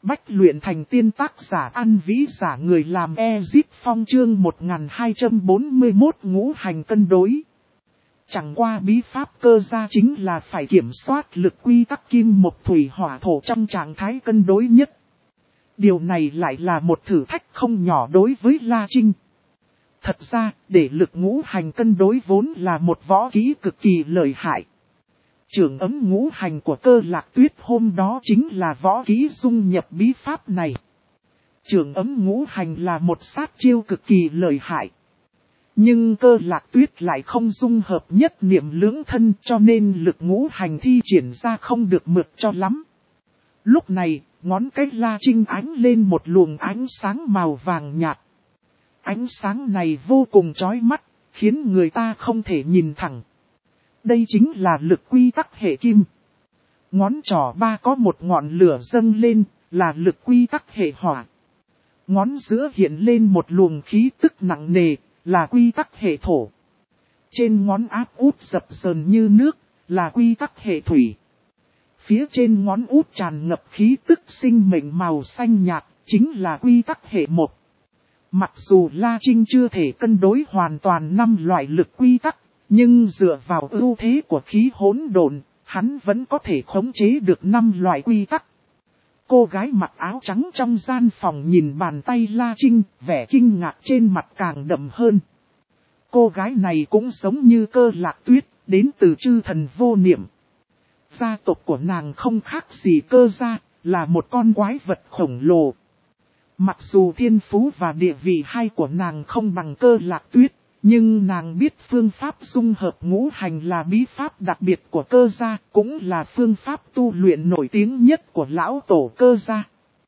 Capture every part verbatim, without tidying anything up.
Bách luyện thành tiên tác giả An Vĩ giả người làm Ezip Phong chương một nghìn hai trăm bốn mươi mốt ngũ hành cân đối. Chẳng qua bí pháp cơ gia chính là phải kiểm soát lực quy tắc kim một thủy hỏa thổ trong trạng thái cân đối nhất. Điều này lại là một thử thách không nhỏ đối với La Trinh. Thật ra, để lực ngũ hành cân đối vốn là một võ kỹ cực kỳ lợi hại. Trưởng ấm ngũ hành của Cơ Lạc Tuyết hôm đó chính là võ kỹ dung nhập bí pháp này. Trưởng ấm ngũ hành là một sát chiêu cực kỳ lợi hại. Nhưng Cơ Lạc Tuyết lại không dung hợp nhất niệm lưỡng thân cho nên lực ngũ hành thi triển ra không được mượt cho lắm. Lúc này, ngón cái La Trinh ánh lên một luồng ánh sáng màu vàng nhạt. Ánh sáng này vô cùng chói mắt, khiến người ta không thể nhìn thẳng. Đây chính là lực quy tắc hệ kim. Ngón trỏ ba có một ngọn lửa dâng lên, là lực quy tắc hệ hỏa. Ngón giữa hiện lên một luồng khí tức nặng nề, là quy tắc hệ thổ. Trên ngón áp út dập dờn như nước, là quy tắc hệ thủy. Phía trên ngón út tràn ngập khí tức sinh mệnh màu xanh nhạt, chính là quy tắc hệ mộc. Mặc dù La Trinh chưa thể cân đối hoàn toàn năm loại lực quy tắc, nhưng dựa vào ưu thế của khí hỗn độn, hắn vẫn có thể khống chế được năm loại quy tắc. Cô gái mặc áo trắng trong gian phòng nhìn bàn tay La Trinh, vẻ kinh ngạc trên mặt càng đậm hơn. Cô gái này cũng giống như Cơ Lạc Tuyết, đến từ chư thần vô niệm. Gia tộc của nàng không khác gì Cơ gia, là một con quái vật khổng lồ. Mặc dù thiên phú và địa vị hai của nàng không bằng Cơ Lạc Tuyết, nhưng nàng biết phương pháp dung hợp ngũ hành là bí pháp đặc biệt của Cơ gia, cũng là phương pháp tu luyện nổi tiếng nhất của lão tổ Cơ gia.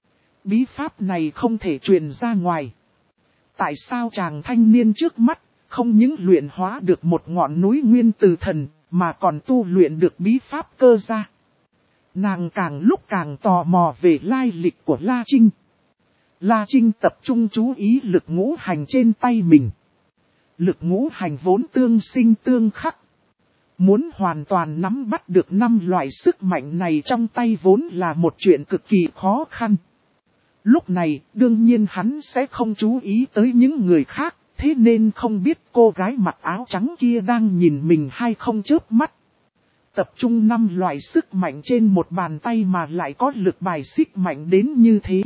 Bí pháp này không thể truyền ra ngoài. Tại sao chàng thanh niên trước mắt không những luyện hóa được một ngọn núi nguyên từ thần, mà còn tu luyện được bí pháp Cơ gia? Nàng càng lúc càng tò mò về lai lịch của La Trinh. La Trinh tập trung chú ý lực ngũ hành trên tay mình. Lực ngũ hành vốn tương sinh tương khắc. Muốn hoàn toàn nắm bắt được năm loại sức mạnh này trong tay vốn là một chuyện cực kỳ khó khăn. Lúc này, đương nhiên hắn sẽ không chú ý tới những người khác, thế nên không biết cô gái mặc áo trắng kia đang nhìn mình hay không chớp mắt. Tập trung năm loại sức mạnh trên một bàn tay mà lại có lực bài xích mạnh đến như thế.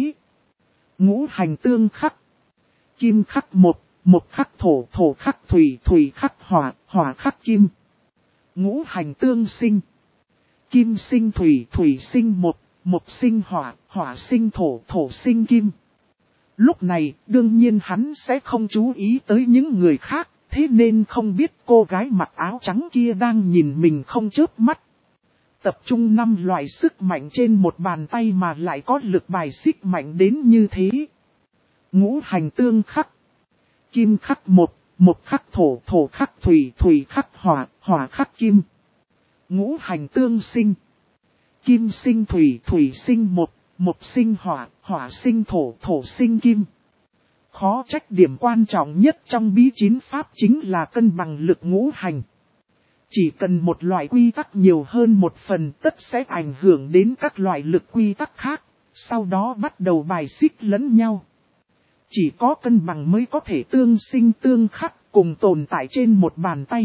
Ngũ hành tương khắc. Kim khắc một, một khắc thổ, thổ khắc thủy, thủy khắc hỏa, hỏa khắc kim. Ngũ hành tương sinh. Kim sinh thủy, thủy sinh một, một sinh hỏa, hỏa sinh thổ, thổ sinh kim. Lúc này, đương nhiên hắn sẽ không chú ý tới những người khác, thế nên không biết cô gái mặc áo trắng kia đang nhìn mình không chớp mắt. Tập trung năm loại sức mạnh trên một bàn tay mà lại có lực bài xích mạnh đến như thế. Ngũ hành tương khắc. Kim khắc một, một khắc thổ, thổ khắc thủy, thủy khắc hỏa, hỏa khắc kim. Ngũ hành tương sinh. Kim sinh thủy, thủy sinh một, một sinh hỏa, hỏa sinh thổ, thổ sinh kim. Khó trách điểm quan trọng nhất trong bí chín pháp chính là cân bằng lực ngũ hành. Chỉ cần một loại quy tắc nhiều hơn một phần tất sẽ ảnh hưởng đến các loại lực quy tắc khác, sau đó bắt đầu bài xích lẫn nhau. Chỉ có cân bằng mới có thể tương sinh tương khắc cùng tồn tại trên một bàn tay.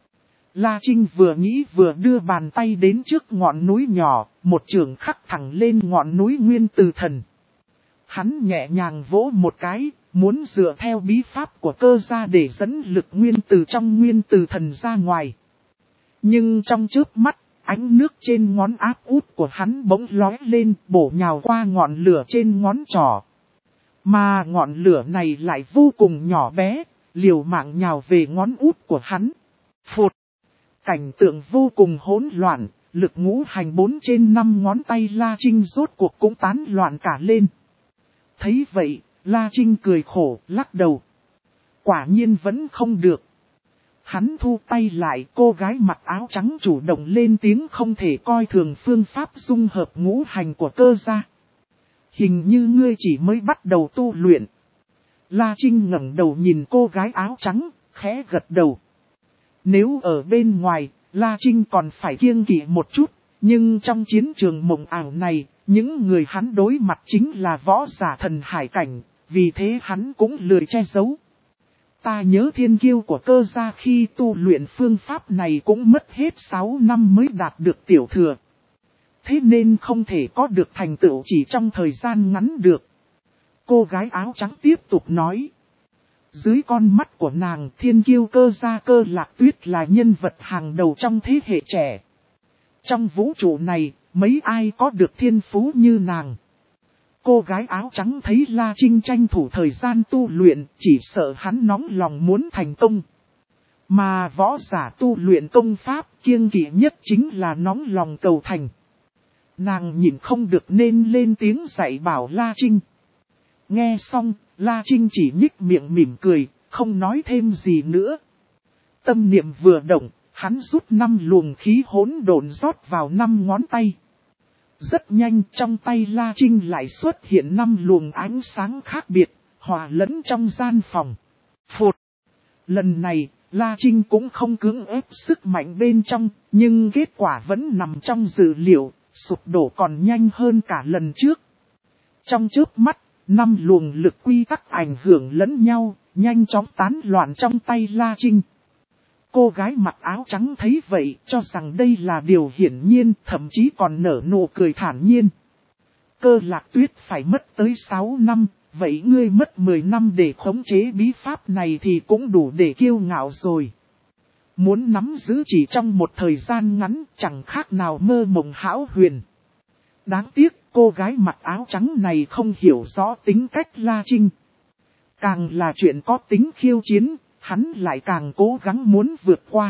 La Trinh vừa nghĩ vừa đưa bàn tay đến trước ngọn núi nhỏ, một chưởng khắc thẳng lên ngọn núi nguyên từ thần. Hắn nhẹ nhàng vỗ một cái, muốn dựa theo bí pháp của Cơ gia để dẫn lực nguyên từ trong nguyên từ thần ra ngoài. Nhưng trong chớp mắt, ánh nước trên ngón áp út của hắn bỗng lóe lên bổ nhào qua ngọn lửa trên ngón trỏ. Mà ngọn lửa này lại vô cùng nhỏ bé, liều mạng nhào về ngón út của hắn. Phụt! Cảnh tượng vô cùng hỗn loạn, lực ngũ hành bốn trên năm ngón tay La Trinh rốt cuộc cũng tán loạn cả lên. Thấy vậy, La Trinh cười khổ, lắc đầu. Quả nhiên vẫn không được. Hắn thu tay lại, cô gái mặc áo trắng chủ động lên tiếng không thể coi thường phương pháp dung hợp ngũ hành của Cơ gia. Hình như ngươi chỉ mới bắt đầu tu luyện. La Trinh ngẩng đầu nhìn cô gái áo trắng, khẽ gật đầu. Nếu ở bên ngoài, La Trinh còn phải kiêng kỵ một chút, Nhưng trong chiến trường mộng ảo này, những người hắn đối mặt chính là võ giả thần hải cảnh, vì thế hắn cũng lười che giấu. Ta nhớ thiên kiêu của cơ gia khi tu luyện phương pháp này cũng mất hết sáu năm mới đạt được tiểu thừa. Thế nên không thể có được thành tựu chỉ trong thời gian ngắn được. Cô gái áo trắng tiếp tục nói. Dưới con mắt của nàng, thiên kiêu cơ gia Cơ Lạc Tuyết là nhân vật hàng đầu trong thế hệ trẻ. Trong vũ trụ này, mấy ai có được thiên phú như nàng. Cô gái áo trắng thấy La Trinh tranh thủ thời gian tu luyện, chỉ sợ hắn nóng lòng muốn thành công. Mà võ giả tu luyện công pháp kiêng kỵ nhất chính là nóng lòng cầu thành. Nàng nhìn không được nên lên tiếng dạy bảo La Trinh. Nghe xong, La Trinh chỉ nhích miệng mỉm cười, không nói thêm gì nữa. Tâm niệm vừa động, hắn rút năm luồng khí hỗn độn rót vào năm ngón tay. Rất nhanh trong tay La Trinh lại xuất hiện năm luồng ánh sáng khác biệt, hòa lẫn trong gian phòng. Phụt! Lần này, La Trinh cũng không cưỡng ép sức mạnh bên trong, nhưng kết quả vẫn nằm trong dự liệu, sụp đổ còn nhanh hơn cả lần trước. Trong chớp mắt, năm luồng lực quy tắc ảnh hưởng lẫn nhau, nhanh chóng tán loạn trong tay La Trinh. Cô gái mặc áo trắng thấy vậy, cho rằng đây là điều hiển nhiên, thậm chí còn nở nụ cười thản nhiên. Cơ Lạc Tuyết phải mất tới sáu năm, vậy ngươi mất mười năm để khống chế bí pháp này thì cũng đủ để kiêu ngạo rồi. Muốn nắm giữ chỉ trong một thời gian ngắn, chẳng khác nào mơ mộng hão huyền. Đáng tiếc, cô gái mặc áo trắng này không hiểu rõ tính cách La Trinh. Càng là chuyện có tính khiêu chiến, hắn lại càng cố gắng muốn vượt qua.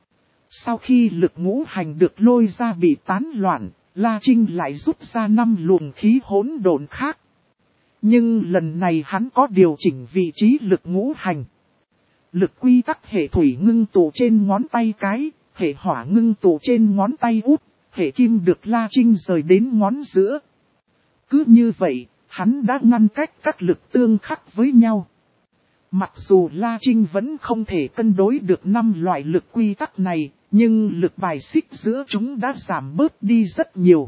Sau khi lực ngũ hành được lôi ra bị tán loạn, La Trinh lại rút ra năm luồng khí hỗn độn khác. Nhưng lần này hắn có điều chỉnh vị trí lực ngũ hành. Lực quy tắc hệ thủy ngưng tụ trên ngón tay cái, hệ hỏa ngưng tụ trên ngón tay út, hệ kim được La Trinh rời đến ngón giữa. Cứ như vậy, hắn đã ngăn cách các lực tương khắc với nhau. Mặc dù La Trinh vẫn không thể cân đối được năm loại lực quy tắc này, nhưng lực bài xích giữa chúng đã giảm bớt đi rất nhiều.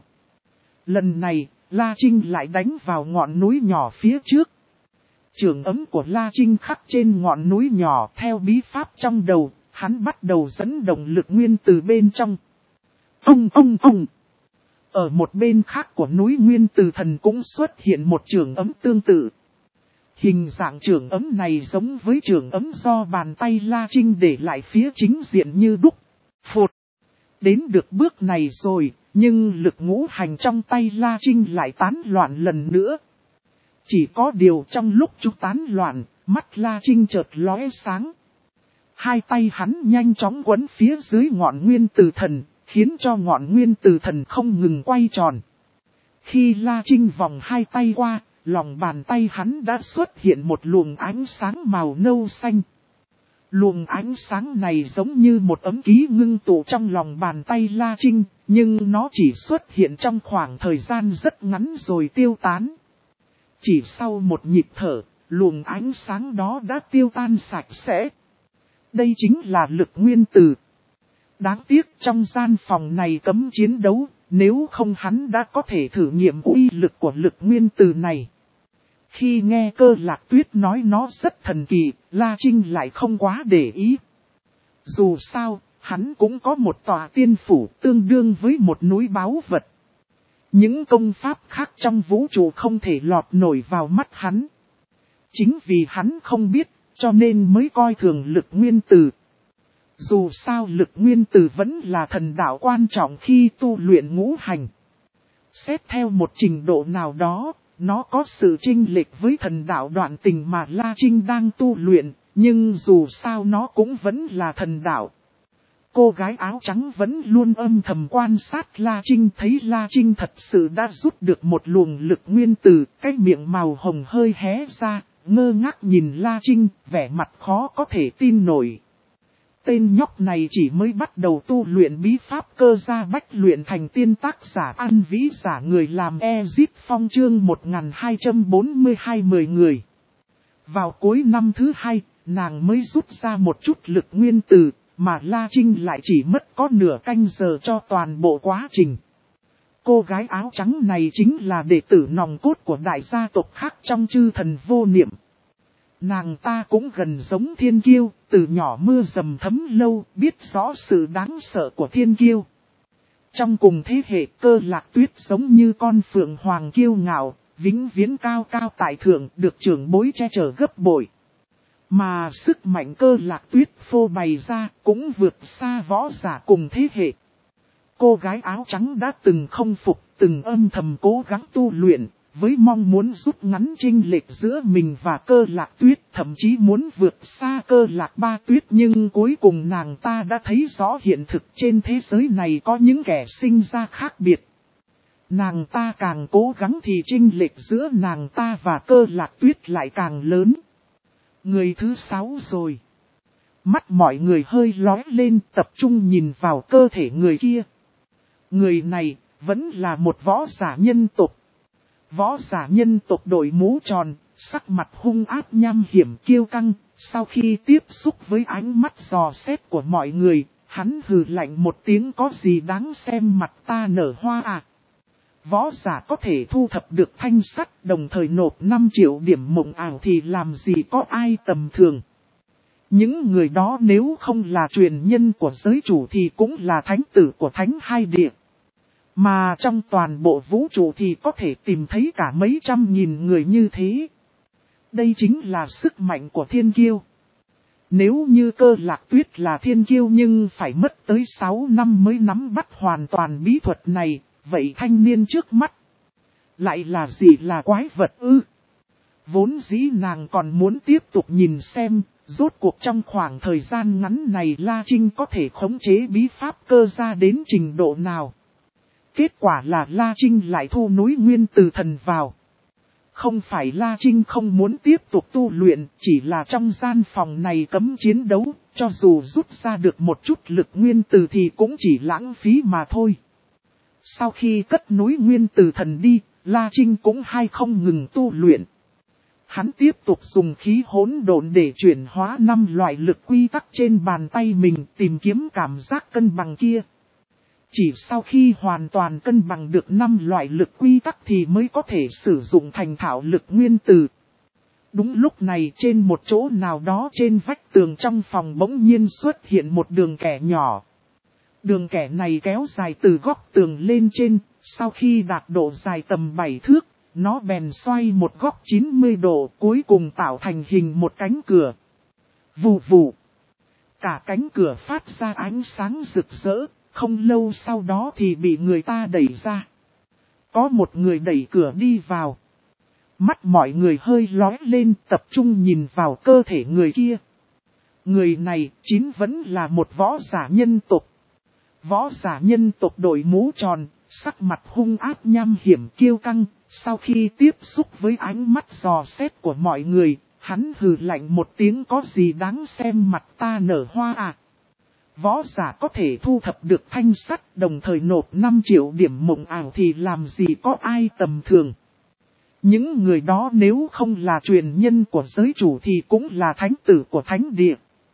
Lần này, La Trinh lại đánh vào ngọn núi nhỏ phía trước. Trường ấm của La Trinh khắc trên ngọn núi nhỏ theo bí pháp trong đầu, hắn bắt đầu dẫn động lực nguyên từ bên trong. Ông ông ông! Ở một bên khác của núi Nguyên Từ Thần cũng xuất hiện một trường ấm tương tự. Hình dạng trường ấm này giống với trường ấm do bàn tay La Trinh để lại phía chính diện như đúc. Phụt! Đến được bước này rồi, nhưng lực ngũ hành trong tay La Trinh lại tán loạn lần nữa. Chỉ có điều trong lúc chúng tán loạn, mắt La Trinh chợt lóe sáng. Hai tay hắn nhanh chóng quấn phía dưới ngọn Nguyên Từ Thần, khiến cho ngọn Nguyên Từ Thần không ngừng quay tròn. Khi La Trinh vòng hai tay qua, lòng bàn tay hắn đã xuất hiện một luồng ánh sáng màu nâu xanh. Luồng ánh sáng này giống như một ấm ký ngưng tụ trong lòng bàn tay La Trinh, nhưng nó chỉ xuất hiện trong khoảng thời gian rất ngắn rồi tiêu tán. Chỉ sau một nhịp thở, luồng ánh sáng đó đã tiêu tan sạch sẽ. Đây chính là lực nguyên tử. Đáng tiếc trong gian phòng này cấm chiến đấu, nếu không hắn đã có thể thử nghiệm uy lực của lực nguyên tử này. Khi nghe Cơ Lạc Tuyết nói nó rất thần kỳ, La Trinh lại không quá để ý. Dù sao, hắn cũng có một tòa tiên phủ tương đương với một núi báu vật. Những công pháp khác trong vũ trụ không thể lọt nổi vào mắt hắn. Chính vì hắn không biết, cho nên mới coi thường lực nguyên tử. Dù sao lực nguyên tử vẫn là thần đạo quan trọng khi tu luyện ngũ hành. Xét theo một trình độ nào đó, nó có sự chênh lệch với thần đạo đoạn tình mà La Trinh đang tu luyện, nhưng dù sao nó cũng vẫn là thần đạo. Cô gái áo trắng vẫn luôn âm thầm quan sát La Trinh, thấy La Trinh thật sự đã rút được một luồng lực nguyên tử, cái miệng màu hồng hơi hé ra, ngơ ngác nhìn La Trinh, vẻ mặt khó có thể tin nổi. Tên nhóc này chỉ mới bắt đầu tu luyện bí pháp cơ gia bách luyện thành tiên, tác giả An Vĩ, giả người làm Ezip Phong, chương một nghìn hai trăm bốn mươi hai, mười người. Vào cuối năm thứ hai, nàng mới rút ra một chút lực nguyên tử, mà La Trinh lại chỉ mất có nửa canh giờ cho toàn bộ quá trình. Cô gái áo trắng này chính là đệ tử nòng cốt của đại gia tộc khác trong chư thần vô niệm. Nàng ta cũng gần giống thiên kiêu, từ nhỏ mưa dầm thấm lâu, biết rõ sự đáng sợ của thiên kiêu. Trong cùng thế hệ, Cơ Lạc Tuyết giống như con phượng hoàng kiêu ngạo, vĩnh viễn cao cao tại thượng, được trưởng bối che chở gấp bội. Mà sức mạnh Cơ Lạc Tuyết phô bày ra cũng vượt xa võ giả cùng thế hệ. Cô gái áo trắng đã từng không phục, từng âm thầm cố gắng tu luyện, với mong muốn rút ngắn chênh lệch giữa mình và Cơ Lạc Tuyết, thậm chí muốn vượt xa Cơ Lạc Ba Tuyết, nhưng cuối cùng nàng ta đã thấy rõ hiện thực trên thế giới này có những kẻ sinh ra khác biệt. Nàng ta càng cố gắng thì chênh lệch giữa nàng ta và Cơ Lạc Tuyết lại càng lớn. Người thứ sáu rồi. Mắt mọi người hơi lóe lên, tập trung nhìn vào cơ thể người kia. Người này vẫn là một võ giả nhân tộc. Võ giả nhân tộc đội mũ tròn, sắc mặt hung ác nham hiểm kiêu căng. Sau khi tiếp xúc với ánh mắt dò xét của mọi người, hắn hừ lạnh một tiếng, có gì đáng xem mặt ta nở hoa à. Võ giả có thể thu thập được thanh sắt, đồng thời nộp năm triệu điểm mộng ảo thì làm gì có ai tầm thường. Những người đó nếu không là truyền nhân của giới chủ thì cũng là thánh tử của thánh hai địa. Mà trong toàn bộ vũ trụ thì có thể tìm thấy cả mấy trăm nghìn người như thế. Đây chính là sức mạnh của thiên kiêu. Nếu như Cơ Lạc Tuyết là thiên kiêu nhưng phải mất tới sáu năm mới nắm bắt hoàn toàn bí thuật này, vậy thanh niên trước mắt lại là gì là quái vật ư? Vốn dĩ nàng còn muốn tiếp tục nhìn xem, rốt cuộc trong khoảng thời gian ngắn này La Trinh có thể khống chế bí pháp cơ ra đến trình độ nào. Kết quả là La Trinh lại thu núi nguyên từ thần vào. Không phải La Trinh không muốn tiếp tục tu luyện, chỉ là trong gian phòng này cấm chiến đấu, cho dù rút ra được một chút lực nguyên từ thì cũng chỉ lãng phí mà thôi. Sau khi cất núi nguyên từ thần đi, La Trinh cũng hay không ngừng tu luyện. Hắn tiếp tục dùng khí hỗn độn để chuyển hóa năm loại lực quy tắc trên bàn tay mình, tìm kiếm cảm giác cân bằng kia. Chỉ sau khi hoàn toàn cân bằng được năm loại lực quy tắc thì mới có thể sử dụng thành thạo lực nguyên tử. Đúng lúc này trên một chỗ nào đó trên vách tường trong phòng bỗng nhiên xuất hiện một đường kẻ nhỏ. Đường kẻ này kéo dài từ góc tường lên trên, sau khi đạt độ dài tầm bảy thước, nó bèn xoay một góc chín mươi độ, cuối cùng tạo thành hình một cánh cửa. Vù vù. Cả cánh cửa phát ra ánh sáng rực rỡ, không lâu sau đó thì bị người ta đẩy ra. Có một người đẩy cửa đi vào. Mắt mọi người hơi lóe lên, tập trung nhìn vào cơ thể người kia. Người này chính vẫn là một võ giả nhân tộc. Võ giả nhân tộc đội mũ tròn, sắc mặt hung ác nham hiểm kiêu căng. Sau khi tiếp xúc với ánh mắt dò xét của mọi người, hắn hừ lạnh một tiếng, có gì đáng xem mặt ta nở hoa à. Võ giả có thể thu thập được thanh sắt, đồng thời nộp năm triệu điểm mộng ảo thì làm gì có ai tầm thường. Những người đó nếu không là truyền nhân của giới chủ thì cũng là thánh tử của thánh địa.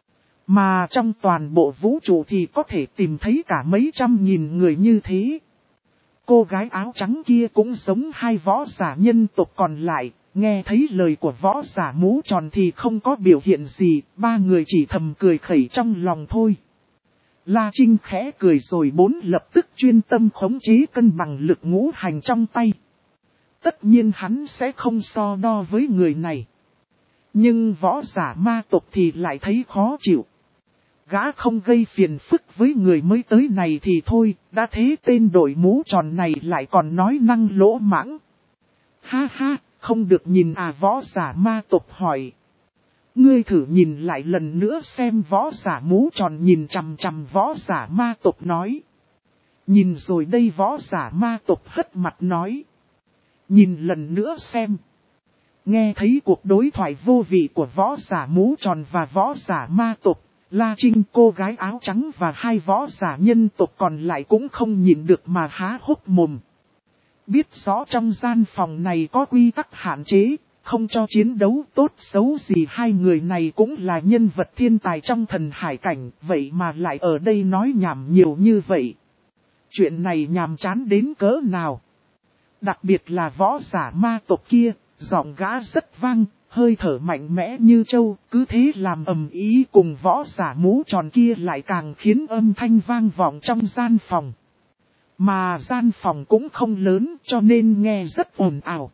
Mà trong toàn bộ vũ trụ thì có thể tìm thấy cả mấy trăm nghìn người như thế. Cô gái áo trắng kia cũng giống hai võ giả nhân tộc còn lại, nghe thấy lời của võ giả mũ tròn thì không có biểu hiện gì, ba người chỉ thầm cười khẩy trong lòng thôi. La Trinh khẽ cười rồi bốn lập tức chuyên tâm khống chế cân bằng lực ngũ hành trong tay. Tất nhiên hắn sẽ không so đo với người này. Nhưng võ giả ma tộc thì lại thấy khó chịu. Gã không gây phiền phức với người mới tới này thì thôi, đã thế tên đội mũ tròn này lại còn nói năng lỗ mãng. Ha ha, không được nhìn à, võ giả ma tộc hỏi. Ngươi thử nhìn lại lần nữa xem, võ giả mũ tròn nhìn chằm chằm võ giả ma tộc nói. Nhìn rồi đây, võ giả ma tộc hất mặt nói. Nhìn lần nữa xem. Nghe thấy cuộc đối thoại vô vị của võ giả mũ tròn và võ giả ma tộc, La Trinh, cô gái áo trắng và hai võ giả nhân tộc còn lại cũng không nhịn được mà há hốc mồm. Biết rõ trong gian phòng này có quy tắc hạn chế, không cho chiến đấu, tốt xấu gì hai người này cũng là nhân vật thiên tài trong thần hải cảnh, vậy mà lại ở đây nói nhảm nhiều như vậy. chuyện này nhàm chán đến cỡ nào. Đặc biệt là võ giả ma tộc kia, giọng gã rất vang, hơi thở mạnh mẽ như trâu, cứ thế làm ầm ý cùng võ giả mũ tròn kia lại càng khiến âm thanh vang vọng trong gian phòng. Mà gian phòng cũng không lớn cho nên nghe rất ồn ào.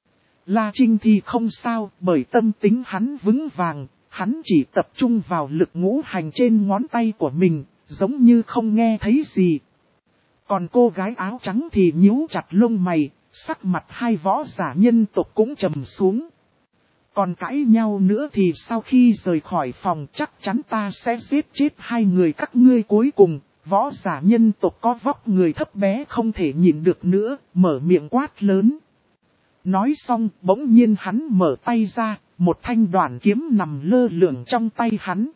La Trinh thì không sao, bởi tâm tính hắn vững vàng, hắn chỉ tập trung vào lực ngũ hành trên ngón tay của mình, giống như không nghe thấy gì. Còn cô gái áo trắng thì nhíu chặt lông mày, sắc mặt hai võ giả nhân tộc cũng trầm xuống. Còn cãi nhau nữa thì sau khi rời khỏi phòng chắc chắn ta sẽ giết chết hai người các ngươi cuối cùng. Võ giả nhân tộc có vóc người thấp bé không thể nhìn được nữa, mở miệng quát lớn. Nói xong, bỗng nhiên hắn mở tay ra, một thanh đoàn kiếm nằm lơ lửng trong tay hắn.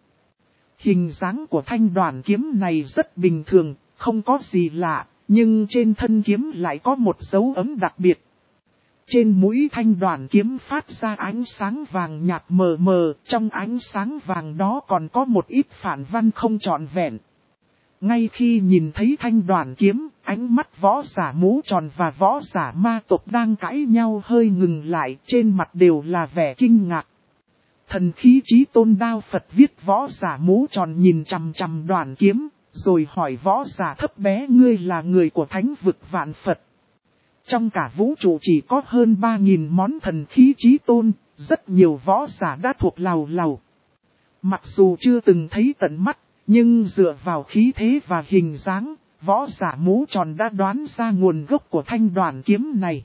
Hình dáng của thanh đoàn kiếm này rất bình thường, không có gì lạ, nhưng trên thân kiếm lại có một dấu ấm đặc biệt. Trên mũi thanh đoàn kiếm phát ra ánh sáng vàng nhạt mờ mờ, trong ánh sáng vàng đó còn có một ít phản văn không trọn vẹn. Ngay khi nhìn thấy thanh đoàn kiếm, ánh mắt võ giả mũ tròn và võ giả ma tộc đang cãi nhau hơi ngừng lại, trên mặt đều là vẻ kinh ngạc. Thần khí chí tôn đao Phật viết võ giả mũ tròn nhìn chằm chằm đoàn kiếm, rồi hỏi võ giả thấp bé ngươi là người của thánh vực vạn Phật. Trong cả vũ trụ chỉ có hơn ba nghìn món thần khí chí tôn, rất nhiều võ giả đã thuộc lầu lầu. Mặc dù chưa từng thấy tận mắt, nhưng dựa vào khí thế và hình dáng, võ giả mũ tròn đã đoán ra nguồn gốc của thanh đoàn kiếm này.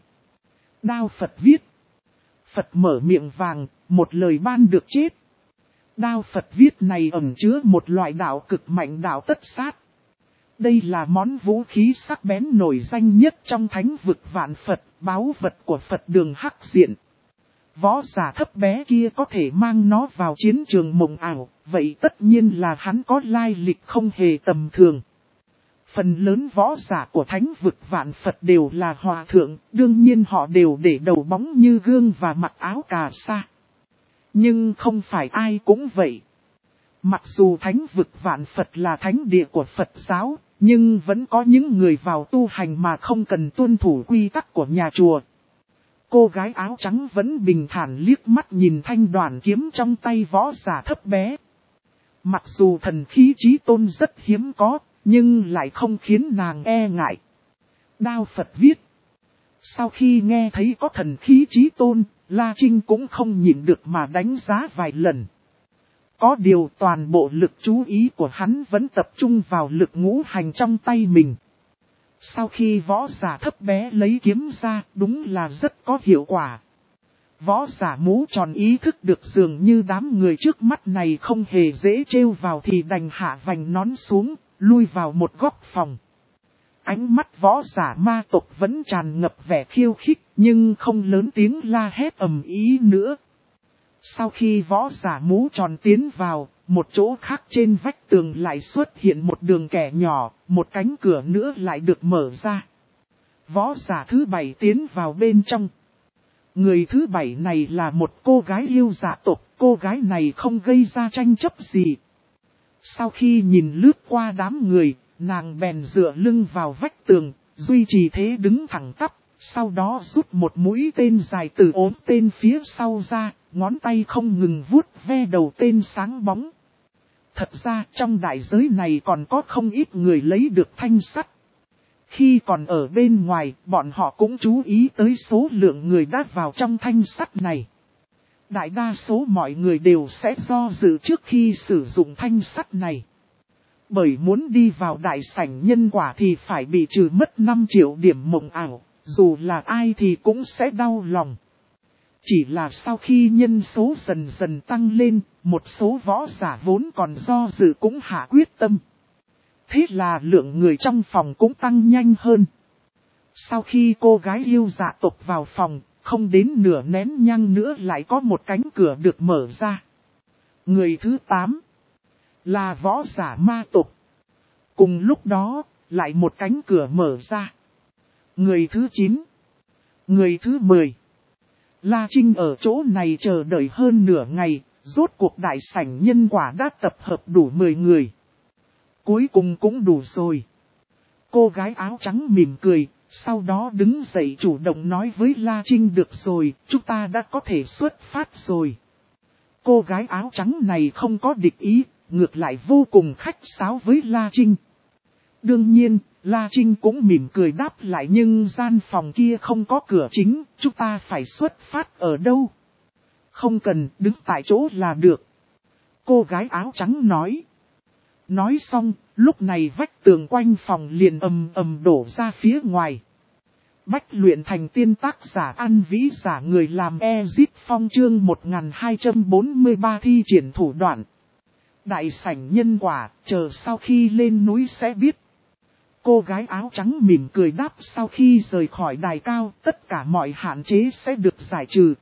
Đao Phật viết. Phật mở miệng vàng, một lời ban được chết. Đao Phật viết này ẩn chứa một loại đạo cực mạnh đạo tất sát. Đây là món vũ khí sắc bén nổi danh nhất trong thánh vực vạn Phật, báu vật của Phật đường hắc diện. Võ giả thấp bé kia có thể mang nó vào chiến trường mộng ảo, vậy tất nhiên là hắn có lai lịch không hề tầm thường. Phần lớn võ giả của thánh vực vạn Phật đều là hòa thượng, đương nhiên họ đều để đầu bóng như gương và mặc áo cà sa. Nhưng không phải ai cũng vậy. Mặc dù thánh vực vạn Phật là thánh địa của Phật giáo, nhưng vẫn có những người vào tu hành mà không cần tuân thủ quy tắc của nhà chùa. Cô gái áo trắng vẫn bình thản liếc mắt nhìn thanh đoàn kiếm trong tay võ giả thấp bé. Mặc dù thần khí chí tôn rất hiếm có, nhưng lại không khiến nàng e ngại. Đao Phật viết. Sau khi nghe thấy có thần khí chí tôn, La Trinh cũng không nhịn được mà đánh giá vài lần. Có điều toàn bộ lực chú ý của hắn vẫn tập trung vào lực ngũ hành trong tay mình. Sau khi võ giả thấp bé lấy kiếm ra, đúng là rất có hiệu quả. Võ giả mũ tròn ý thức được dường như đám người trước mắt này không hề dễ trêu vào thì đành hạ vành nón xuống, lui vào một góc phòng. Ánh mắt võ giả ma tộc vẫn tràn ngập vẻ khiêu khích, nhưng không lớn tiếng la hét ầm ý nữa. Sau khi võ giả mũ tròn tiến vào, một chỗ khác trên vách tường lại xuất hiện một đường kẻ nhỏ, một cánh cửa nữa lại được mở ra. Võ giả thứ bảy tiến vào bên trong. Người thứ bảy này là một cô gái yêu dạ tộc, cô gái này không gây ra tranh chấp gì. Sau khi nhìn lướt qua đám người, nàng bèn dựa lưng vào vách tường, duy trì thế đứng thẳng tắp, sau đó rút một mũi tên dài từ ốm tên phía sau ra, ngón tay không ngừng vuốt ve đầu tên sáng bóng. Thật ra trong đại giới này còn có không ít người lấy được thanh sắt. Khi còn ở bên ngoài, bọn họ cũng chú ý tới số lượng người đã vào trong thanh sắt này. Đại đa số mọi người đều sẽ do dự trước khi sử dụng thanh sắt này. Bởi muốn đi vào đại sảnh nhân quả thì phải bị trừ mất năm triệu điểm mộng ảo, dù là ai thì cũng sẽ đau lòng. Chỉ là sau khi nhân số dần dần tăng lên, một số võ giả vốn còn do dự cũng hạ quyết tâm. Thế là lượng người trong phòng cũng tăng nhanh hơn. Sau khi cô gái yêu dạ tộc vào phòng, không đến nửa nén nhang nữa lại có một cánh cửa được mở ra. Người thứ tám là võ giả ma tộc. Cùng lúc đó, lại một cánh cửa mở ra. Người thứ chín, người thứ mười. La Trinh ở chỗ này chờ đợi hơn nửa ngày, rốt cuộc đại sảnh nhân quả đã tập hợp đủ mười người. Cuối cùng cũng đủ rồi. Cô gái áo trắng mỉm cười, sau đó đứng dậy chủ động nói với La Trinh được rồi, chúng ta đã có thể xuất phát rồi. Cô gái áo trắng này không có địch ý, ngược lại vô cùng khách sáo với La Trinh. Đương nhiên, La Trinh cũng mỉm cười đáp lại nhưng gian phòng kia không có cửa chính, chúng ta phải xuất phát ở đâu? Không cần, đứng tại chỗ là được. Cô gái áo trắng nói. Nói xong, lúc này vách tường quanh phòng liền ầm ầm đổ ra phía ngoài. Bách luyện thành tiên tác giả An Vĩ giả người làm Ezit Phong chương một nghìn hai trăm bốn mươi ba thi triển thủ đoạn. Đại sảnh nhân quả, chờ sau khi lên núi sẽ biết. Cô gái áo trắng mỉm cười đáp sau khi rời khỏi đài cao, tất cả mọi hạn chế sẽ được giải trừ.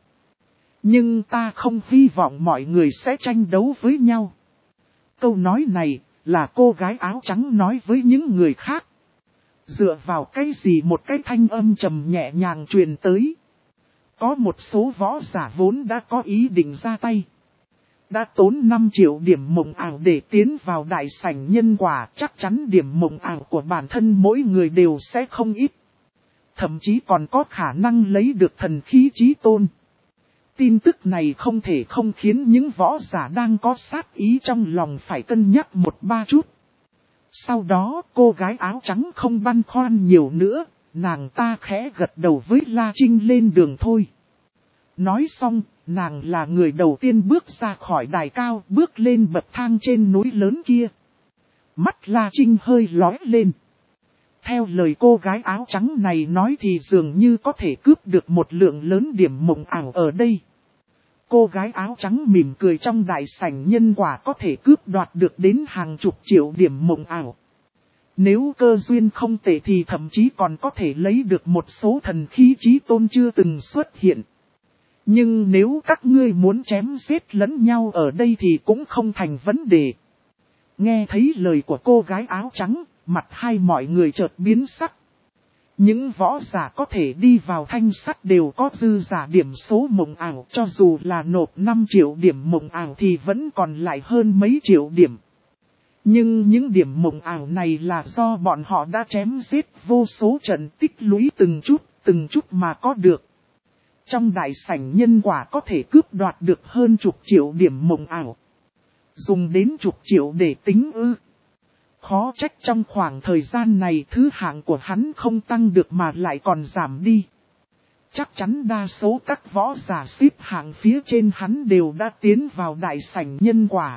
Nhưng ta không hy vọng mọi người sẽ tranh đấu với nhau. Câu nói này là cô gái áo trắng nói với những người khác. Dựa vào cái gì một cái thanh âm trầm nhẹ nhàng truyền tới. Có một số võ giả vốn đã có ý định ra tay. Đã tốn năm triệu điểm mộng ảo để tiến vào đại sảnh nhân quả, chắc chắn điểm mộng ảo của bản thân mỗi người đều sẽ không ít. Thậm chí còn có khả năng lấy được thần khí chí tôn. Tin tức này không thể không khiến những võ giả đang có sát ý trong lòng phải cân nhắc một ba chút. Sau đó cô gái áo trắng không băn khoăn nhiều nữa, nàng ta khẽ gật đầu với La Trinh lên đường thôi. Nói xong, nàng là người đầu tiên bước ra khỏi đài cao, bước lên bậc thang trên núi lớn kia. Mắt La Trinh hơi lóe lên. Theo lời cô gái áo trắng này nói thì dường như có thể cướp được một lượng lớn điểm mộng ảo ở đây. Cô gái áo trắng mỉm cười trong đại sảnh nhân quả có thể cướp đoạt được đến hàng chục triệu điểm mộng ảo. Nếu cơ duyên không tệ thì thậm chí còn có thể lấy được một số thần khí chí tôn chưa từng xuất hiện. Nhưng nếu các ngươi muốn chém giết lẫn nhau ở đây thì cũng không thành vấn đề. Nghe thấy lời của cô gái áo trắng, mặt hai mọi người chợt biến sắc. Những võ giả có thể đi vào thanh sắt đều có dư giả điểm số mộng ảo, cho dù là nộp năm triệu điểm mộng ảo thì vẫn còn lại hơn mấy triệu điểm. Nhưng những điểm mộng ảo này là do bọn họ đã chém giết vô số trận tích lũy từng chút, từng chút mà có được. Trong đại sảnh nhân quả có thể cướp đoạt được hơn chục triệu điểm mộng ảo. Dùng đến chục triệu để tính ư. Khó trách trong khoảng thời gian này thứ hạng của hắn không tăng được mà lại còn giảm đi. Chắc chắn đa số các võ giả xếp hạng phía trên hắn đều đã tiến vào đại sảnh nhân quả.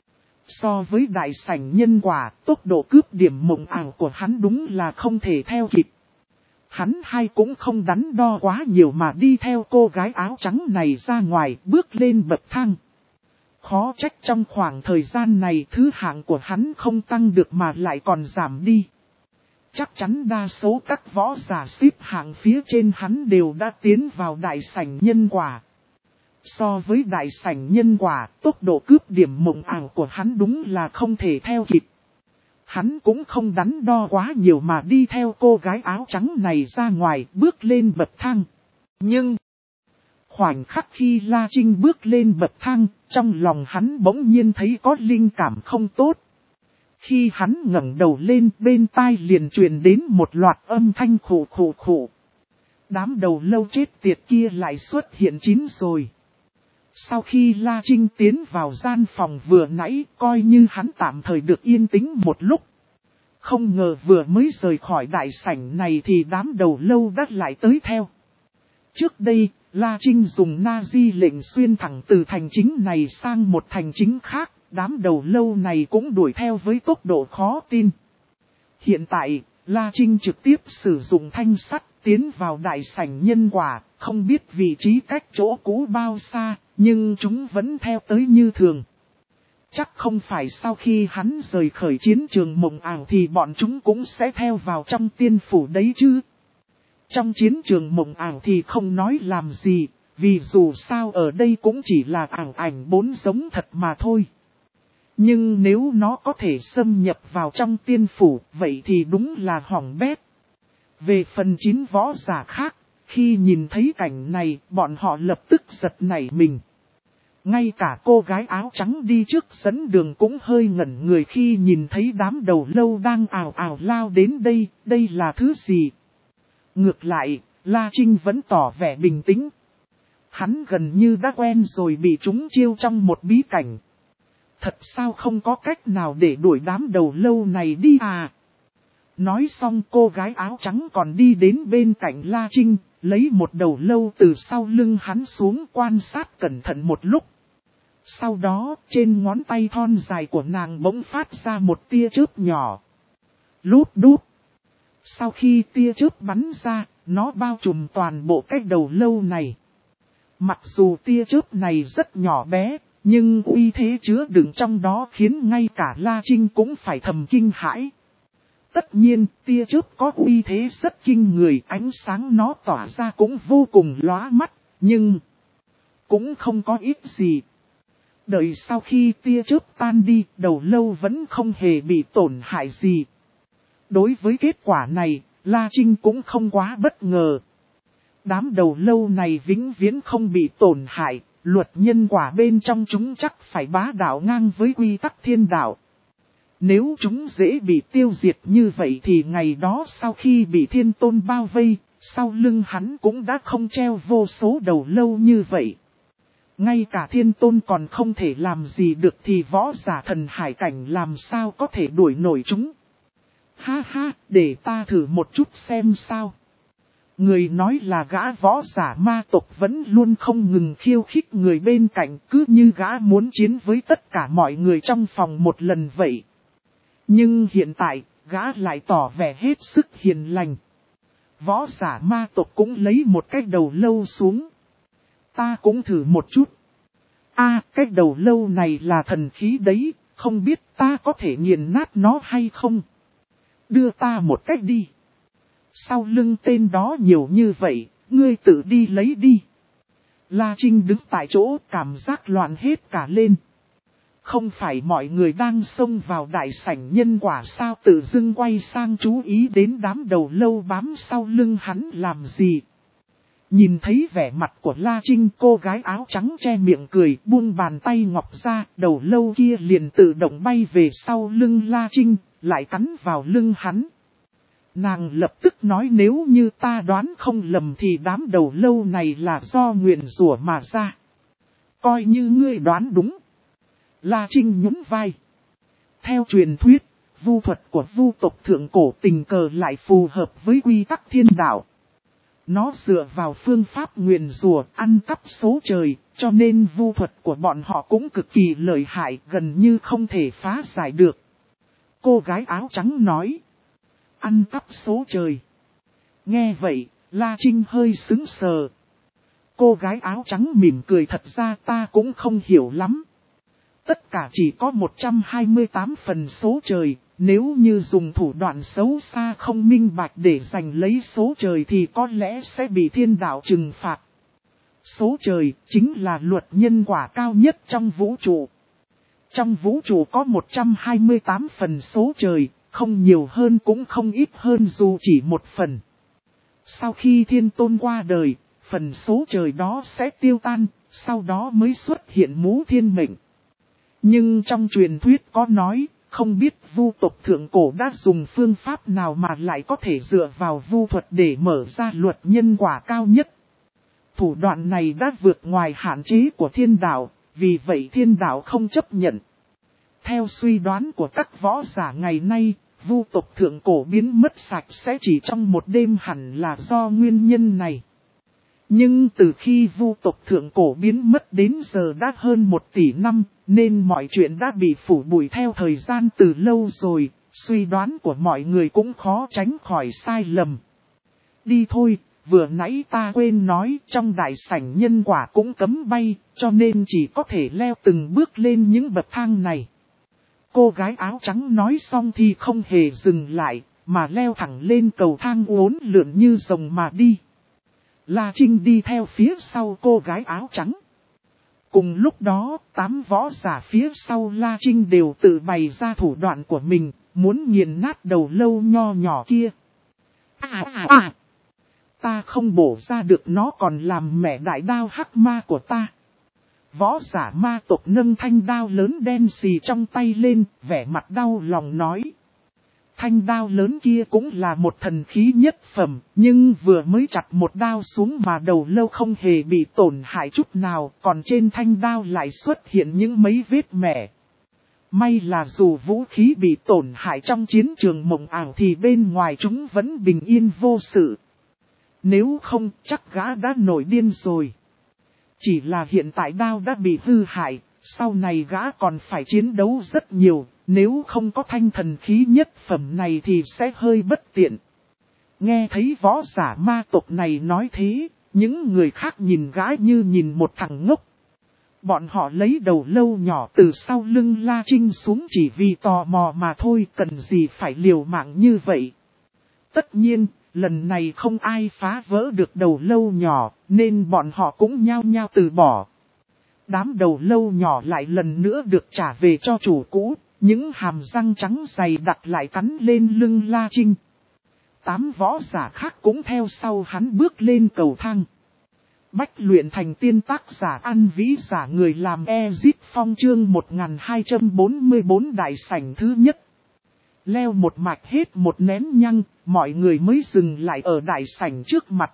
So với đại sảnh nhân quả, tốc độ cướp điểm mộng ảo của hắn đúng là không thể theo kịp. Hắn hay cũng không đắn đo quá nhiều mà đi theo cô gái áo trắng này ra ngoài, bước lên bậc thang. Khó trách trong khoảng thời gian này thứ hạng của hắn không tăng được mà lại còn giảm đi. Chắc chắn đa số các võ giả xếp hạng phía trên hắn đều đã tiến vào đại sảnh nhân quả. So với đại sảnh nhân quả, tốc độ cướp điểm mộng ảo của hắn đúng là không thể theo kịp. Hắn cũng không đắn đo quá nhiều mà đi theo cô gái áo trắng này ra ngoài, bước lên bậc thang. Nhưng khoảnh khắc khi La Trinh bước lên bậc thang, trong lòng hắn bỗng nhiên thấy có linh cảm không tốt. Khi hắn ngẩng đầu lên, bên tai liền truyền đến một loạt âm thanh khụ khụ khụ. Đám đầu lâu chết tiệt kia lại xuất hiện chín rồi. Sau khi La Trinh tiến vào gian phòng vừa nãy, coi như hắn tạm thời được yên tĩnh một lúc. Không ngờ vừa mới rời khỏi đại sảnh này thì đám đầu lâu đã lại tới theo. Trước đây, La Trinh dùng Nazi lệnh xuyên thẳng từ thành chính này sang một thành chính khác, đám đầu lâu này cũng đuổi theo với tốc độ khó tin. Hiện tại, La Trinh trực tiếp sử dụng thanh sắt tiến vào đại sảnh nhân quả, không biết vị trí cách chỗ cũ bao xa, nhưng chúng vẫn theo tới như thường. Chắc không phải sau khi hắn rời khỏi chiến trường mộng ảo thì bọn chúng cũng sẽ theo vào trong tiên phủ đấy chứ. Trong chiến trường mộng ảo thì không nói làm gì, vì dù sao ở đây cũng chỉ là ảo ảnh bốn giống thật mà thôi. Nhưng nếu nó có thể xâm nhập vào trong tiên phủ, vậy thì đúng là hỏng bét. Về phần chín võ giả khác, khi nhìn thấy cảnh này, bọn họ lập tức giật nảy mình. Ngay cả cô gái áo trắng đi trước dẫn đường cũng hơi ngẩn người khi nhìn thấy đám đầu lâu đang ào ào lao đến đây, đây là thứ gì? Ngược lại, La Trinh vẫn tỏ vẻ bình tĩnh. Hắn gần như đã quen rồi bị chúng chiêu trong một bí cảnh. Thật sao không có cách nào để đuổi đám đầu lâu này đi à? Nói xong cô gái áo trắng còn đi đến bên cạnh La Trinh, lấy một đầu lâu từ sau lưng hắn xuống quan sát cẩn thận một lúc. Sau đó, trên ngón tay thon dài của nàng bỗng phát ra một tia chớp nhỏ. Lút đút. Sau khi tia chớp bắn ra, nó bao trùm toàn bộ cái đầu lâu này. Mặc dù tia chớp này rất nhỏ bé, nhưng uy thế chứa đựng trong đó khiến ngay cả La Trinh cũng phải thầm kinh hãi. Tất nhiên, tia chớp có uy thế rất kinh người, ánh sáng nó tỏa ra cũng vô cùng lóa mắt, nhưng cũng không có ít gì. Đợi sau khi tia chớp tan đi, đầu lâu vẫn không hề bị tổn hại gì. Đối với kết quả này, La Trinh cũng không quá bất ngờ. Đám đầu lâu này vĩnh viễn không bị tổn hại, luật nhân quả bên trong chúng chắc phải bá đạo ngang với quy tắc thiên đạo. Nếu chúng dễ bị tiêu diệt như vậy thì ngày đó sau khi bị thiên tôn bao vây, sau lưng hắn cũng đã không treo vô số đầu lâu như vậy. Ngay cả thiên tôn còn không thể làm gì được thì võ giả thần hải cảnh làm sao có thể đuổi nổi chúng. Ha ha, để ta thử một chút xem sao. Người nói là gã võ giả ma tộc vẫn luôn không ngừng khiêu khích người bên cạnh, cứ như gã muốn chiến với tất cả mọi người trong phòng một lần vậy. Nhưng hiện tại, gã lại tỏ vẻ hết sức hiền lành. Võ giả ma tộc cũng lấy một cái đầu lâu xuống. Ta cũng thử một chút. À, cái đầu lâu này là thần khí đấy, không biết ta có thể nghiền nát nó hay không? Đưa ta một cách đi. Sau lưng tên đó nhiều như vậy, ngươi tự đi lấy đi. La Trinh đứng tại chỗ cảm giác loạn hết cả lên. Không phải mọi người đang xông vào đại sảnh nhân quả sao tự dưng quay sang chú ý đến đám đầu lâu bám sau lưng hắn làm gì. Nhìn thấy vẻ mặt của La Trinh, cô gái áo trắng che miệng cười buông bàn tay ngọc ra, đầu lâu kia liền tự động bay về sau lưng La Trinh, lại cắn vào lưng hắn. Nàng lập tức nói nếu như ta đoán không lầm thì đám đầu lâu này là do nguyền rủa mà ra. Coi như ngươi đoán đúng. La Trinh nhún vai. Theo truyền thuyết, vu thuật của vu tộc thượng cổ tình cờ lại phù hợp với quy tắc thiên đạo. Nó dựa vào phương pháp nguyền rủa ăn cắp số trời, cho nên vu thuật của bọn họ cũng cực kỳ lợi hại, gần như không thể phá giải được. Cô gái áo trắng nói. Ăn cắp số trời. Nghe vậy, La Trinh hơi sững sờ. Cô gái áo trắng mỉm cười thật ra ta cũng không hiểu lắm. Tất cả chỉ có một trăm hai mươi tám phần số trời, nếu như dùng thủ đoạn xấu xa không minh bạch để giành lấy số trời thì có lẽ sẽ bị thiên đạo trừng phạt. Số trời chính là luật nhân quả cao nhất trong vũ trụ. Trong vũ trụ có một trăm hai mươi tám phần số trời, không nhiều hơn cũng không ít hơn dù chỉ một phần. Sau khi thiên tôn qua đời, phần số trời đó sẽ tiêu tan, sau đó mới xuất hiện Mũ Thiên Mệnh. Nhưng trong truyền thuyết có nói, không biết vu tộc thượng cổ đã dùng phương pháp nào mà lại có thể dựa vào vu thuật để mở ra luật nhân quả cao nhất. Thủ đoạn này đã vượt ngoài hạn chế của thiên đạo, vì vậy thiên đạo không chấp nhận. Theo suy đoán của các võ giả ngày nay, vu tộc thượng cổ biến mất sạch sẽ chỉ trong một đêm hẳn là do nguyên nhân này. Nhưng từ khi vu tộc thượng cổ biến mất đến giờ đã hơn một tỷ năm, nên mọi chuyện đã bị phủ bụi theo thời gian từ lâu rồi, suy đoán của mọi người cũng khó tránh khỏi sai lầm. Đi thôi, vừa nãy ta quên nói trong đại sảnh nhân quả cũng cấm bay, cho nên chỉ có thể leo từng bước lên những bậc thang này. Cô gái áo trắng nói xong thì không hề dừng lại, mà leo thẳng lên cầu thang uốn lượn như rồng mà đi. La Trinh đi theo phía sau cô gái áo trắng. Cùng lúc đó, tám võ giả phía sau La Trinh đều tự bày ra thủ đoạn của mình, muốn nghiền nát đầu lâu nho nhỏ kia. À à à! Ta không bổ ra được nó còn làm mẻ đại đao hắc ma của ta. Võ giả ma tộc nâng thanh đao lớn đen xì trong tay lên, vẻ mặt đau lòng nói. Thanh đao lớn kia cũng là một thần khí nhất phẩm, nhưng vừa mới chặt một đao xuống mà đầu lâu không hề bị tổn hại chút nào, còn trên thanh đao lại xuất hiện những mấy vết mẻ. May là dù vũ khí bị tổn hại trong chiến trường mộng ảo thì bên ngoài chúng vẫn bình yên vô sự. Nếu không chắc gã đã nổi điên rồi. Chỉ là hiện tại đao đã bị hư hại, sau này gã còn phải chiến đấu rất nhiều, nếu không có thanh thần khí nhất phẩm này thì sẽ hơi bất tiện. Nghe thấy võ giả ma tộc này nói thế, những người khác nhìn gã như nhìn một thằng ngốc. Bọn họ lấy đầu lâu nhỏ từ sau lưng La Trinh xuống chỉ vì tò mò mà thôi, cần gì phải liều mạng như vậy. Tất nhiên, lần này không ai phá vỡ được đầu lâu nhỏ, nên bọn họ cũng nhao nhao từ bỏ. Đám đầu lâu nhỏ lại lần nữa được trả về cho chủ cũ, những hàm răng trắng dày đặt lại cắn lên lưng La Trinh. Tám võ giả khác cũng theo sau hắn bước lên cầu thang. Bách luyện thành tiên tác giả An Vĩ giả người làm Ezit Phong chương một nghìn hai trăm bốn mươi bốn đại sảnh thứ nhất. Leo một mạch hết một nén nhăng, mọi người mới dừng lại ở đại sảnh trước mặt.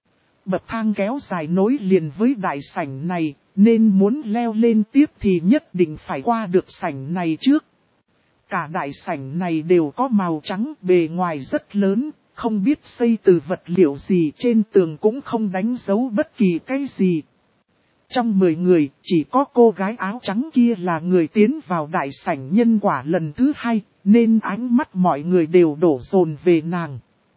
Bậc thang kéo dài nối liền với đại sảnh này, nên muốn leo lên tiếp thì nhất định phải qua được sảnh này trước. Cả đại sảnh này đều có màu trắng, bề ngoài rất lớn, không biết xây từ vật liệu gì, trên tường cũng không đánh dấu bất kỳ cái gì. Trong mười người, chỉ có cô gái áo trắng kia là người tiến vào đại sảnh nhân quả lần thứ hai, nên ánh mắt mọi người đều đổ dồn về nàng.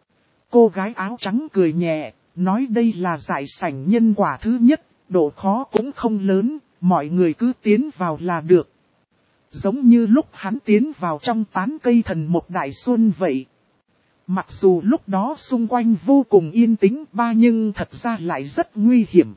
Cô gái áo trắng cười nhẹ, nói đây là đại sảnh nhân quả thứ nhất, độ khó cũng không lớn, mọi người cứ tiến vào là được. Giống như lúc hắn tiến vào trong tán cây thần một đại xuân vậy. Mặc dù lúc đó xung quanh vô cùng yên tĩnh ba nhưng thật ra lại rất nguy hiểm.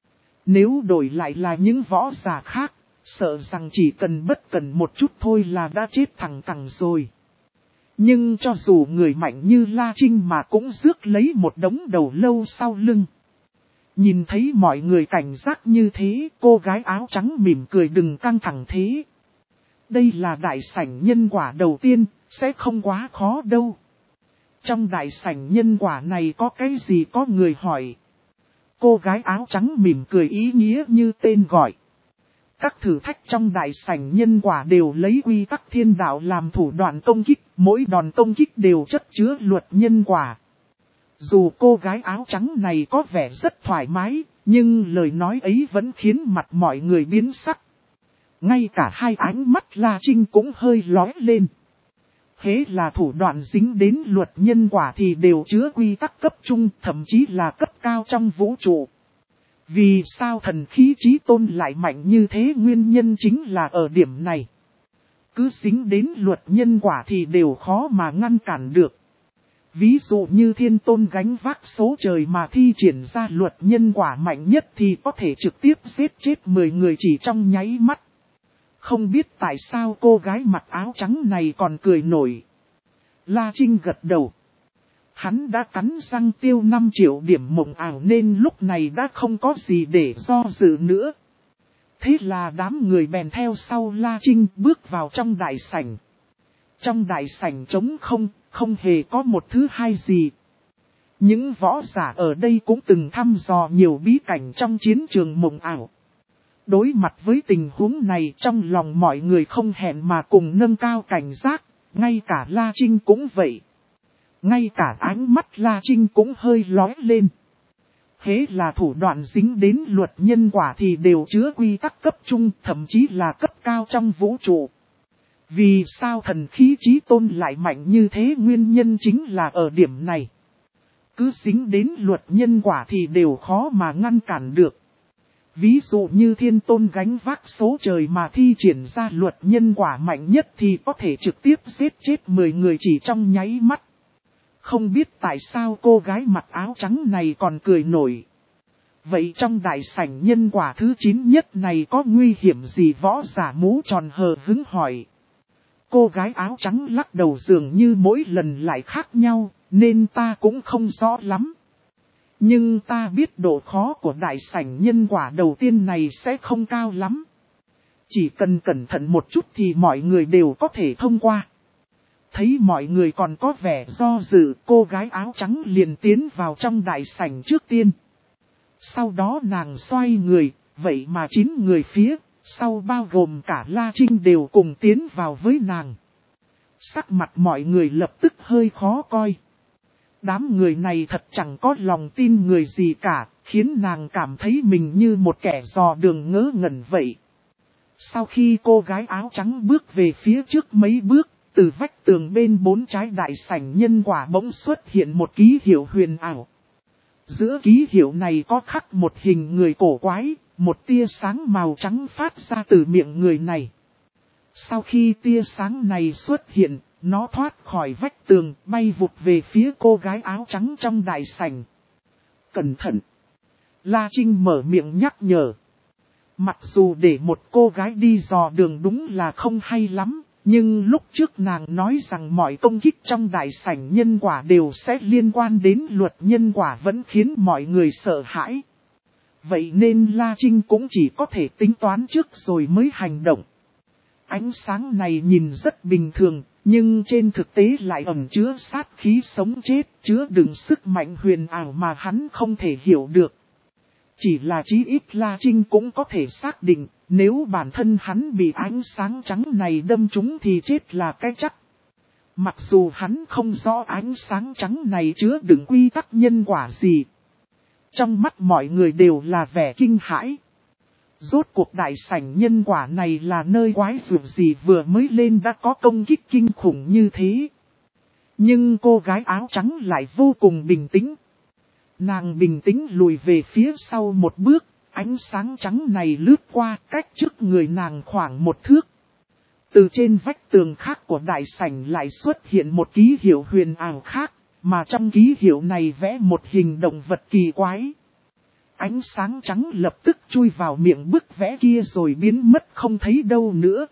Nếu đổi lại là những võ giả khác, sợ rằng chỉ cần bất cẩn một chút thôi là đã chết thẳng cẳng rồi. Nhưng cho dù người mạnh như La Trinh mà cũng rước lấy một đống đầu lâu sau lưng. Nhìn thấy mọi người cảnh giác như thế, cô gái áo trắng mỉm cười đừng căng thẳng thế. Đây là đại sảnh nhân quả đầu tiên, sẽ không quá khó đâu. Trong đại sảnh nhân quả này có cái gì có người hỏi. Cô gái áo trắng mỉm cười ý nghĩa như tên gọi. Các thử thách trong đại sảnh nhân quả đều lấy quy tắc thiên đạo làm thủ đoạn công kích, mỗi đòn công kích đều chất chứa luật nhân quả. Dù cô gái áo trắng này có vẻ rất thoải mái, nhưng lời nói ấy vẫn khiến mặt mọi người biến sắc. Ngay cả hai ánh mắt La Trinh cũng hơi lóe lên. Hễ là thủ đoạn dính đến luật nhân quả thì đều chứa quy tắc cấp trung, thậm chí là cấp cao trong vũ trụ. Vì sao thần khí chí tôn lại mạnh như thế, nguyên nhân chính là ở điểm này. Cứ dính đến luật nhân quả thì đều khó mà ngăn cản được. Ví dụ như thiên tôn gánh vác số trời mà thi triển ra luật nhân quả mạnh nhất thì có thể trực tiếp giết chết mười người chỉ trong nháy mắt. Không biết tại sao cô gái mặc áo trắng này còn cười nổi. La Trinh gật đầu. Hắn đã cắn răng tiêu năm triệu điểm mộng ảo nên lúc này đã không có gì để do dự nữa. Thế là đám người bèn theo sau La Trinh bước vào trong đại sảnh. Trong đại sảnh trống không, không hề có một thứ hai gì. Những võ giả ở đây cũng từng thăm dò nhiều bí cảnh trong chiến trường mộng ảo. Đối mặt với tình huống này trong lòng mọi người không hẹn mà cùng nâng cao cảnh giác, ngay cả La Trinh cũng vậy. Ngay cả ánh mắt La Trinh cũng hơi lóe lên. Hễ là thủ đoạn dính đến luật nhân quả thì đều chứa quy tắc cấp trung, thậm chí là cấp cao trong vũ trụ. Vì sao thần khí chí tôn lại mạnh như thế, nguyên nhân chính là ở điểm này. Cứ dính đến luật nhân quả thì đều khó mà ngăn cản được. Ví dụ như thiên tôn gánh vác số trời mà thi triển ra luật nhân quả mạnh nhất thì có thể trực tiếp giết chết mười người chỉ trong nháy mắt. Không biết tại sao cô gái mặc áo trắng này còn cười nổi. Vậy trong đại sảnh nhân quả thứ chín nhất này có nguy hiểm gì, võ giả mũ tròn hờ hứng hỏi. Cô gái áo trắng lắc đầu dường như mỗi lần lại khác nhau, nên ta cũng không rõ lắm. Nhưng ta biết độ khó của đại sảnh nhân quả đầu tiên này sẽ không cao lắm. Chỉ cần cẩn thận một chút thì mọi người đều có thể thông qua. Thấy mọi người còn có vẻ do dự, cô gái áo trắng liền tiến vào trong đại sảnh trước tiên. Sau đó nàng xoay người, vậy mà chín người phía sau bao gồm cả La Trinh đều cùng tiến vào với nàng. Sắc mặt mọi người lập tức hơi khó coi. Đám người này thật chẳng có lòng tin người gì cả, khiến nàng cảm thấy mình như một kẻ dò đường ngớ ngẩn vậy. Sau khi cô gái áo trắng bước về phía trước mấy bước, từ vách tường bên bốn trái đại sảnh nhân quả bỗng xuất hiện một ký hiệu huyền ảo. Giữa ký hiệu này có khắc một hình người cổ quái, một tia sáng màu trắng phát ra từ miệng người này. Sau khi tia sáng này xuất hiện, nó thoát khỏi vách tường, bay vụt về phía cô gái áo trắng trong đại sảnh. Cẩn thận! La Trinh mở miệng nhắc nhở. Mặc dù để một cô gái đi dò đường đúng là không hay lắm, nhưng lúc trước nàng nói rằng mọi công kích trong đại sảnh nhân quả đều sẽ liên quan đến luật nhân quả vẫn khiến mọi người sợ hãi. Vậy nên La Trinh cũng chỉ có thể tính toán trước rồi mới hành động. Ánh sáng này nhìn rất bình thường, nhưng trên thực tế lại ẩn chứa sát khí sống chết, chứa đựng sức mạnh huyền ảo mà hắn không thể hiểu được. Chỉ là chí ít La Trinh cũng có thể xác định, nếu bản thân hắn bị ánh sáng trắng này đâm trúng thì chết là cái chắc. Mặc dù hắn không rõ ánh sáng trắng này chứa đựng quy tắc nhân quả gì. Trong mắt mọi người đều là vẻ kinh hãi. Rốt cuộc đại sảnh nhân quả này là nơi quái dường gì vừa mới lên đã có công kích kinh khủng như thế. Nhưng cô gái áo trắng lại vô cùng bình tĩnh. Nàng bình tĩnh lùi về phía sau một bước, ánh sáng trắng này lướt qua cách trước người nàng khoảng một thước. Từ trên vách tường khác của đại sảnh lại xuất hiện một ký hiệu huyền ảo khác, mà trong ký hiệu này vẽ một hình động vật kỳ quái. Ánh sáng trắng lập tức chui vào miệng bức vẽ kia rồi biến mất không thấy đâu nữa.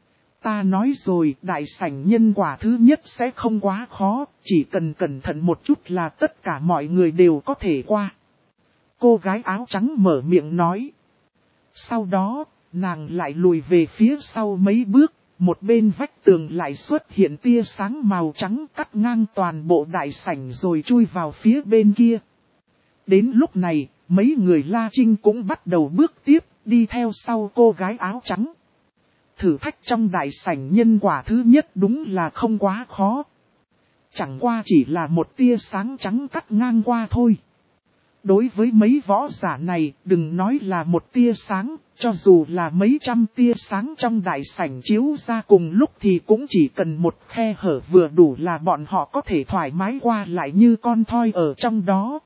Ta nói rồi, đại sảnh nhân quả thứ nhất sẽ không quá khó, chỉ cần cẩn thận một chút là tất cả mọi người đều có thể qua. Cô gái áo trắng mở miệng nói. Sau đó, nàng lại lùi về phía sau mấy bước, một bên vách tường lại xuất hiện tia sáng màu trắng cắt ngang toàn bộ đại sảnh rồi chui vào phía bên kia. Đến lúc này, mấy người La Trinh cũng bắt đầu bước tiếp, đi theo sau cô gái áo trắng. Thử thách trong đại sảnh nhân quả thứ nhất đúng là không quá khó. Chẳng qua chỉ là một tia sáng trắng cắt ngang qua thôi. Đối với mấy võ giả này, đừng nói là một tia sáng, cho dù là mấy trăm tia sáng trong đại sảnh chiếu ra cùng lúc thì cũng chỉ cần một khe hở vừa đủ là bọn họ có thể thoải mái qua lại như con thoi ở trong đó.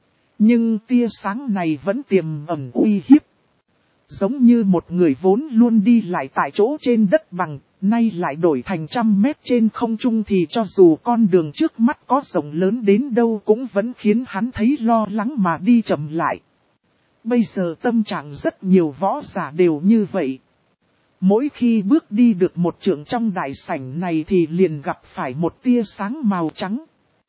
Nhưng tia sáng này vẫn tiềm ẩn uy hiếp. Giống như một người vốn luôn đi lại tại chỗ trên đất bằng, nay lại đổi thành trăm mét trên không trung thì cho dù con đường trước mắt có rộng lớn đến đâu cũng vẫn khiến hắn thấy lo lắng mà đi chậm lại. Bây giờ tâm trạng rất nhiều võ giả đều như vậy. Mỗi khi bước đi được một trượng trong đại sảnh này thì liền gặp phải một tia sáng màu trắng.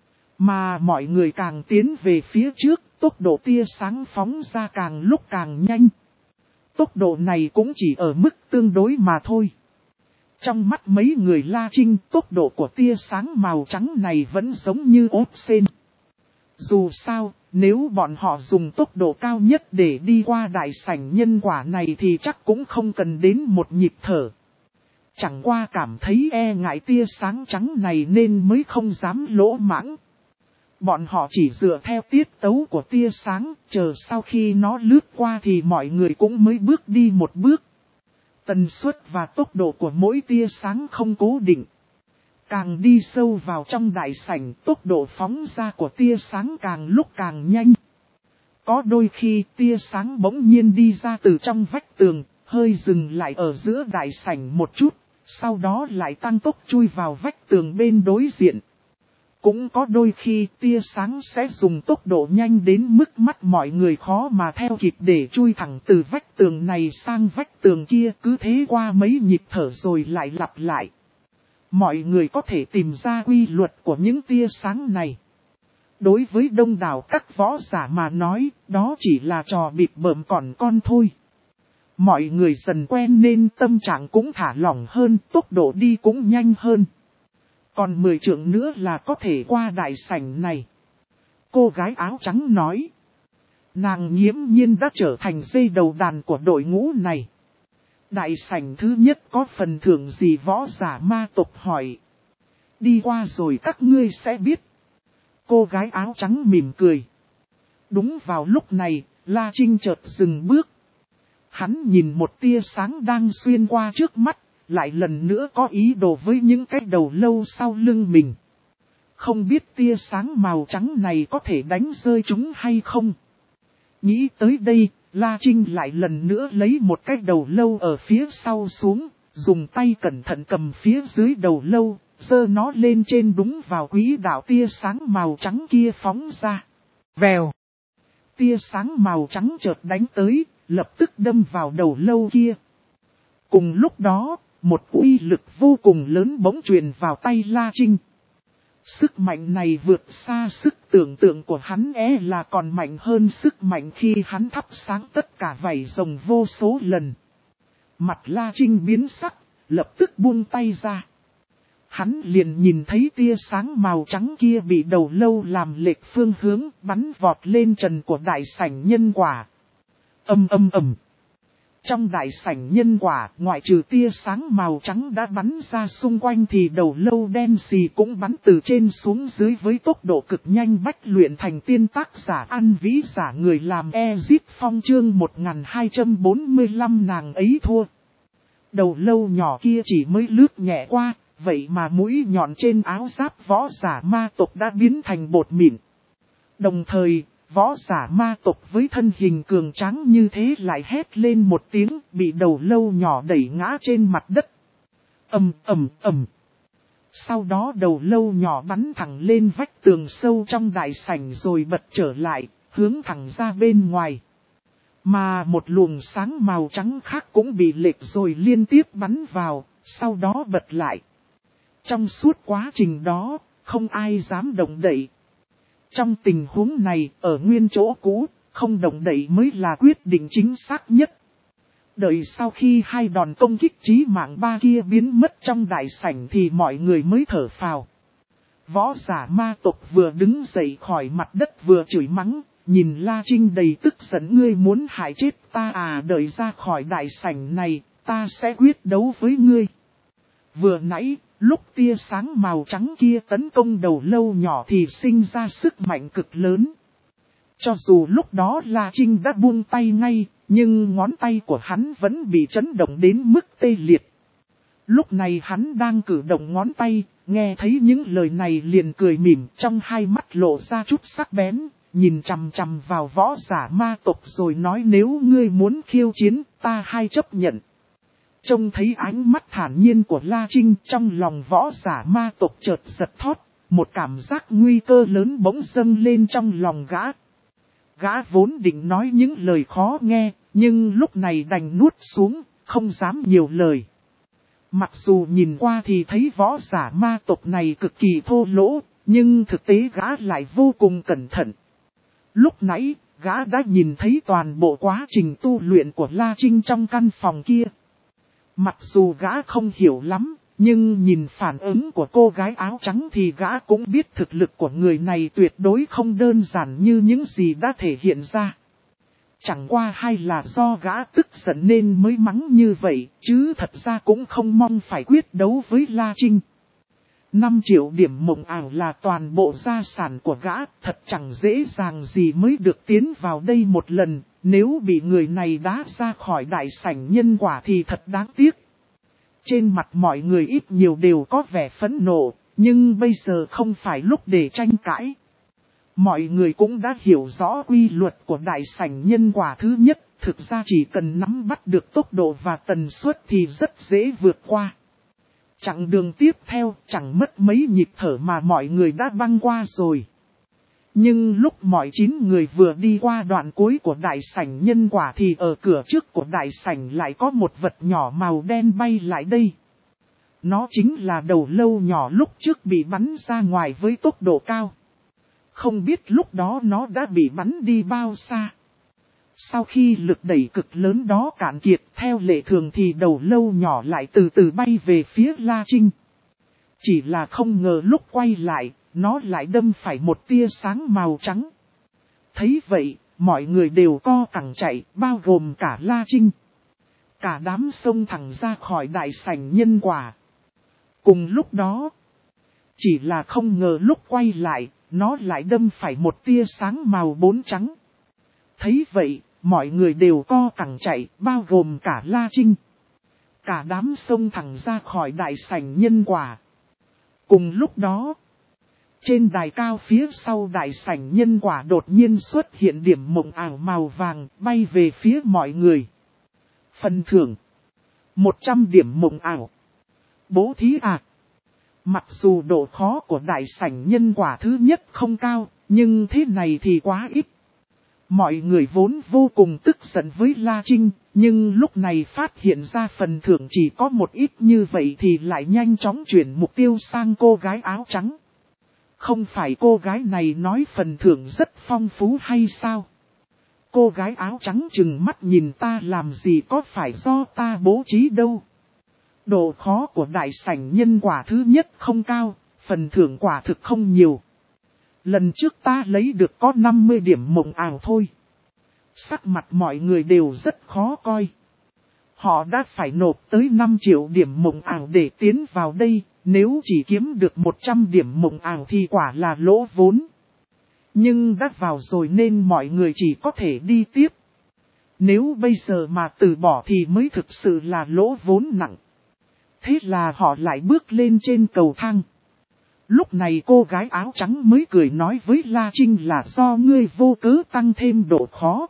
Mà mọi người càng tiến về phía trước, tốc độ tia sáng phóng ra càng lúc càng nhanh. Tốc độ này cũng chỉ ở mức tương đối mà thôi. Trong mắt mấy người La Trinh, tốc độ của tia sáng màu trắng này vẫn giống như ốp sên. Dù sao, nếu bọn họ dùng tốc độ cao nhất để đi qua đại sảnh nhân quả này thì chắc cũng không cần đến một nhịp thở. Chẳng qua cảm thấy e ngại tia sáng trắng này nên mới không dám lỗ mãng. Bọn họ chỉ dựa theo tiết tấu của tia sáng, chờ sau khi nó lướt qua thì mọi người cũng mới bước đi một bước. Tần suất và tốc độ của mỗi tia sáng không cố định. Càng đi sâu vào trong đại sảnh, tốc độ phóng ra của tia sáng càng lúc càng nhanh. Có đôi khi tia sáng bỗng nhiên đi ra từ trong vách tường, hơi dừng lại ở giữa đại sảnh một chút, sau đó lại tăng tốc chui vào vách tường bên đối diện. Cũng có đôi khi tia sáng sẽ dùng tốc độ nhanh đến mức mắt mọi người khó mà theo kịp để chui thẳng từ vách tường này sang vách tường kia, cứ thế qua mấy nhịp thở rồi lại lặp lại. Mọi người có thể tìm ra quy luật của những tia sáng này. Đối với đông đảo các võ giả mà nói, đó chỉ là trò bịp bợm còn con thôi. Mọi người dần quen nên tâm trạng cũng thả lỏng hơn, tốc độ đi cũng nhanh hơn. Còn mười trượng nữa là có thể qua đại sảnh này. Cô gái áo trắng nói. Nàng nghiễm nhiên đã trở thành dây đầu đàn của đội ngũ này. Đại sảnh thứ nhất có phần thưởng gì võ giả ma tộc hỏi. Đi qua rồi các ngươi sẽ biết. Cô gái áo trắng mỉm cười. Đúng vào lúc này, La Trinh chợt dừng bước. Hắn nhìn một tia sáng đang xuyên qua trước mắt, lại lần nữa có ý đồ với những cái đầu lâu sau lưng mình. Không biết tia sáng màu trắng này có thể đánh rơi chúng hay không? Nghĩ tới đây, La Trinh lại lần nữa lấy một cái đầu lâu ở phía sau xuống, dùng tay cẩn thận cầm phía dưới đầu lâu, giơ nó lên trên đúng vào quỹ đạo tia sáng màu trắng kia phóng ra. Vèo! Tia sáng màu trắng chợt đánh tới, lập tức đâm vào đầu lâu kia. Cùng lúc đó, một uy lực vô cùng lớn bỗng truyền vào tay La Trinh. Sức mạnh này vượt xa sức tưởng tượng của hắn, é là còn mạnh hơn sức mạnh khi hắn thắp sáng tất cả vảy rồng vô số lần. Mặt La Trinh biến sắc, lập tức buông tay ra. Hắn liền nhìn thấy tia sáng màu trắng kia bị đầu lâu làm lệch phương hướng bắn vọt lên trần của đại sảnh nhân quả. Âm âm ầm. Trong đại sảnh nhân quả, ngoại trừ tia sáng màu trắng đã bắn ra xung quanh thì đầu lâu đen xì cũng bắn từ trên xuống dưới với tốc độ cực nhanh, bách luyện thành tiên tác giả ăn vĩ giả người làm Ezip Phong chương một nghìn hai trăm bốn mươi lăm nàng ấy thua. Đầu lâu nhỏ kia chỉ mới lướt nhẹ qua, vậy mà mũi nhọn trên áo giáp võ giả ma tộc đã biến thành bột mịn. Đồng thời, võ giả ma tộc với thân hình cường tráng như thế lại hét lên một tiếng, bị đầu lâu nhỏ đẩy ngã trên mặt đất. Ầm ầm ầm. Sau đó đầu lâu nhỏ bắn thẳng lên vách tường sâu trong đại sảnh rồi bật trở lại, hướng thẳng ra bên ngoài. Mà một luồng sáng màu trắng khác cũng bị lệch rồi liên tiếp bắn vào, sau đó bật lại. Trong suốt quá trình đó, không ai dám động đậy. Trong tình huống này, ở nguyên chỗ cũ, không động đậy mới là quyết định chính xác nhất. Đợi sau khi hai đòn công kích chí mạng ba kia biến mất trong đại sảnh thì mọi người mới thở phào. Võ giả ma tộc vừa đứng dậy khỏi mặt đất vừa chửi mắng, nhìn La Trinh đầy tức giận, ngươi muốn hại chết ta à, đợi ra khỏi đại sảnh này, ta sẽ quyết đấu với ngươi. Vừa nãy, lúc tia sáng màu trắng kia tấn công đầu lâu nhỏ thì sinh ra sức mạnh cực lớn. Cho dù lúc đó La Trinh đã buông tay ngay, nhưng ngón tay của hắn vẫn bị chấn động đến mức tê liệt. Lúc này hắn đang cử động ngón tay, nghe thấy những lời này liền cười mỉm, trong hai mắt lộ ra chút sắc bén, nhìn chằm chằm vào võ giả ma tộc rồi nói, nếu ngươi muốn khiêu chiến, ta hay chấp nhận. Trông thấy ánh mắt thản nhiên của La Trinh, trong lòng võ giả ma tộc chợt giật thót, một cảm giác nguy cơ lớn bỗng dâng lên trong lòng gã. Gã vốn định nói những lời khó nghe, nhưng lúc này đành nuốt xuống, không dám nhiều lời. Mặc dù nhìn qua thì thấy võ giả ma tộc này cực kỳ thô lỗ, nhưng thực tế gã lại vô cùng cẩn thận. Lúc nãy, gã đã nhìn thấy toàn bộ quá trình tu luyện của La Trinh trong căn phòng kia. Mặc dù gã không hiểu lắm, nhưng nhìn phản ứng của cô gái áo trắng thì gã cũng biết thực lực của người này tuyệt đối không đơn giản như những gì đã thể hiện ra. Chẳng qua hay là do gã tức giận nên mới mắng như vậy, chứ thật ra cũng không mong phải quyết đấu với La Trinh. năm triệu điểm mộng ảo là toàn bộ gia sản của gã, thật chẳng dễ dàng gì mới được tiến vào đây một lần, nếu bị người này đá ra khỏi đại sảnh nhân quả thì thật đáng tiếc. Trên mặt mọi người ít nhiều đều có vẻ phẫn nộ, nhưng bây giờ không phải lúc để tranh cãi. Mọi người cũng đã hiểu rõ quy luật của đại sảnh nhân quả thứ nhất, thực ra chỉ cần nắm bắt được tốc độ và tần suất thì rất dễ vượt qua. Chặng đường tiếp theo chẳng mất mấy nhịp thở mà mọi người đã băng qua rồi. Nhưng lúc mọi chín người vừa đi qua đoạn cuối của đại sảnh nhân quả thì ở cửa trước của đại sảnh lại có một vật nhỏ màu đen bay lại đây. Nó chính là đầu lâu nhỏ lúc trước bị bắn ra ngoài với tốc độ cao. Không biết lúc đó nó đã bị bắn đi bao xa. Sau khi lực đẩy cực lớn đó cạn kiệt, theo lệ thường thì đầu lâu nhỏ lại từ từ bay về phía La Trinh. Chỉ là không ngờ lúc quay lại, nó lại đâm phải một tia sáng màu trắng. Thấy vậy, mọi người đều co cẳng chạy, bao gồm cả La Trinh. Cả đám xông thẳng ra khỏi đại sảnh nhân quả. Cùng lúc đó, chỉ là không ngờ lúc quay lại, nó lại đâm phải một tia sáng màu bốn trắng. Thấy vậy, mọi người đều co cẳng chạy, bao gồm cả La Trinh. Cả đám xông thẳng ra khỏi đại sảnh nhân quả. Cùng lúc đó, trên đài cao phía sau đại sảnh nhân quả đột nhiên xuất hiện điểm mộng ảo màu vàng bay về phía mọi người. Phần thưởng một trăm điểm mộng ảo. Bố thí à. Mặc dù độ khó của đại sảnh nhân quả thứ nhất không cao, nhưng thế này thì quá ít. Mọi người vốn vô cùng tức giận với La Trinh, nhưng lúc này phát hiện ra phần thưởng chỉ có một ít như vậy thì lại nhanh chóng chuyển mục tiêu sang cô gái áo trắng. Không phải cô gái này nói phần thưởng rất phong phú hay sao? Cô gái áo trắng chừng mắt nhìn ta làm gì có phải do ta bố trí đâu. Độ khó của đại sảnh nhân quả thứ nhất không cao, phần thưởng quả thực không nhiều. Lần trước ta lấy được có năm mươi điểm mộng ảo thôi. Sắc mặt mọi người đều rất khó coi. Họ đã phải nộp tới năm triệu điểm mộng ảo để tiến vào đây, nếu chỉ kiếm được một trăm điểm mộng ảo thì quả là lỗ vốn. Nhưng đã vào rồi nên mọi người chỉ có thể đi tiếp. Nếu bây giờ mà từ bỏ thì mới thực sự là lỗ vốn nặng. Thế là họ lại bước lên trên cầu thang. Lúc này cô gái áo trắng mới cười nói với La Trinh là do ngươi vô cớ tăng thêm độ khó.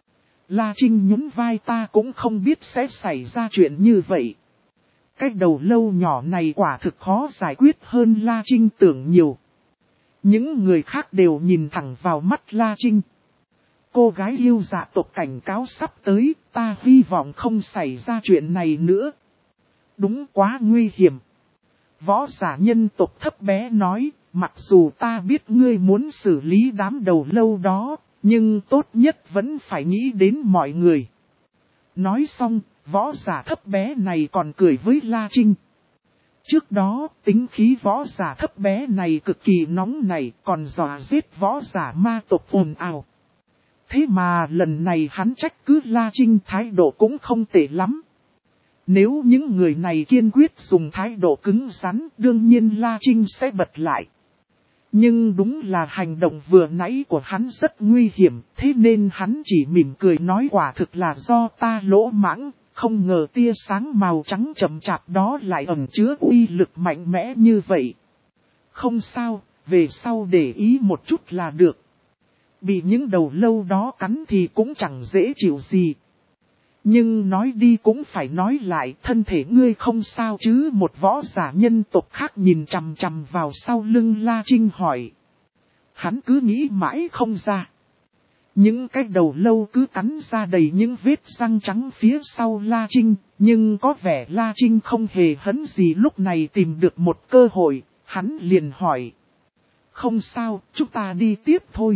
La Trinh nhún vai, ta cũng không biết sẽ xảy ra chuyện như vậy. Cái đầu lâu nhỏ này quả thực khó giải quyết hơn La Trinh tưởng nhiều. Những người khác đều nhìn thẳng vào mắt La Trinh. Cô gái yêu dạ tộc cảnh cáo sắp tới, ta hy vọng không xảy ra chuyện này nữa. Đúng quá nguy hiểm. Võ giả nhân tộc thấp bé nói, mặc dù ta biết ngươi muốn xử lý đám đầu lâu đó, nhưng tốt nhất vẫn phải nghĩ đến mọi người. Nói xong, võ giả thấp bé này còn cười với La Trinh. Trước đó, tính khí võ giả thấp bé này cực kỳ nóng này, còn dọa giết võ giả ma tộc ồn ào. Thế mà lần này hắn trách cứ La Trinh thái độ cũng không tệ lắm. Nếu những người này kiên quyết dùng thái độ cứng rắn, đương nhiên La Trinh sẽ bật lại. Nhưng đúng là hành động vừa nãy của hắn rất nguy hiểm, thế nên hắn chỉ mỉm cười nói quả thực là do ta lỗ mãng, không ngờ tia sáng màu trắng chậm chạp đó lại ẩn chứa uy lực mạnh mẽ như vậy. Không sao, về sau để ý một chút là được. Bị những đầu lâu đó cắn thì cũng chẳng dễ chịu gì. Nhưng nói đi cũng phải nói lại, thân thể ngươi không sao chứ? Một võ giả nhân tộc khác nhìn chằm chằm vào sau lưng La Trinh hỏi. Hắn cứ nghĩ mãi không ra. Những cái đầu lâu cứ cắn ra đầy những vết răng trắng phía sau La Trinh, nhưng có vẻ La Trinh không hề hấn gì. Lúc này tìm được một cơ hội, hắn liền hỏi. Không sao, chúng ta đi tiếp thôi.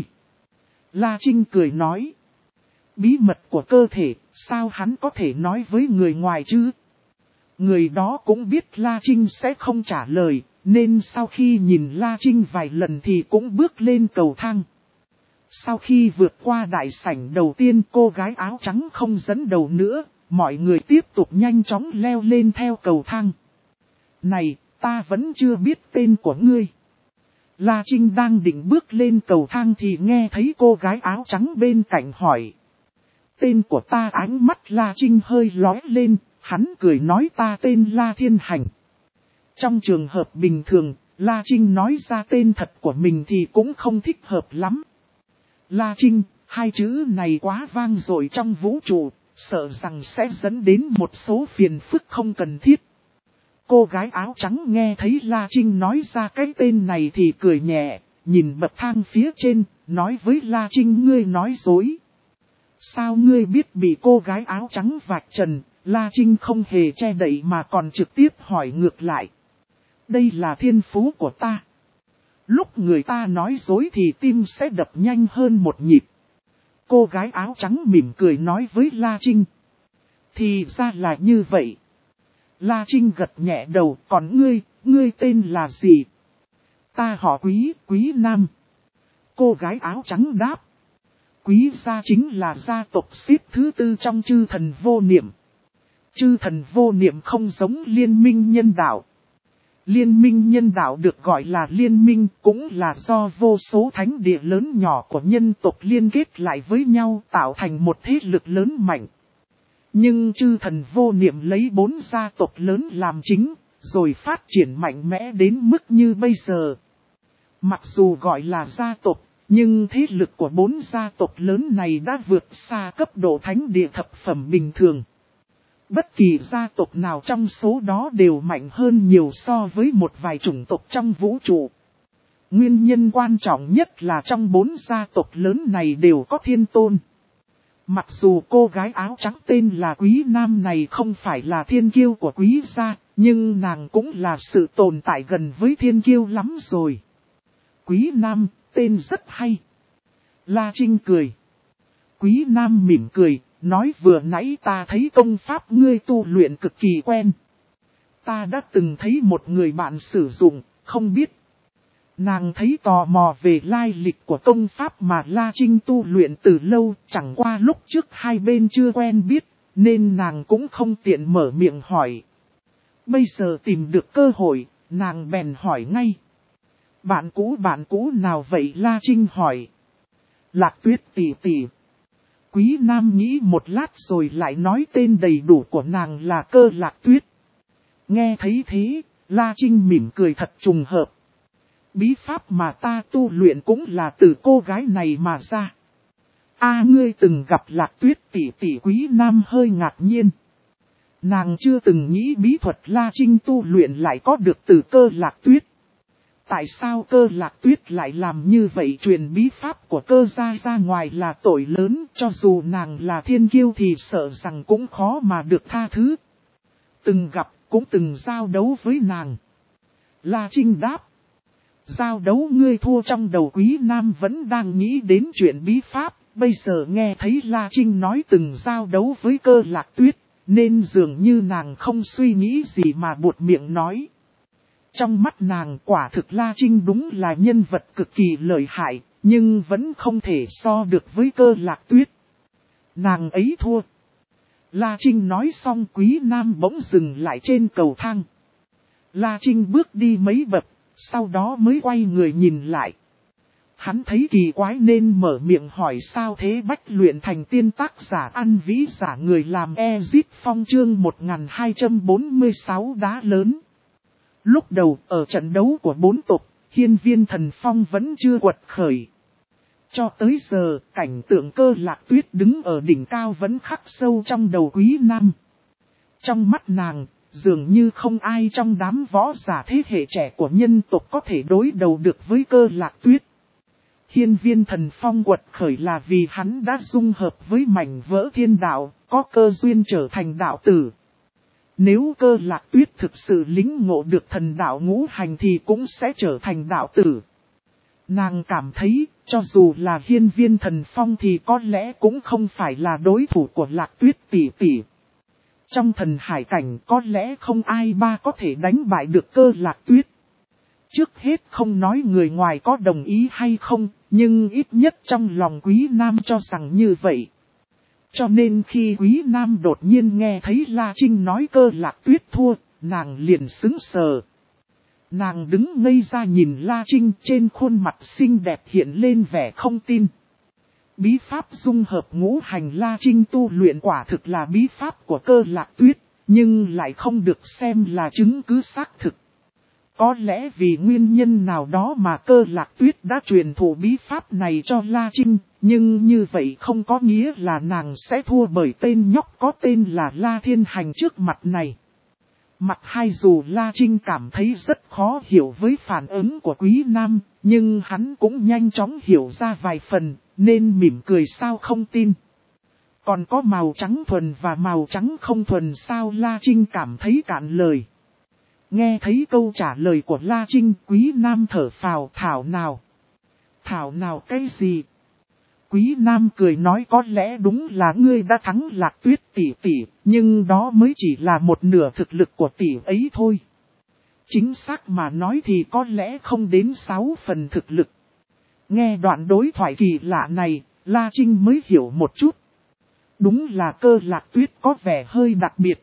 La Trinh cười nói. Bí mật của cơ thể, sao hắn có thể nói với người ngoài chứ? Người đó cũng biết La Trinh sẽ không trả lời, nên sau khi nhìn La Trinh vài lần thì cũng bước lên cầu thang. Sau khi vượt qua đại sảnh đầu tiên, cô gái áo trắng không dẫn đầu nữa, mọi người tiếp tục nhanh chóng leo lên theo cầu thang. Này, ta vẫn chưa biết tên của ngươi. La Trinh đang định bước lên cầu thang thì nghe thấy cô gái áo trắng bên cạnh hỏi. Tên của ta, ánh mắt La Trinh hơi lóe lên, hắn cười nói ta tên La Thiên Hành. Trong trường hợp bình thường, La Trinh nói ra tên thật của mình thì cũng không thích hợp lắm. La Trinh, hai chữ này quá vang dội trong vũ trụ, sợ rằng sẽ dẫn đến một số phiền phức không cần thiết. Cô gái áo trắng nghe thấy La Trinh nói ra cái tên này thì cười nhẹ, nhìn bậc thang phía trên, nói với La Trinh ngươi nói dối. Sao ngươi biết? Bị cô gái áo trắng vạch trần, La Trinh không hề che đậy mà còn trực tiếp hỏi ngược lại. Đây là thiên phú của ta. Lúc người ta nói dối thì tim sẽ đập nhanh hơn một nhịp. Cô gái áo trắng mỉm cười nói với La Trinh. Thì ra là như vậy. La Trinh gật nhẹ đầu, còn ngươi, ngươi tên là gì? Ta họ Quý, Quý Nam. Cô gái áo trắng đáp. Quý gia chính là gia tộc xếp thứ tư trong chư thần vô niệm. Chư thần vô niệm không giống liên minh nhân đạo. Liên minh nhân đạo được gọi là liên minh, cũng là do vô số thánh địa lớn nhỏ của nhân tộc liên kết lại với nhau tạo thành một thế lực lớn mạnh. Nhưng chư thần vô niệm lấy bốn gia tộc lớn làm chính, rồi phát triển mạnh mẽ đến mức như bây giờ. Mặc dù gọi là gia tộc, nhưng thế lực của bốn gia tộc lớn này đã vượt xa cấp độ thánh địa thập phẩm bình thường. Bất kỳ gia tộc nào trong số đó đều mạnh hơn nhiều so với một vài chủng tộc trong vũ trụ. Nguyên nhân quan trọng nhất là trong bốn gia tộc lớn này đều có thiên tôn. Mặc dù cô gái áo trắng tên là Quý Nam này không phải là thiên kiêu của Quý gia, nhưng nàng cũng là sự tồn tại gần với thiên kiêu lắm rồi. Quý Nam, tên rất hay. La Trinh cười. Quý Nam mỉm cười, nói vừa nãy ta thấy công pháp ngươi tu luyện cực kỳ quen. Ta đã từng thấy một người bạn sử dụng, không biết. Nàng thấy tò mò về lai lịch của công pháp mà La Trinh tu luyện từ lâu, chẳng qua lúc trước hai bên chưa quen biết, nên nàng cũng không tiện mở miệng hỏi. Bây giờ tìm được cơ hội, nàng bèn hỏi ngay. Bạn cũ bạn cũ nào vậy? La Trinh hỏi. Lạc Tuyết tỷ tỷ. Quý Nam nghĩ một lát rồi lại nói tên đầy đủ của nàng là Cơ Lạc Tuyết. Nghe thấy thế, La Trinh mỉm cười thật trùng hợp. Bí pháp mà ta tu luyện cũng là từ cô gái này mà ra. A ngươi từng gặp Lạc Tuyết tỷ tỷ? Quý Nam hơi ngạc nhiên. Nàng chưa từng nghĩ bí thuật La Trinh tu luyện lại có được từ Cơ Lạc Tuyết. Tại sao Cơ Lạc Tuyết lại làm như vậy? Truyền bí pháp của Cơ gia ra ngoài là tội lớn, cho dù nàng là thiên kiêu thì sợ rằng cũng khó mà được tha thứ. Từng gặp, cũng từng giao đấu với nàng. La Trinh đáp. Giao đấu? Ngươi thua? Trong đầu Quý Nam vẫn đang nghĩ đến chuyện bí pháp, bây giờ nghe thấy La Trinh nói từng giao đấu với Cơ Lạc Tuyết, nên dường như nàng không suy nghĩ gì mà buột miệng nói. Trong mắt nàng quả thực La Trinh đúng là nhân vật cực kỳ lợi hại, nhưng vẫn không thể so được với Cơ Lạc Tuyết. Nàng ấy thua. La Trinh nói xong Quý Nam bỗng dừng lại trên cầu thang. La Trinh bước đi mấy bậc, sau đó mới quay người nhìn lại. Hắn thấy kỳ quái nên mở miệng hỏi sao thế? Bách luyện thành tiên tác giả ăn vĩ giả người làm Ezip Phong chương một nghìn hai trăm bốn mươi sáu đá lớn. Lúc đầu ở trận đấu của bốn tộc, Hiên Viên Thần Phong vẫn chưa quật khởi. Cho tới giờ, cảnh tượng Cơ Lạc Tuyết đứng ở đỉnh cao vẫn khắc sâu trong đầu Quý Nam. Trong mắt nàng, dường như không ai trong đám võ giả thế hệ trẻ của nhân tộc có thể đối đầu được với Cơ Lạc Tuyết. Hiên Viên Thần Phong quật khởi là vì hắn đã dung hợp với mảnh vỡ thiên đạo, có cơ duyên trở thành đạo tử. Nếu Cơ Lạc Tuyết thực sự lĩnh ngộ được thần đạo ngũ hành thì cũng sẽ trở thành đạo tử. Nàng cảm thấy, cho dù là Hiên Viên Thần Phong thì có lẽ cũng không phải là đối thủ của Lạc Tuyết tỷ tỷ. Trong thần hải cảnh có lẽ không ai ba có thể đánh bại được Cơ Lạc Tuyết. Trước hết không nói người ngoài có đồng ý hay không, nhưng ít nhất trong lòng Quý Nam cho rằng như vậy. Cho nên khi Quý Nam đột nhiên nghe thấy La Trinh nói Cơ Lạc Tuyết thua, nàng liền sững sờ. Nàng đứng ngây ra nhìn La Trinh, trên khuôn mặt xinh đẹp hiện lên vẻ không tin. Bí pháp dung hợp ngũ hành La Trinh tu luyện quả thực là bí pháp của Cơ Lạc Tuyết, nhưng lại không được xem là chứng cứ xác thực. Có lẽ vì nguyên nhân nào đó mà Cơ Lạc Tuyết đã truyền thụ bí pháp này cho La Trinh, nhưng như vậy không có nghĩa là nàng sẽ thua bởi tên nhóc có tên là La Thiên Hành trước mặt này. Mặt hai dù La Trinh cảm thấy rất khó hiểu với phản ứng của Quý Nam, nhưng hắn cũng nhanh chóng hiểu ra vài phần, nên mỉm cười sao không tin. Còn có màu trắng thuần và màu trắng không thuần sao? La Trinh cảm thấy cạn lời. Nghe thấy câu trả lời của La Trinh, Quý Nam thở phào, thảo nào. Thảo nào cái gì? Quý Nam cười nói có lẽ đúng là ngươi đã thắng Lạc Tuyết tỷ tỷ, nhưng đó mới chỉ là một nửa thực lực của tỷ ấy thôi. Chính xác mà nói thì có lẽ không đến sáu phần thực lực. Nghe đoạn đối thoại kỳ lạ này, La Trinh mới hiểu một chút. Đúng là Cơ Lạc Tuyết có vẻ hơi đặc biệt.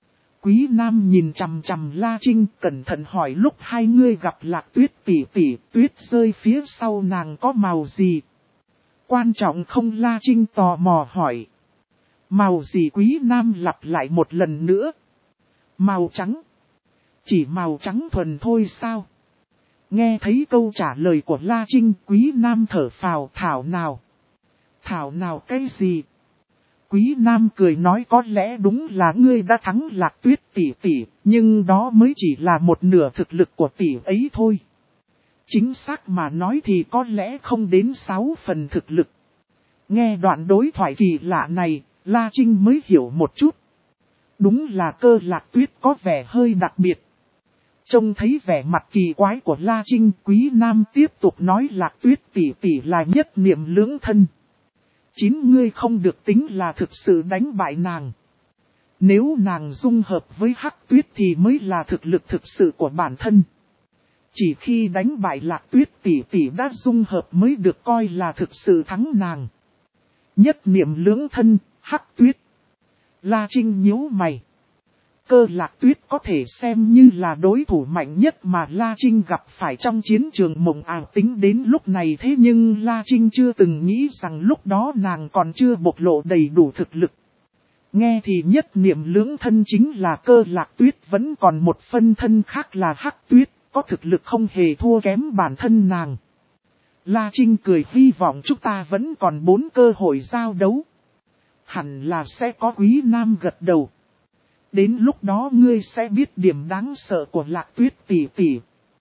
Quý Nam nhìn chằm chằm La Trinh, cẩn thận hỏi lúc hai ngươi gặp Lạc Tuyết tỷ tỷ, tuyết rơi phía sau nàng có màu gì? Quan trọng không? La Trinh tò mò hỏi. Màu gì? Quý Nam lặp lại một lần nữa. Màu trắng. Chỉ màu trắng thuần thôi sao? Nghe thấy câu trả lời của La Trinh, Quý Nam thở phào, thảo nào. Thảo nào cái gì? Quý Nam cười nói có lẽ đúng là ngươi đã thắng Lạc Tuyết tỷ tỷ, nhưng đó mới chỉ là một nửa thực lực của tỷ ấy thôi. Chính xác mà nói thì có lẽ không đến sáu phần thực lực. Nghe đoạn đối thoại kỳ lạ này, La Trinh mới hiểu một chút. Đúng là Cơ Lạc Tuyết có vẻ hơi đặc biệt. Trông thấy vẻ mặt kỳ quái của La Trinh, Quý Nam tiếp tục nói Lạc Tuyết tỷ tỷ là nhất niệm lưỡng thân. Chín ngươi không được tính là thực sự đánh bại nàng. Nếu nàng dung hợp với Hắc Tuyết thì mới là thực lực thực sự của bản thân. Chỉ khi đánh bại Lạc Tuyết tỷ tỷ đã dung hợp mới được coi là thực sự thắng nàng. Nhất niệm lưỡng thân, Hắc Tuyết. La Trinh nhíu mày. Cơ Lạc Tuyết có thể xem như là đối thủ mạnh nhất mà La Trinh gặp phải trong chiến trường mộng ảo. Tính đến lúc này thế nhưng La Trinh chưa từng nghĩ rằng lúc đó nàng còn chưa bộc lộ đầy đủ thực lực. Nghe thì nhất niệm lưỡng thân chính là Cơ Lạc Tuyết, vẫn còn một phân thân khác là Hắc Tuyết, có thực lực không hề thua kém bản thân nàng. La Trinh cười, hy vọng chúng ta vẫn còn bốn cơ hội giao đấu. Hẳn là sẽ có. Quý Nam gật đầu. Đến lúc đó ngươi sẽ biết điểm đáng sợ của Lạc Tuyết tỷ tỷ.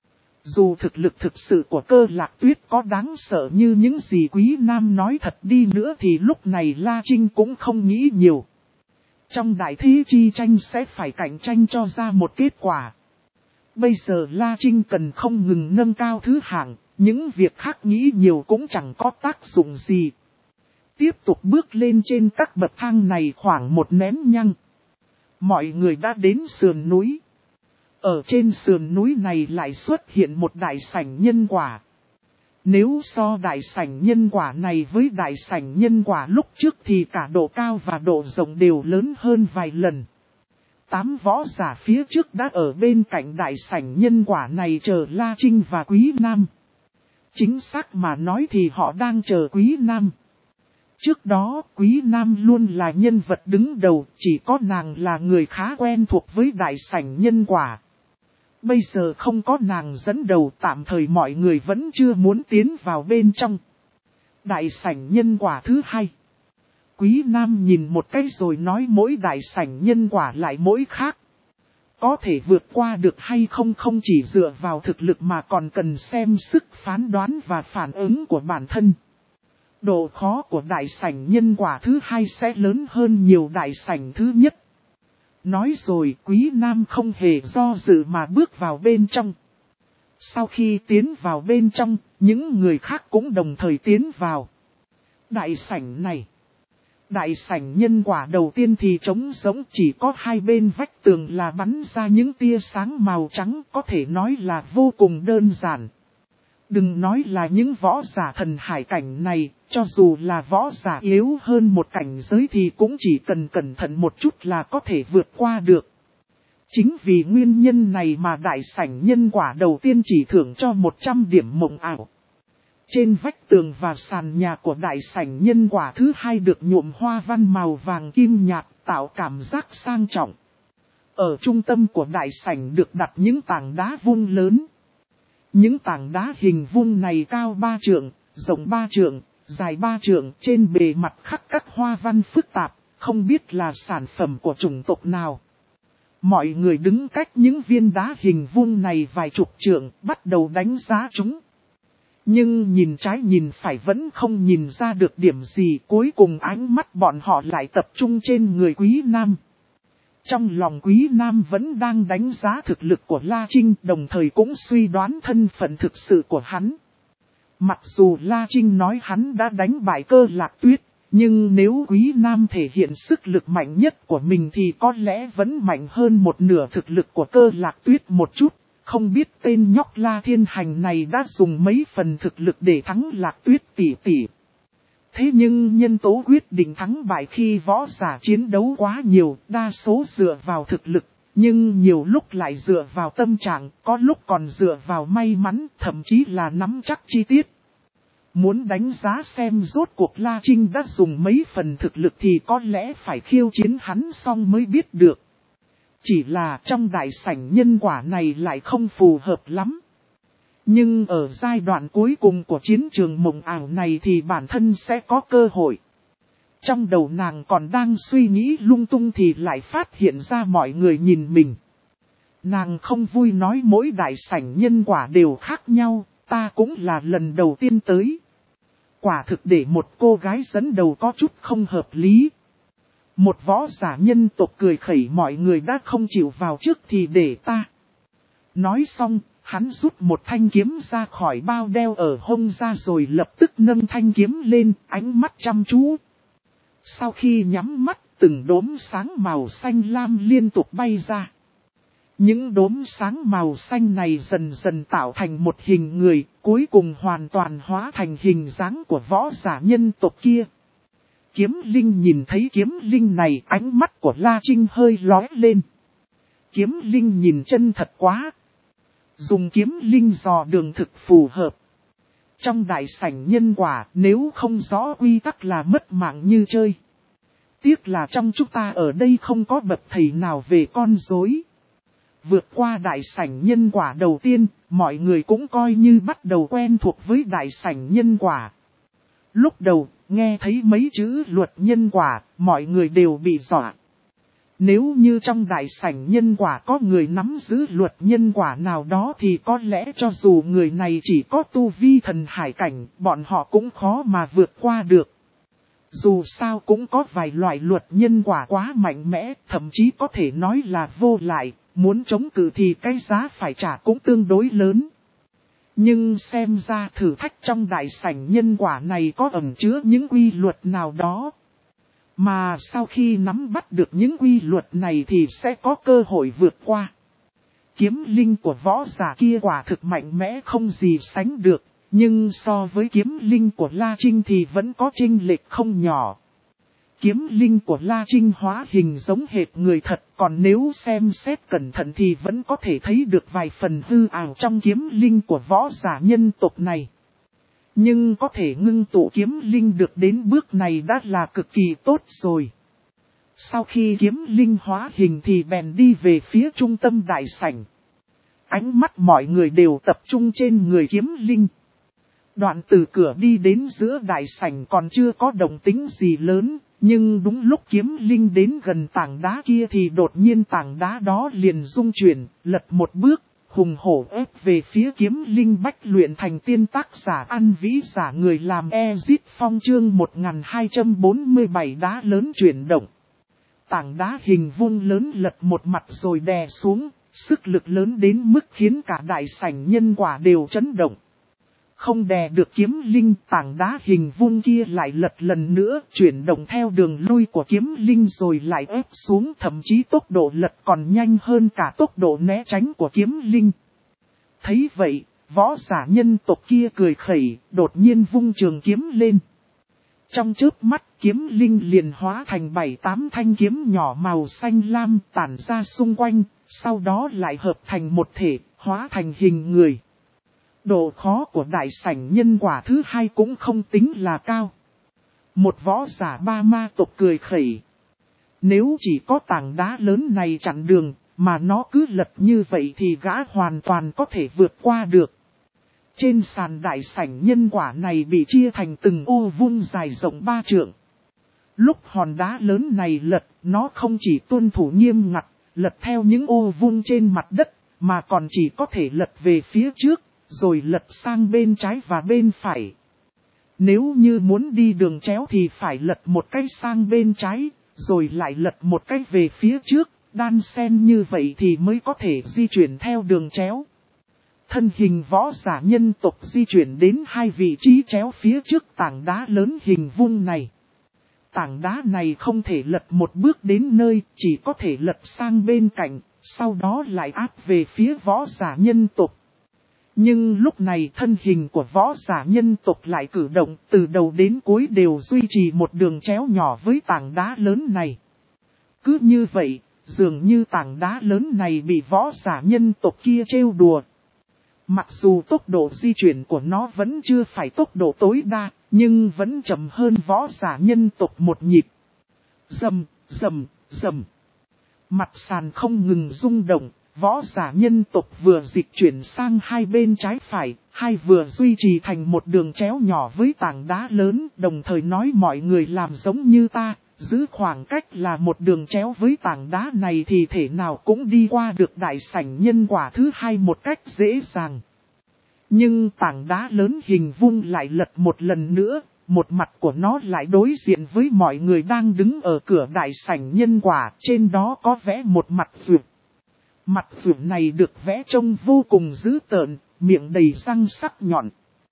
Dù thực lực thực sự của Cơ Lạc Tuyết có đáng sợ như những gì Quý Nam nói thật đi nữa thì lúc này La Trinh cũng không nghĩ nhiều. Trong đại thế chi tranh sẽ phải cạnh tranh cho ra một kết quả. Bây giờ La Trinh cần không ngừng nâng cao thứ hạng, những việc khác nghĩ nhiều cũng chẳng có tác dụng gì. Tiếp tục bước lên trên các bậc thang này khoảng một nén nhăng. Mọi người đã đến sườn núi. Ở trên sườn núi này lại xuất hiện một đại sảnh nhân quả. Nếu so đại sảnh nhân quả này với đại sảnh nhân quả lúc trước thì cả độ cao và độ rộng đều lớn hơn vài lần. Tám võ giả phía trước đã ở bên cạnh đại sảnh nhân quả này chờ La Trinh và Quý Nam. Chính xác mà nói thì họ đang chờ Quý Nam. Trước đó, Quý Nam luôn là nhân vật đứng đầu, chỉ có nàng là người khá quen thuộc với đại sảnh nhân quả. Bây giờ không có nàng dẫn đầu, tạm thời mọi người vẫn chưa muốn tiến vào bên trong. Đại sảnh nhân quả thứ hai. Quý Nam nhìn một cái rồi nói mỗi đại sảnh nhân quả lại mỗi khác. Có thể vượt qua được hay không không chỉ dựa vào thực lực mà còn cần xem sức phán đoán và phản ứng của bản thân. Độ khó của đại sảnh nhân quả thứ hai sẽ lớn hơn nhiều đại sảnh thứ nhất. Nói rồi Quý Nam không hề do dự mà bước vào bên trong. Sau khi tiến vào bên trong, những người khác cũng đồng thời tiến vào. Đại sảnh này. Đại sảnh nhân quả đầu tiên thì trống rỗng, chỉ có hai bên vách tường là bắn ra những tia sáng màu trắng, có thể nói là vô cùng đơn giản. Đừng nói là những võ giả thần hải cảnh này, cho dù là võ giả yếu hơn một cảnh giới thì cũng chỉ cần cẩn thận một chút là có thể vượt qua được. Chính vì nguyên nhân này mà đại sảnh nhân quả đầu tiên chỉ thưởng cho một trăm điểm mộng ảo. Trên vách tường và sàn nhà của đại sảnh nhân quả thứ hai được nhuộm hoa văn màu vàng kim nhạt, tạo cảm giác sang trọng. Ở trung tâm của đại sảnh được đặt những tảng đá vuông lớn. Những tảng đá hình vuông này cao ba trượng, rộng ba trượng, dài ba trượng, trên bề mặt khắc các hoa văn phức tạp, không biết là sản phẩm của chủng tộc nào. Mọi người đứng cách những viên đá hình vuông này vài chục trượng, bắt đầu đánh giá chúng. Nhưng nhìn trái nhìn phải vẫn không nhìn ra được điểm gì, cuối cùng ánh mắt bọn họ lại tập trung trên người Quý Nam. Trong lòng Quý Nam vẫn đang đánh giá thực lực của La Trinh, đồng thời cũng suy đoán thân phận thực sự của hắn. Mặc dù La Trinh nói hắn đã đánh bại Cơ Lạc Tuyết, nhưng nếu Quý Nam thể hiện sức lực mạnh nhất của mình thì có lẽ vẫn mạnh hơn một nửa thực lực của Cơ Lạc Tuyết một chút. Không biết tên nhóc La Thiên Hành này đã dùng mấy phần thực lực để thắng Lạc Tuyết tỷ tỷ. Thế nhưng nhân tố quyết định thắng bại khi võ giả chiến đấu quá nhiều, đa số dựa vào thực lực, nhưng nhiều lúc lại dựa vào tâm trạng, có lúc còn dựa vào may mắn, thậm chí là nắm chắc chi tiết. Muốn đánh giá xem rốt cuộc La Trinh đã dùng mấy phần thực lực thì có lẽ phải khiêu chiến hắn xong mới biết được. Chỉ là trong đại sảnh nhân quả này lại không phù hợp lắm. Nhưng ở giai đoạn cuối cùng của chiến trường mộng ảo này thì bản thân sẽ có cơ hội. Trong đầu nàng còn đang suy nghĩ lung tung thì lại phát hiện ra mọi người nhìn mình. Nàng không vui nói mỗi đại sảnh nhân quả đều khác nhau, ta cũng là lần đầu tiên tới. Quả thực để một cô gái dẫn đầu có chút không hợp lý. Một võ giả nhân tộc cười khẩy mọi người đã không chịu vào trước thì để ta. Nói xong, hắn rút một thanh kiếm ra khỏi bao đeo ở hông ra rồi lập tức nâng thanh kiếm lên, ánh mắt chăm chú. Sau khi nhắm mắt, từng đốm sáng màu xanh lam liên tục bay ra. Những đốm sáng màu xanh này dần dần tạo thành một hình người, cuối cùng hoàn toàn hóa thành hình dáng của võ giả nhân tộc kia. Kiếm Linh nhìn thấy kiếm Linh này, ánh mắt của La Trinh hơi lóe lên. Kiếm Linh nhìn chân thật quá. Dùng kiếm Linh dò đường thực phù hợp. Trong đại sảnh nhân quả, nếu không rõ quy tắc là mất mạng như chơi. Tiếc là trong chúng ta ở đây không có bậc thầy nào về con rối. Vượt qua đại sảnh nhân quả đầu tiên, mọi người cũng coi như bắt đầu quen thuộc với đại sảnh nhân quả. Lúc đầu, nghe thấy mấy chữ luật nhân quả, mọi người đều bị dọa. Nếu như trong đại sảnh nhân quả có người nắm giữ luật nhân quả nào đó thì có lẽ cho dù người này chỉ có tu vi thần hải cảnh, bọn họ cũng khó mà vượt qua được. Dù sao cũng có vài loại luật nhân quả quá mạnh mẽ, thậm chí có thể nói là vô lại, muốn chống cự thì cái giá phải trả cũng tương đối lớn. Nhưng xem ra thử thách trong đại sảnh nhân quả này có ẩn chứa những quy luật nào đó. Mà sau khi nắm bắt được những quy luật này thì sẽ có cơ hội vượt qua. Kiếm linh của võ giả kia quả thực mạnh mẽ không gì sánh được, nhưng so với kiếm linh của La Trinh thì vẫn có chênh lệch không nhỏ. Kiếm linh của La Trinh hóa hình giống hệt người thật, còn nếu xem xét cẩn thận thì vẫn có thể thấy được vài phần hư ảo trong kiếm linh của võ giả nhân tộc này. Nhưng có thể ngưng tụ kiếm linh được đến bước này đã là cực kỳ tốt rồi. Sau khi kiếm linh hóa hình thì bèn đi về phía trung tâm đại sảnh. Ánh mắt mọi người đều tập trung trên người kiếm linh. Đoạn từ cửa đi đến giữa đại sảnh còn chưa có động tĩnh gì lớn, nhưng đúng lúc kiếm linh đến gần tảng đá kia thì đột nhiên tảng đá đó liền rung chuyển, lật một bước, hùng hổ ép về phía kiếm linh bách luyện thành tiên tác giả ăn vĩ giả người làm Ezit Phong chương một nghìn hai trăm bốn mươi bảy đá lớn chuyển động. Tảng đá hình vuông lớn lật một mặt rồi đè xuống, sức lực lớn đến mức khiến cả đại sảnh nhân quả đều chấn động. Không đè được kiếm linh, tảng đá hình vuông kia lại lật lần nữa, chuyển động theo đường lui của kiếm linh rồi lại ép xuống, thậm chí tốc độ lật còn nhanh hơn cả tốc độ né tránh của kiếm linh. Thấy vậy, võ giả nhân tộc kia cười khẩy, đột nhiên vung trường kiếm lên. Trong chớp mắt, kiếm linh liền hóa thành bảy tám thanh kiếm nhỏ màu xanh lam tản ra xung quanh, sau đó lại hợp thành một thể, hóa thành hình người. Độ khó của đại sảnh nhân quả thứ hai cũng không tính là cao. Một võ giả ba ma tộc cười khẩy. Nếu chỉ có tảng đá lớn này chặn đường, mà nó cứ lật như vậy thì gã hoàn toàn có thể vượt qua được. Trên sàn đại sảnh nhân quả này bị chia thành từng ô vuông dài rộng ba trượng. Lúc hòn đá lớn này lật, nó không chỉ tuân thủ nghiêm ngặt, lật theo những ô vuông trên mặt đất, mà còn chỉ có thể lật về phía trước, rồi lật sang bên trái và bên phải. Nếu như muốn đi đường chéo thì phải lật một cái sang bên trái, rồi lại lật một cái về phía trước, Đan xen như vậy thì mới có thể di chuyển theo đường chéo. Thân hình võ giả nhân tộc di chuyển đến hai vị trí chéo phía trước tảng đá lớn hình vuông này. Tảng đá này không thể lật một bước đến nơi, chỉ có thể lật sang bên cạnh, sau đó lại áp về phía võ giả nhân tộc. Nhưng lúc này thân hình của võ giả nhân tộc lại cử động, từ đầu đến cuối đều duy trì một đường chéo nhỏ với tảng đá lớn này. Cứ như vậy, dường như tảng đá lớn này bị võ giả nhân tộc kia trêu đùa. Mặc dù tốc độ di chuyển của nó vẫn chưa phải tốc độ tối đa, nhưng vẫn chậm hơn võ giả nhân tộc một nhịp. Rầm, rầm, rầm. Mặt sàn không ngừng rung động, võ giả nhân tộc vừa dịch chuyển sang hai bên trái phải, hai vừa duy trì thành một đường chéo nhỏ với tảng đá lớn, đồng thời nói mọi người làm giống như ta, giữ khoảng cách là một đường chéo với tảng đá này thì thể nào cũng đi qua được đại sảnh nhân quả thứ hai một cách dễ dàng. Nhưng tảng đá lớn hình vuông lại lật một lần nữa, một mặt của nó lại đối diện với mọi người đang đứng ở cửa đại sảnh nhân quả, trên đó có vẽ một mặt vượt. Mặt vượt này được vẽ trông vô cùng dữ tợn, miệng đầy răng sắc nhọn.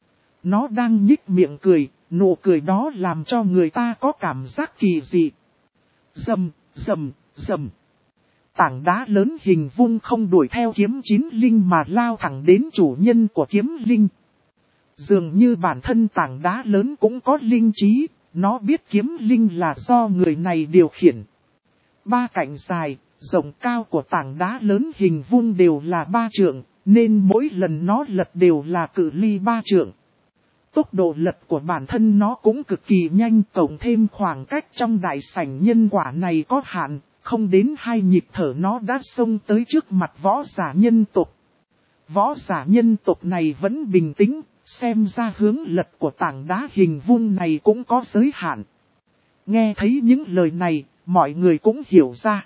Nó đang nhích miệng cười, nụ cười đó làm cho người ta có cảm giác kỳ dị. Rầm, rầm, rầm. Tảng đá lớn hình vuông không đuổi theo kiếm chín linh mà lao thẳng đến chủ nhân của kiếm linh. Dường như bản thân tảng đá lớn cũng có linh trí, nó biết kiếm linh là do người này điều khiển. Ba cạnh dài, rộng cao của tảng đá lớn hình vuông đều là ba trượng, nên mỗi lần nó lật đều là cự ly ba trượng. Tốc độ lật của bản thân nó cũng cực kỳ nhanh, cộng thêm khoảng cách trong đại sảnh nhân quả này có hạn, không đến hai nhịp thở nó đã xông tới trước mặt võ giả nhân tộc. Võ giả nhân tộc này vẫn bình tĩnh, xem ra hướng lật của tảng đá hình vuông này cũng có giới hạn. Nghe thấy những lời này, mọi người cũng hiểu ra.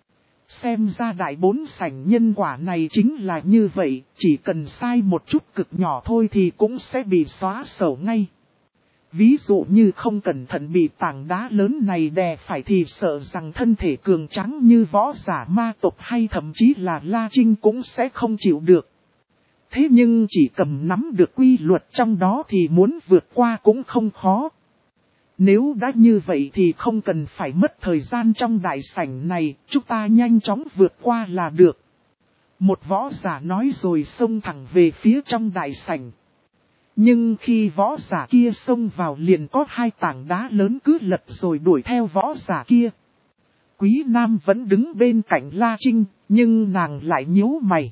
Xem ra đại bốn sảnh nhân quả này chính là như vậy, chỉ cần sai một chút cực nhỏ thôi thì cũng sẽ bị xóa sổ ngay. Ví dụ như không cẩn thận bị tảng đá lớn này đè phải thì sợ rằng thân thể cường tráng như võ giả ma tộc hay thậm chí là La Trinh cũng sẽ không chịu được. Thế nhưng chỉ cầm nắm được quy luật trong đó thì muốn vượt qua cũng không khó. Nếu đã như vậy thì không cần phải mất thời gian trong đại sảnh này, chúng ta nhanh chóng vượt qua là được. Một võ giả nói rồi xông thẳng về phía trong đại sảnh. Nhưng khi võ giả kia xông vào liền có hai tảng đá lớn cứ lật rồi đuổi theo võ giả kia. Quý Nam vẫn đứng bên cạnh La Trinh, nhưng nàng lại nhíu mày.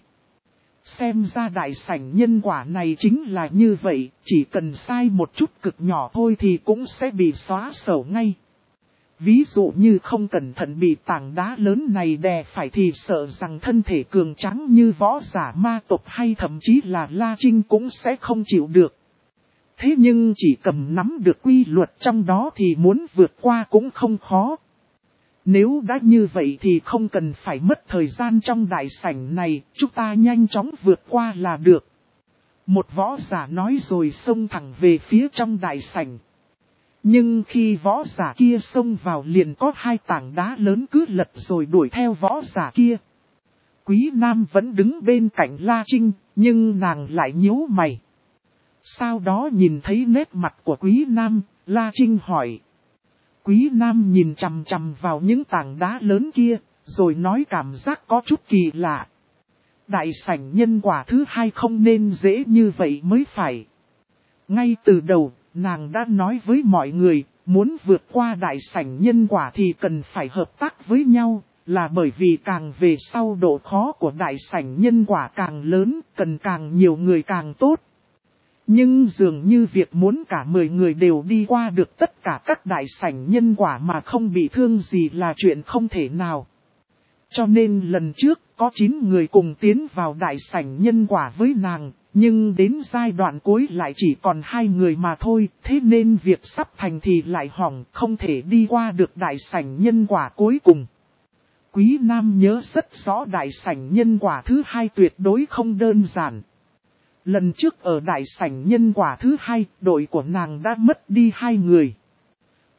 Xem ra đại sảnh nhân quả này chính là như vậy, chỉ cần sai một chút cực nhỏ thôi thì cũng sẽ bị xóa sổ ngay. Ví dụ như không cẩn thận bị tảng đá lớn này đè phải thì sợ rằng thân thể cường tráng như võ giả ma tộc hay thậm chí là La Trinh cũng sẽ không chịu được. Thế nhưng chỉ cầm nắm được quy luật trong đó thì muốn vượt qua cũng không khó. Nếu đã như vậy thì không cần phải mất thời gian trong đại sảnh này, chúng ta nhanh chóng vượt qua là được. Một võ giả nói rồi xông thẳng về phía trong đại sảnh. Nhưng khi võ giả kia xông vào liền có hai tảng đá lớn cứ lật rồi đuổi theo võ giả kia. Quý Nam vẫn đứng bên cạnh La Trinh, nhưng nàng lại nhíu mày. Sau đó nhìn thấy nét mặt của Quý Nam, La Trinh hỏi. Quý Nam nhìn chằm chằm vào những tảng đá lớn kia, rồi nói cảm giác có chút kỳ lạ. Đại sảnh nhân quả thứ hai không nên dễ như vậy mới phải. Ngay từ đầu, nàng đã nói với mọi người, muốn vượt qua đại sảnh nhân quả thì cần phải hợp tác với nhau, là bởi vì càng về sau độ khó của đại sảnh nhân quả càng lớn, cần càng nhiều người càng tốt. Nhưng dường như việc muốn cả mười người đều đi qua được tất cả các đại sảnh nhân quả mà không bị thương gì là chuyện không thể nào. Cho nên lần trước có chín người cùng tiến vào đại sảnh nhân quả với nàng, nhưng đến giai đoạn cuối lại chỉ còn hai người mà thôi, thế nên việc sắp thành thì lại hỏng, không thể đi qua được đại sảnh nhân quả cuối cùng. Quý Nam nhớ rất rõ đại sảnh nhân quả thứ hai tuyệt đối không đơn giản. Lần trước ở đại sảnh nhân quả thứ hai, đội của nàng đã mất đi hai người.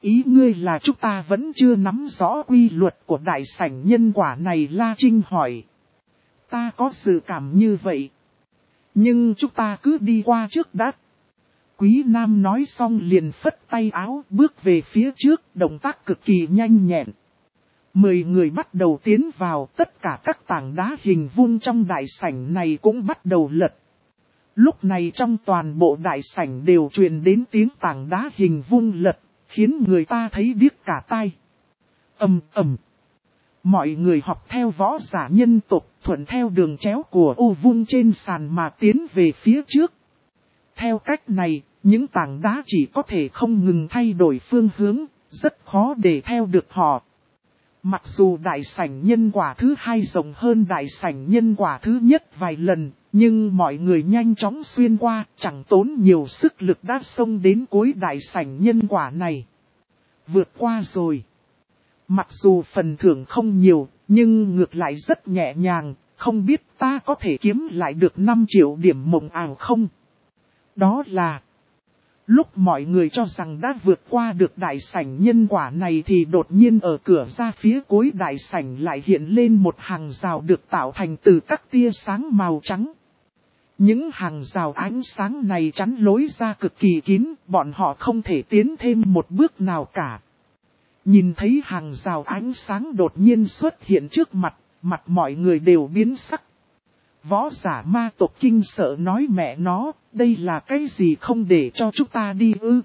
Ý ngươi là chúng ta vẫn chưa nắm rõ quy luật của đại sảnh nhân quả này, La Trinh hỏi. Ta có dự cảm như vậy. Nhưng chúng ta cứ đi qua trước đã. Quý Nam nói xong liền phất tay áo bước về phía trước, động tác cực kỳ nhanh nhẹn. Mười người bắt đầu tiến vào, tất cả các tảng đá hình vuông trong đại sảnh này cũng bắt đầu lật. Lúc này trong toàn bộ đại sảnh đều truyền đến tiếng tảng đá hình vuông lật, khiến người ta thấy điếc cả tai. Ầm ầm. Mọi người học theo võ giả nhân tộc, thuận theo đường chéo của ô vuông trên sàn mà tiến về phía trước. Theo cách này, những tảng đá chỉ có thể không ngừng thay đổi phương hướng, rất khó để theo được họ. Mặc dù đại sảnh nhân quả thứ hai rộng hơn đại sảnh nhân quả thứ nhất vài lần, nhưng mọi người nhanh chóng xuyên qua, chẳng tốn nhiều sức lực đã xông đến cuối đại sảnh nhân quả này. Vượt qua rồi. Mặc dù phần thưởng không nhiều, nhưng ngược lại rất nhẹ nhàng, không biết ta có thể kiếm lại được năm triệu điểm mộng ảo không? Đó là... Lúc mọi người cho rằng đã vượt qua được đại sảnh nhân quả này thì đột nhiên ở cửa ra phía cuối đại sảnh lại hiện lên một hàng rào được tạo thành từ các tia sáng màu trắng. Những hàng rào ánh sáng này chắn lối ra cực kỳ kín, bọn họ không thể tiến thêm một bước nào cả. Nhìn thấy hàng rào ánh sáng đột nhiên xuất hiện trước mặt, mặt mọi người đều biến sắc. Võ giả ma tộc kinh sợ nói mẹ nó, đây là cái gì không để cho chúng ta đi ư?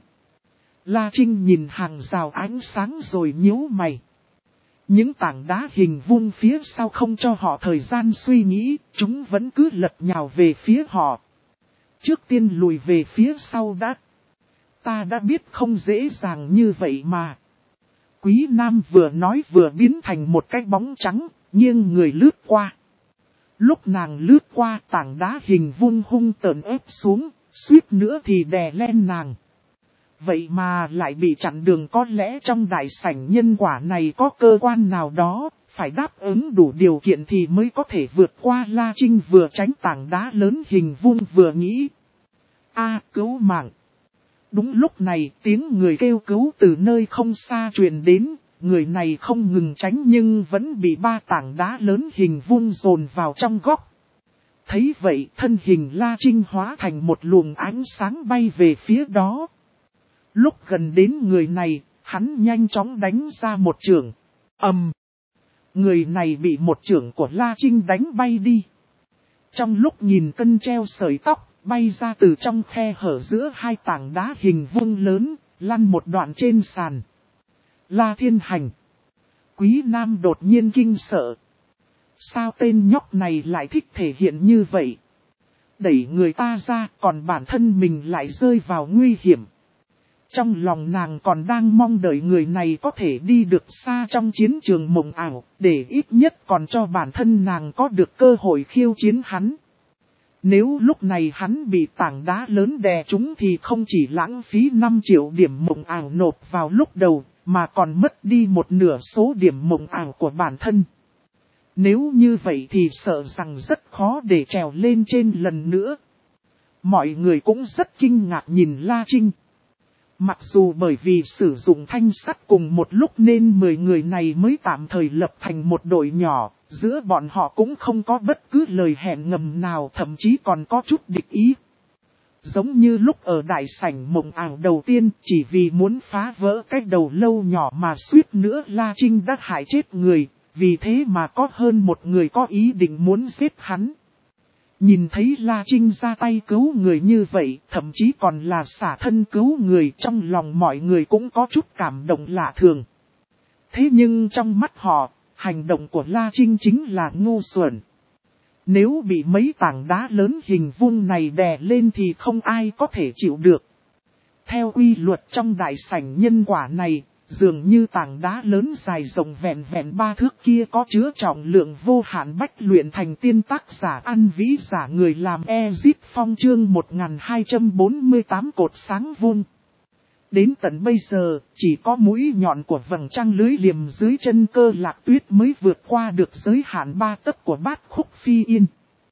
La Trinh nhìn hàng rào ánh sáng rồi nhíu mày. Những tảng đá hình vuông phía sau không cho họ thời gian suy nghĩ, chúng vẫn cứ lật nhào về phía họ. Trước tiên lùi về phía sau đã. Ta đã biết không dễ dàng như vậy mà. Quý Nam vừa nói vừa biến thành một cái bóng trắng, nghiêng người lướt qua. Lúc nàng lướt qua tảng đá hình vuông hung tợn ép xuống, suýt nữa thì đè lên nàng. Vậy mà lại bị chặn đường, có lẽ trong đại sảnh nhân quả này có cơ quan nào đó, phải đáp ứng đủ điều kiện thì mới có thể vượt qua. La Trinh vừa tránh tảng đá lớn hình vuông vừa nghĩ. A, cứu mạng. Đúng lúc này tiếng người kêu cứu từ nơi không xa truyền đến, người này không ngừng tránh nhưng vẫn bị ba tảng đá lớn hình vuông dồn vào trong góc. Thấy vậy thân hình La Trinh hóa thành một luồng ánh sáng bay về phía đó. Lúc gần đến người này, hắn nhanh chóng đánh ra một chưởng. Ầm! Người này bị một chưởng của La Trinh đánh bay đi. Trong lúc nhìn cân treo sợi tóc, bay ra từ trong khe hở giữa hai tảng đá hình vuông lớn, lăn một đoạn trên sàn. La Thiên Hành. Quý Nam đột nhiên kinh sợ. Sao tên nhóc này lại thích thể hiện như vậy? Đẩy người ta ra còn bản thân mình lại rơi vào nguy hiểm. Trong lòng nàng còn đang mong đợi người này có thể đi được xa trong chiến trường mộng ảo, để ít nhất còn cho bản thân nàng có được cơ hội khiêu chiến hắn. Nếu lúc này hắn bị tảng đá lớn đè trúng thì không chỉ lãng phí năm triệu điểm mộng ảo nộp vào lúc đầu, mà còn mất đi một nửa số điểm mộng ảo của bản thân. Nếu như vậy thì sợ rằng rất khó để trèo lên trên lần nữa. Mọi người cũng rất kinh ngạc nhìn La Trinh. Mặc dù bởi vì sử dụng thanh sắt cùng một lúc nên mười người này mới tạm thời lập thành một đội nhỏ, giữa bọn họ cũng không có bất cứ lời hẹn ngầm nào, thậm chí còn có chút địch ý. Giống như lúc ở đại sảnh mộng ảo đầu tiên, chỉ vì muốn phá vỡ cái đầu lâu nhỏ mà suýt nữa La Trinh đã hại chết người, vì thế mà có hơn một người có ý định muốn giết hắn. Nhìn thấy La Trinh ra tay cứu người như vậy, thậm chí còn là xả thân cứu người, trong lòng mọi người cũng có chút cảm động lạ thường. Thế nhưng trong mắt họ, hành động của La Trinh chính là ngu xuẩn. Nếu bị mấy tảng đá lớn hình vuông này đè lên thì không ai có thể chịu được. Theo quy luật trong đại sảnh nhân quả này, dường như tảng đá lớn dài rộng vẹn vẹn ba thước kia có chứa trọng lượng vô hạn bách luyện thành tiên, tác giả An Vĩ giả người làm Ezit Phong chương một nghìn hai trăm bốn mươi tám cột sáng vuông. Đến tận bây giờ, chỉ có mũi nhọn của vầng trăng lưới liềm dưới chân Cơ Lạc Tuyết mới vượt qua được giới hạn ba tấc của bát khúc phi yên.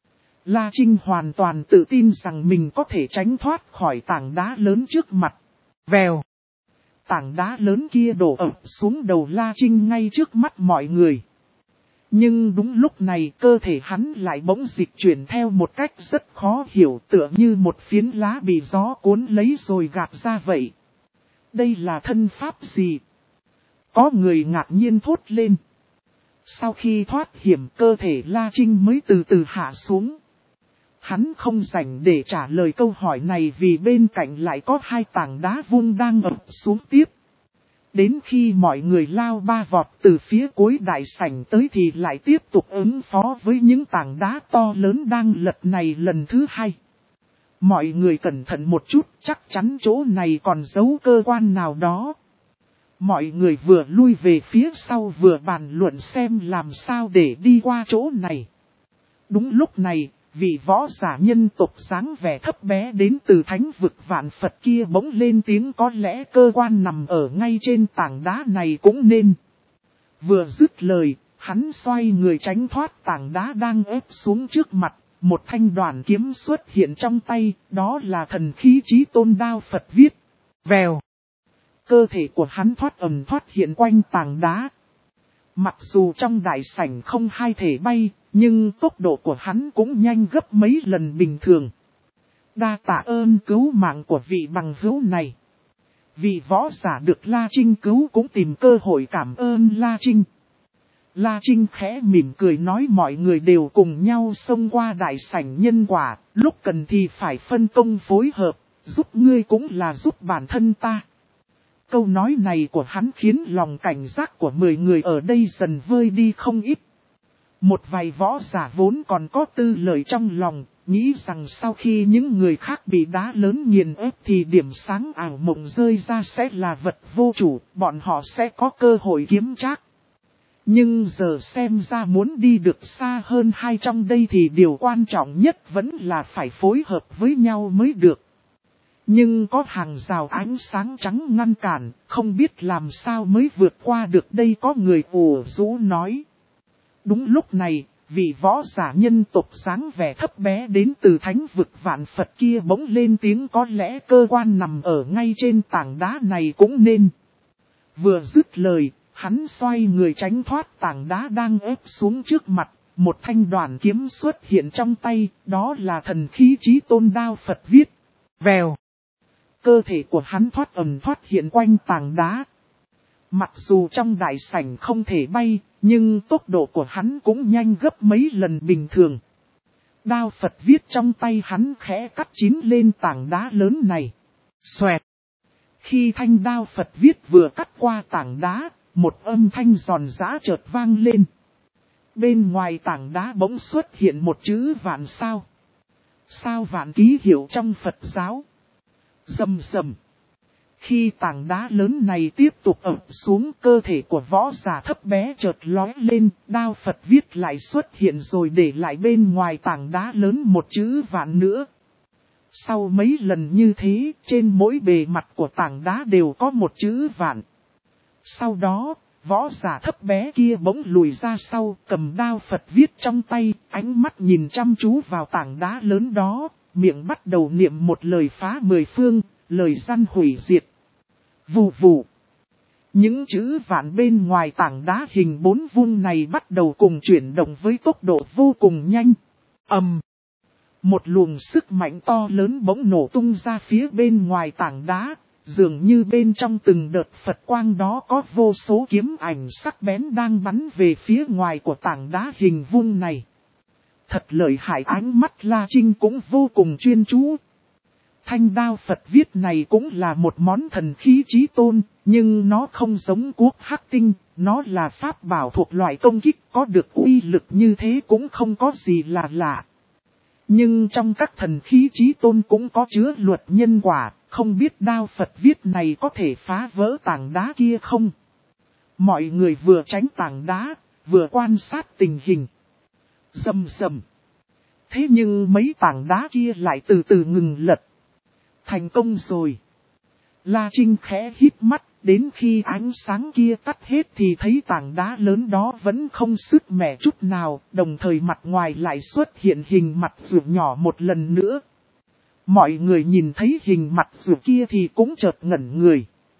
La Trinh hoàn toàn tự tin rằng mình có thể tránh thoát khỏi tảng đá lớn trước mặt. Vèo. tảng đá lớn kia đổ ập xuống đầu La Trinh ngay trước mắt mọi người. Nhưng đúng lúc này cơ thể hắn lại bỗng dịch chuyển theo một cách rất khó hiểu, tựa như một phiến lá bị gió cuốn lấy rồi gạt ra vậy. Đây là thân pháp gì? Có người ngạc nhiên thốt lên. Sau khi thoát hiểm, cơ thể La Trinh mới từ từ hạ xuống. Hắn không rảnh để trả lời câu hỏi này vì bên cạnh lại có hai tảng đá vung đang ập xuống tiếp. Đến khi mọi người lao ba vọt từ phía cuối đại sảnh tới thì lại tiếp tục ứng phó với những tảng đá to lớn đang lật này lần thứ hai. Mọi người cẩn thận một chút, chắc chắn chỗ này còn giấu cơ quan nào đó. Mọi người vừa lui về phía sau vừa bàn luận xem làm sao để đi qua chỗ này. Đúng lúc này, vị võ giả nhân tộc dáng vẻ thấp bé đến từ thánh vực vạn Phật kia bỗng lên tiếng, có lẽ cơ quan nằm ở ngay trên tảng đá này cũng nên. Vừa dứt lời, hắn xoay người tránh thoát tảng đá đang ép xuống trước mặt, một thanh đoàn kiếm xuất hiện trong tay, đó là thần khí Chí Tôn Đao Phật viết. Vèo. Cơ thể của hắn thoát ầm thoát hiện quanh tảng đá. Mặc dù trong đại sảnh không hai thể bay, nhưng tốc độ của hắn cũng nhanh gấp mấy lần bình thường. Đa tạ ơn cứu mạng của vị bằng hữu này. Vị võ giả được La Trinh cứu cũng tìm cơ hội cảm ơn La Trinh. La Trinh khẽ mỉm cười nói mọi người đều cùng nhau xông qua đại sảnh nhân quả, lúc cần thì phải phân công phối hợp, giúp ngươi cũng là giúp bản thân ta. Câu nói này của hắn khiến lòng cảnh giác của mười người ở đây dần vơi đi không ít. Một vài võ giả vốn còn có tư lợi trong lòng, nghĩ rằng sau khi những người khác bị đá lớn nghiền ép thì điểm sáng ảo mộng rơi ra sẽ là vật vô chủ, bọn họ sẽ có cơ hội kiếm trác. Nhưng giờ xem ra muốn đi được xa hơn hai trong đây thì điều quan trọng nhất vẫn là phải phối hợp với nhau mới được. Nhưng có hàng rào ánh sáng trắng ngăn cản, không biết làm sao mới vượt qua được đây, có người ủ rũ nói. Đúng lúc này, vị võ giả nhân tộc dáng vẻ thấp bé đến từ thánh vực vạn Phật kia bỗng lên tiếng, có lẽ cơ quan nằm ở ngay trên tảng đá này cũng nên. Vừa dứt lời, hắn xoay người tránh thoát tảng đá đang ép xuống trước mặt, một thanh đoàn kiếm xuất hiện trong tay, đó là thần khí Chí Tôn Đao Phật viết. Vèo. Cơ thể của hắn thoát ầm thoát hiện quanh tảng đá. Mặc dù trong đại sảnh không thể bay, nhưng tốc độ của hắn cũng nhanh gấp mấy lần bình thường. Đao Phật viết trong tay hắn khẽ cắt chín lên tảng đá lớn này. Xoẹt. Khi thanh đao Phật viết vừa cắt qua tảng đá, một âm thanh giòn giã chợt vang lên. Bên ngoài tảng đá bỗng xuất hiện một chữ vạn sao. Sao vạn ký hiệu trong Phật giáo. Rầm rầm. Khi tảng đá lớn này tiếp tục ập xuống, cơ thể của võ giả thấp bé chợt lói lên, đao Phật viết lại xuất hiện rồi để lại bên ngoài tảng đá lớn một chữ vạn nữa. Sau mấy lần như thế, trên mỗi bề mặt của tảng đá đều có một chữ vạn. Sau đó, võ giả thấp bé kia bỗng lùi ra sau, cầm đao Phật viết trong tay, ánh mắt nhìn chăm chú vào tảng đá lớn đó, miệng bắt đầu niệm một lời phá mười phương, lời gian hủy diệt. Vù vù. Những chữ vạn bên ngoài tảng đá hình bốn vuông này bắt đầu cùng chuyển động với tốc độ vô cùng nhanh. Ầm. Một luồng sức mạnh to lớn bỗng nổ tung ra phía bên ngoài tảng đá, dường như bên trong từng đợt Phật quang đó có vô số kiếm ảnh sắc bén đang bắn về phía ngoài của tảng đá hình vuông này. Thật lợi hại, ánh mắt La Trinh cũng vô cùng chuyên chú. Thanh đao Phật viết này cũng là một món thần khí Chí Tôn, nhưng nó không giống cuốc hắc tinh, nó là pháp bảo thuộc loại công kích, có được uy lực như thế cũng không có gì là lạ. Nhưng trong các thần khí Chí Tôn cũng có chứa luật nhân quả, không biết đao Phật viết này có thể phá vỡ tảng đá kia không? Mọi người vừa tránh tảng đá, vừa quan sát tình hình. Rầm rầm. Thế nhưng mấy tảng đá kia lại từ từ ngừng lật. Thành công rồi. La Trinh khẽ hít mắt, đến khi ánh sáng kia tắt hết thì thấy tảng đá lớn đó vẫn không sức mẻ chút nào, đồng thời mặt ngoài lại xuất hiện hình mặt rùa nhỏ một lần nữa. Mọi người nhìn thấy hình mặt rùa kia thì cũng chợt ngẩn người.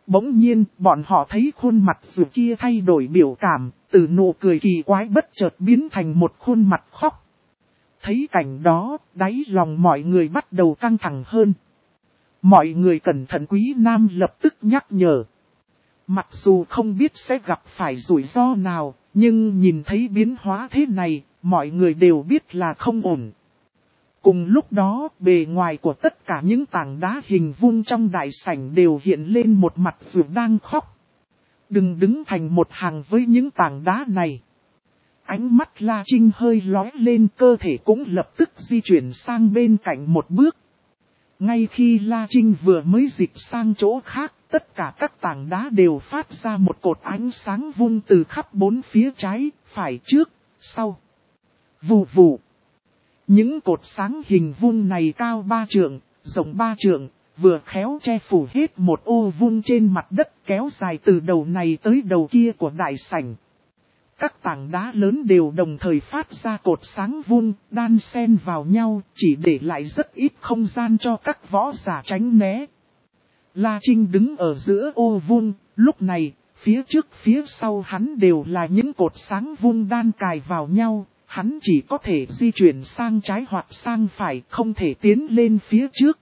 Bỗng nhiên, bọn họ thấy khuôn mặt dù kia thay đổi biểu cảm, từ nụ cười kỳ quái bất chợt biến thành một khuôn mặt khóc. Thấy cảnh đó, đáy lòng mọi người bắt đầu căng thẳng hơn. Mọi người cẩn thận, Quý Nam lập tức nhắc nhở. Mặc dù không biết sẽ gặp phải rủi ro nào, nhưng nhìn thấy biến hóa thế này, mọi người đều biết là không ổn. Cùng lúc đó, bề ngoài của tất cả những tảng đá hình vuông trong đại sảnh đều hiện lên một mặt dù đang khóc. Đừng đứng thành một hàng với những tảng đá này. Ánh mắt La Trinh hơi lóe lên, cơ thể cũng lập tức di chuyển sang bên cạnh một bước. Ngay khi La Trinh vừa mới dịch sang chỗ khác, tất cả các tảng đá đều phát ra một cột ánh sáng vung từ khắp bốn phía trái, phải, trước, sau. Vù vù. Những cột sáng hình vuông này cao ba trượng, rộng ba trượng, vừa khéo che phủ hết một ô vuông trên mặt đất, kéo dài từ đầu này tới đầu kia của đại sảnh. Các tảng đá lớn đều đồng thời phát ra cột sáng vuông, đan xen vào nhau, chỉ để lại rất ít không gian cho các võ giả tránh né. La Trinh đứng ở giữa ô vuông, lúc này, phía trước phía sau hắn đều là những cột sáng vuông đan cài vào nhau, hắn chỉ có thể di chuyển sang trái hoặc sang phải, không thể tiến lên phía trước.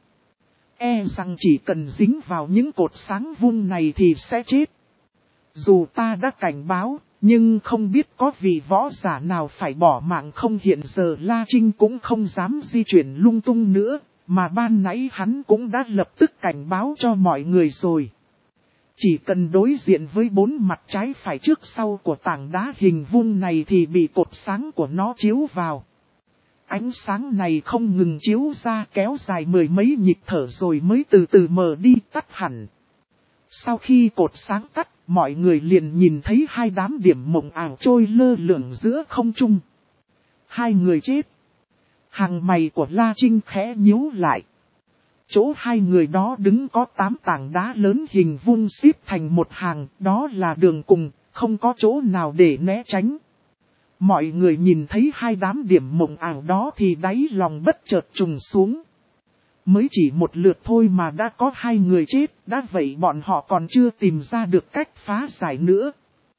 E rằng chỉ cần dính vào những cột sáng vuông này thì sẽ chết. Dù ta đã cảnh báo, nhưng không biết có vị võ giả nào phải bỏ mạng không. Hiện giờ La Trinh cũng không dám di chuyển lung tung nữa, mà ban nãy hắn cũng đã lập tức cảnh báo cho mọi người rồi. Chỉ cần đối diện với bốn mặt trái phải trước sau của tảng đá hình vuông này thì bị cột sáng của nó chiếu vào. Ánh sáng này không ngừng chiếu ra, kéo dài mười mấy nhịp thở rồi mới từ từ mờ đi, tắt hẳn. Sau khi cột sáng tắt, mọi người liền nhìn thấy hai đám điểm mộng ảo trôi lơ lửng giữa không trung. Hai người chết. Hàng mày của La Trinh khẽ nhíu lại. Chỗ hai người đó đứng có tám tảng đá lớn hình vuông xếp thành một hàng, đó là đường cùng, không có chỗ nào để né tránh. Mọi người nhìn thấy hai đám điểm mộng ảo đó thì đáy lòng bất chợt trùng xuống. Mới chỉ một lượt thôi mà đã có hai người chết, đã vậy bọn họ còn chưa tìm ra được cách phá giải nữa.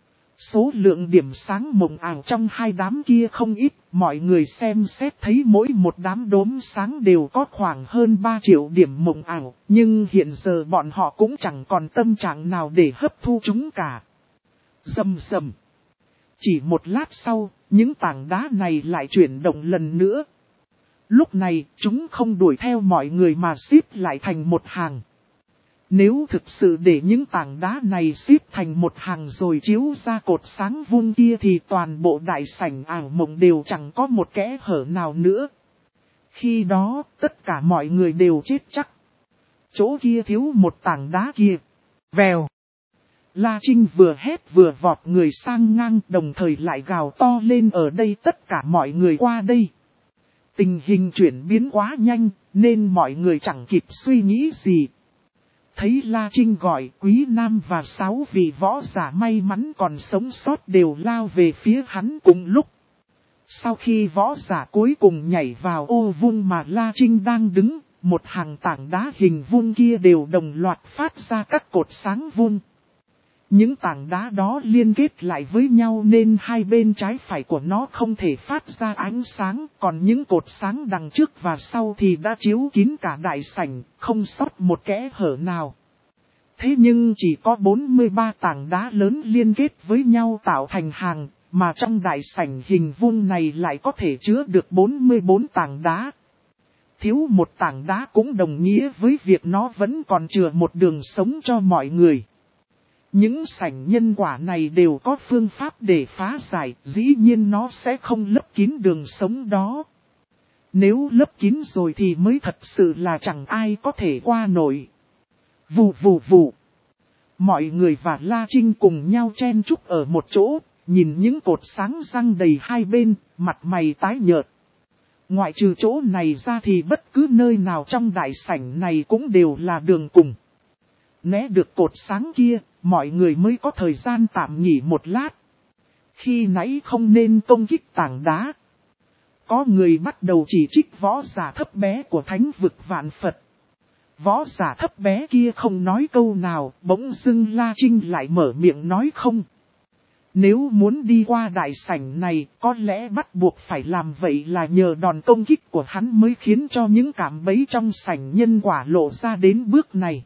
Số lượng điểm sáng mộng ảo trong hai đám kia không ít, mọi người xem xét thấy mỗi một đám đốm sáng đều có khoảng hơn ba triệu điểm mộng ảo, nhưng hiện giờ bọn họ cũng chẳng còn tâm trạng nào để hấp thu chúng cả. Rầm rầm. Chỉ một lát sau, những tảng đá này lại chuyển động lần nữa. Lúc này, chúng không đuổi theo mọi người mà xếp lại thành một hàng. Nếu thực sự để những tảng đá này xếp thành một hàng rồi chiếu ra cột sáng vuông kia thì toàn bộ đại sảnh ảo mộng đều chẳng có một kẽ hở nào nữa. Khi đó, tất cả mọi người đều chết chắc. Chỗ kia thiếu một tảng đá kia. Vèo. La Trinh vừa hét vừa vọt người sang ngang, đồng thời lại gào to lên, ở đây tất cả mọi người qua đây. Tình hình chuyển biến quá nhanh, nên mọi người chẳng kịp suy nghĩ gì. Thấy La Trinh gọi, Quý Nam và sáu vị võ giả may mắn còn sống sót đều lao về phía hắn cùng lúc. Sau khi võ giả cuối cùng nhảy vào ô vuông mà La Trinh đang đứng, một hàng tảng đá hình vuông kia đều đồng loạt phát ra các cột sáng vuông. Những tảng đá đó liên kết lại với nhau nên hai bên trái phải của nó không thể phát ra ánh sáng, còn những cột sáng đằng trước và sau thì đã chiếu kín cả đại sảnh, không sót một kẽ hở nào. Thế nhưng chỉ có bốn mươi ba tảng đá lớn liên kết với nhau tạo thành hàng, mà trong đại sảnh hình vuông này lại có thể chứa được bốn mươi bốn tảng đá. Thiếu một tảng đá cũng đồng nghĩa với việc nó vẫn còn chừa một đường sống cho mọi người. Những sảnh nhân quả này đều có phương pháp để phá giải, dĩ nhiên nó sẽ không lấp kín đường sống đó. Nếu lấp kín rồi thì mới thật sự là chẳng ai có thể qua nổi. Vù vù vù. Mọi người và La Trinh cùng nhau chen chúc ở một chỗ, nhìn những cột sáng răng đầy hai bên, mặt mày tái nhợt. Ngoại trừ chỗ này ra thì bất cứ nơi nào trong đại sảnh này cũng đều là đường cùng. Né được cột sáng kia, mọi người mới có thời gian tạm nghỉ một lát. Khi nãy không nên công kích tảng đá. Có người bắt đầu chỉ trích võ giả thấp bé của thánh vực vạn Phật. Võ giả thấp bé kia không nói câu nào, bỗng dưng La Trinh lại mở miệng nói không. Nếu muốn đi qua đại sảnh này, có lẽ bắt buộc phải làm vậy là nhờ đòn công kích của hắn mới khiến cho những cạm bẫy trong sảnh nhân quả lộ ra đến bước này.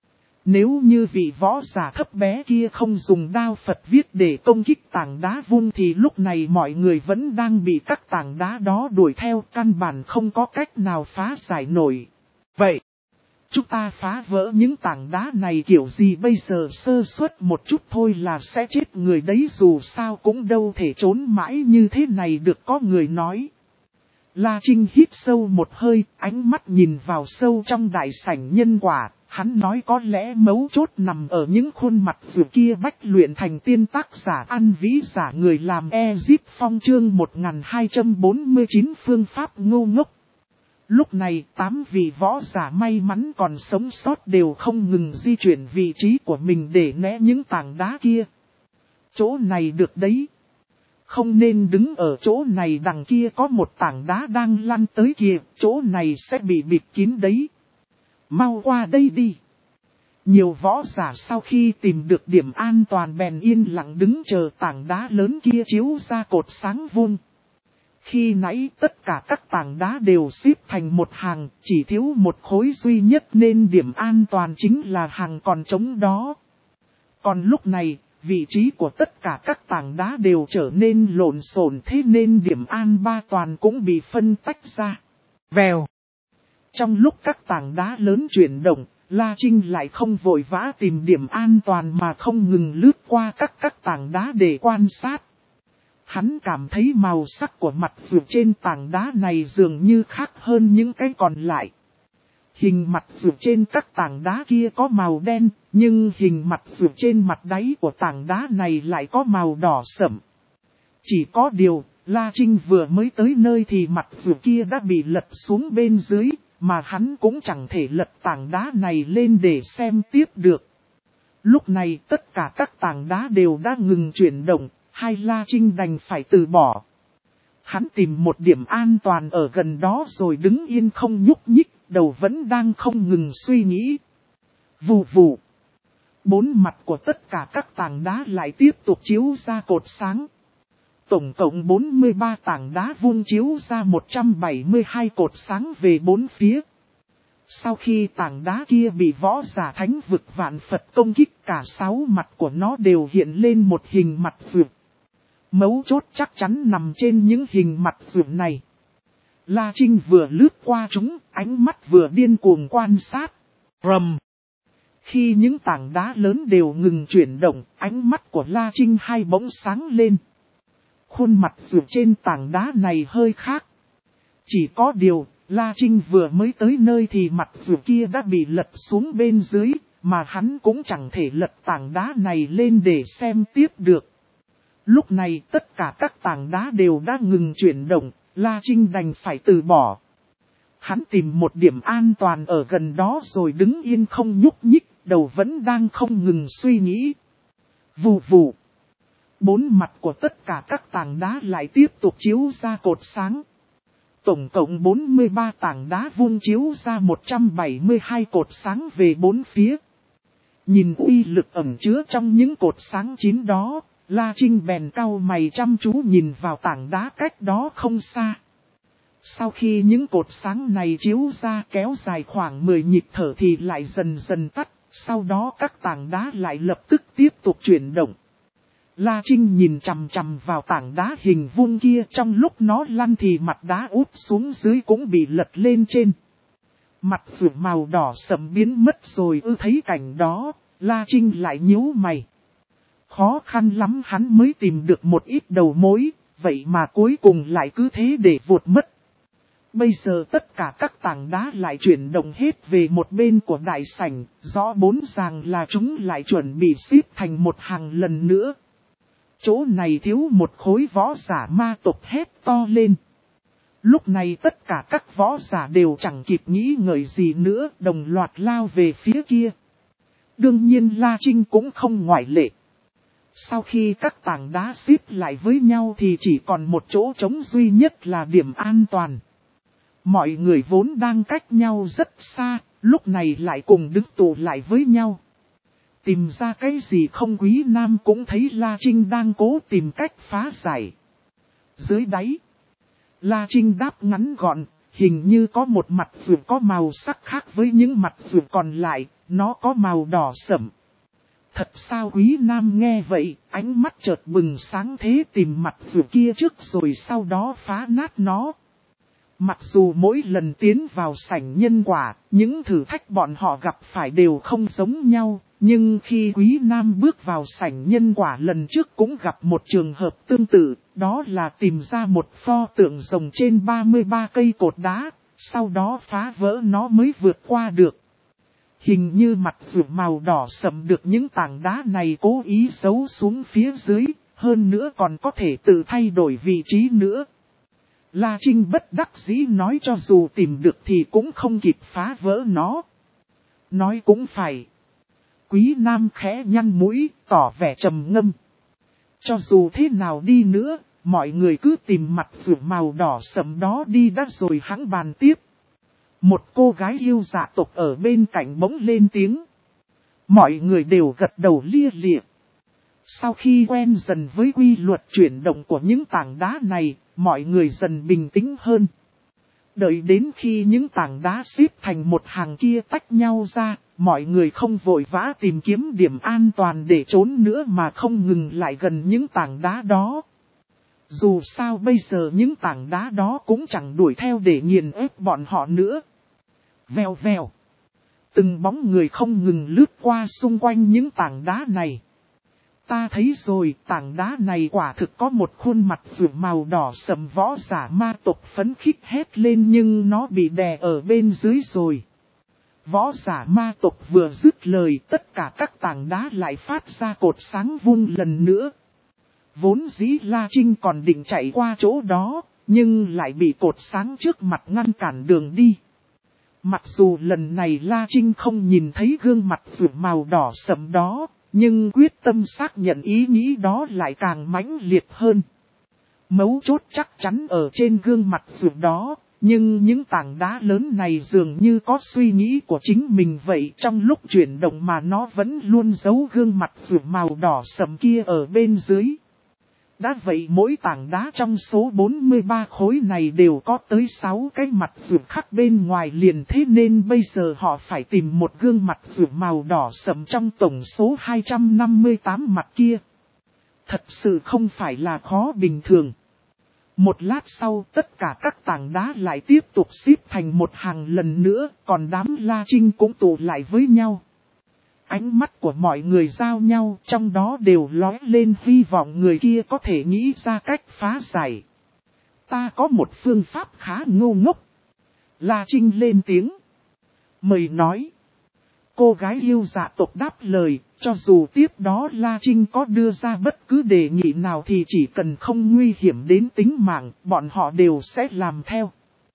Nếu như vị võ giả thấp bé kia không dùng đao Phật viết để công kích tảng đá vung thì lúc này mọi người vẫn đang bị các tảng đá đó đuổi theo, căn bản không có cách nào phá giải nổi. Vậy, chúng ta phá vỡ những tảng đá này kiểu gì bây giờ, sơ suất một chút thôi là sẽ chết người đấy, dù sao cũng đâu thể trốn mãi như thế này được, có người nói. La Trinh hít sâu một hơi, ánh mắt nhìn vào sâu trong đại sảnh nhân quả, hắn nói có lẽ mấu chốt nằm ở những khuôn mặt vừa kia bách luyện thành tiên tác giả ăn vĩ giả người làm Ezip Phong chương một nghìn hai trăm bốn mươi chín phương pháp ngu ngốc. Lúc này, tám vị võ giả may mắn còn sống sót đều không ngừng di chuyển vị trí của mình để né những tảng đá kia. Chỗ này được đấy. Không nên đứng ở chỗ này, đằng kia có một tảng đá đang lăn tới kìa, chỗ này sẽ bị bịt kín đấy. Mau qua đây đi. Nhiều võ giả sau khi tìm được điểm an toàn bèn yên lặng đứng chờ tảng đá lớn kia chiếu ra cột sáng vuông. Khi nãy tất cả các tảng đá đều xếp thành một hàng, chỉ thiếu một khối duy nhất nên điểm an toàn chính là hàng còn trống đó. Còn lúc này, vị trí của tất cả các tảng đá đều trở nên lộn xộn, thế nên điểm an ba toàn cũng bị phân tách ra. Vèo. Trong lúc các tảng đá lớn chuyển động, La Trinh lại không vội vã tìm điểm an toàn mà không ngừng lướt qua các các tảng đá để quan sát. Hắn cảm thấy màu sắc của mặt vượt trên tảng đá này dường như khác hơn những cái còn lại. Hình mặt vượt trên các tảng đá kia có màu đen, nhưng hình mặt vượt trên mặt đáy của tảng đá này lại có màu đỏ sẫm. Chỉ có điều, La Trinh vừa mới tới nơi thì mặt vượt kia đã bị lật xuống bên dưới, mà hắn cũng chẳng thể lật tảng đá này lên để xem tiếp được. Lúc này tất cả các tảng đá đều đã ngừng chuyển động, hay La Trinh đành phải từ bỏ. Hắn tìm một điểm an toàn ở gần đó rồi đứng yên không nhúc nhích, đầu vẫn đang không ngừng suy nghĩ. Vù vù. Bốn mặt của tất cả các tảng đá lại tiếp tục chiếu ra cột sáng. Tổng cộng bốn mươi ba tảng đá vuông chiếu ra một trăm bảy mươi hai cột sáng về bốn phía. Sau khi tảng đá kia bị võ giả thánh vực vạn Phật công kích, cả sáu mặt của nó đều hiện lên một hình mặt vượt. Mấu chốt chắc chắn nằm trên những hình mặt vượt này. La Trinh vừa lướt qua chúng, ánh mắt vừa điên cuồng quan sát. Rầm. Khi những tảng đá lớn đều ngừng chuyển động, ánh mắt của La Trinh hai bỗng sáng lên. Khuôn mặt vượt trên tảng đá này hơi khác. Chỉ có điều, La Trinh vừa mới tới nơi thì mặt vượt kia đã bị lật xuống bên dưới, mà hắn cũng chẳng thể lật tảng đá này lên để xem tiếp được. Lúc này tất cả các tảng đá đều đã ngừng chuyển động, La Trinh đành phải từ bỏ. Hắn tìm một điểm an toàn ở gần đó rồi đứng yên không nhúc nhích, đầu vẫn đang không ngừng suy nghĩ. Vù vù. Bốn mặt của tất cả các tảng đá lại tiếp tục chiếu ra cột sáng. Tổng cộng bốn mươi ba tảng đá vuông chiếu ra một trăm bảy mươi hai cột sáng về bốn phía. Nhìn uy lực ẩn chứa trong những cột sáng chín đó, La Trinh bèn cau mày chăm chú nhìn vào tảng đá cách đó không xa. Sau khi những cột sáng này chiếu ra kéo dài khoảng mười nhịp thở thì lại dần dần tắt, sau đó các tảng đá lại lập tức tiếp tục chuyển động. La Trinh nhìn chằm chằm vào tảng đá hình vuông kia, trong lúc nó lăn thì mặt đá úp xuống dưới cũng bị lật lên trên. Mặt vượt màu đỏ sẫm biến mất rồi, ư thấy cảnh đó, La Trinh lại nhíu mày. Khó khăn lắm hắn mới tìm được một ít đầu mối, vậy mà cuối cùng lại cứ thế để vụt mất. Bây giờ tất cả các tảng đá lại chuyển động hết về một bên của đại sảnh, rõ bốn ràng là chúng lại chuẩn bị xếp thành một hàng lần nữa. Chỗ này thiếu một khối, võ giả ma tộc hét to lên. Lúc này tất cả các võ giả đều chẳng kịp nghĩ ngợi gì nữa, đồng loạt lao về phía kia. Đương nhiên La Trinh cũng không ngoại lệ. Sau khi các tảng đá xếp lại với nhau thì chỉ còn một chỗ trống duy nhất là điểm an toàn. Mọi người vốn đang cách nhau rất xa, lúc này lại cùng đứng tụ lại với nhau. Tìm ra cái gì không, Quý Nam cũng thấy La Trinh đang cố tìm cách phá giải. Dưới đáy, La Trinh đáp ngắn gọn, hình như có một mặt vượt có màu sắc khác với những mặt vượt còn lại, nó có màu đỏ sẫm. Thật sao? Quý Nam nghe vậy, ánh mắt chợt bừng sáng, thế tìm mặt vượt kia trước rồi sau đó phá nát nó. Mặc dù mỗi lần tiến vào sảnh nhân quả, những thử thách bọn họ gặp phải đều không giống nhau, nhưng khi Quý Nam bước vào sảnh nhân quả lần trước cũng gặp một trường hợp tương tự, đó là tìm ra một pho tượng rồng trên ba mươi ba cây cột đá, sau đó phá vỡ nó mới vượt qua được. Hình như mặt vượt màu đỏ sẫm được những tảng đá này cố ý giấu xuống phía dưới, hơn nữa còn có thể tự thay đổi vị trí nữa. La Trinh bất đắc dĩ nói cho dù tìm được thì cũng không kịp phá vỡ nó. Nói cũng phải. Quý Nam khẽ nhăn mũi, tỏ vẻ trầm ngâm. Cho dù thế nào đi nữa, mọi người cứ tìm mặt vượt màu đỏ sẫm đó đi đã rồi hãng bàn tiếp. Một cô gái yêu dạ tộc ở bên cạnh bỗng lên tiếng. Mọi người đều gật đầu lia lịa. Sau khi quen dần với quy luật chuyển động của những tảng đá này, mọi người dần bình tĩnh hơn. Đợi đến khi những tảng đá xếp thành một hàng kia tách nhau ra, mọi người không vội vã tìm kiếm điểm an toàn để trốn nữa mà không ngừng lại gần những tảng đá đó. Dù sao bây giờ những tảng đá đó cũng chẳng đuổi theo để nghiền ép bọn họ nữa. Vèo vèo. Từng bóng người không ngừng lướt qua xung quanh những tảng đá này. Ta thấy rồi, tảng đá này quả thực có một khuôn mặt vượt màu đỏ sẫm, võ giả ma tộc phấn khích hét lên, nhưng nó bị đè ở bên dưới rồi. Võ giả ma tộc vừa dứt lời, tất cả các tảng đá lại phát ra cột sáng vung lần nữa. Vốn dĩ La Trinh còn định chạy qua chỗ đó, nhưng lại bị cột sáng trước mặt ngăn cản đường đi. Mặc dù lần này La Trinh không nhìn thấy gương mặt vượt màu đỏ sẫm đó, nhưng quyết tâm xác nhận ý nghĩ đó lại càng mãnh liệt hơn. Mấu chốt chắc chắn ở trên gương mặt vượt đó, nhưng những tảng đá lớn này dường như có suy nghĩ của chính mình vậy, trong lúc chuyển động mà nó vẫn luôn giấu gương mặt vượt màu đỏ sẫm kia ở bên dưới. Đã vậy mỗi tảng đá trong số bốn mươi ba khối này đều có tới sáu cái mặt vượt khác bên ngoài liền, thế nên bây giờ họ phải tìm một gương mặt vượt màu đỏ sẫm trong tổng số hai trăm năm mươi tám mặt kia. Thật sự không phải là khó bình thường. Một lát sau tất cả các tảng đá lại tiếp tục xếp thành một hàng lần nữa, còn đám La Trinh cũng tụ lại với nhau. Ánh mắt của mọi người giao nhau, trong đó đều lóe lên hy vọng người kia có thể nghĩ ra cách phá giải. Ta có một phương pháp khá ngô ngốc. La Trinh lên tiếng. Mời nói. Cô gái yêu dạ tộc đáp lời, cho dù tiếp đó La Trinh có đưa ra bất cứ đề nghị nào thì chỉ cần không nguy hiểm đến tính mạng, bọn họ đều sẽ làm theo.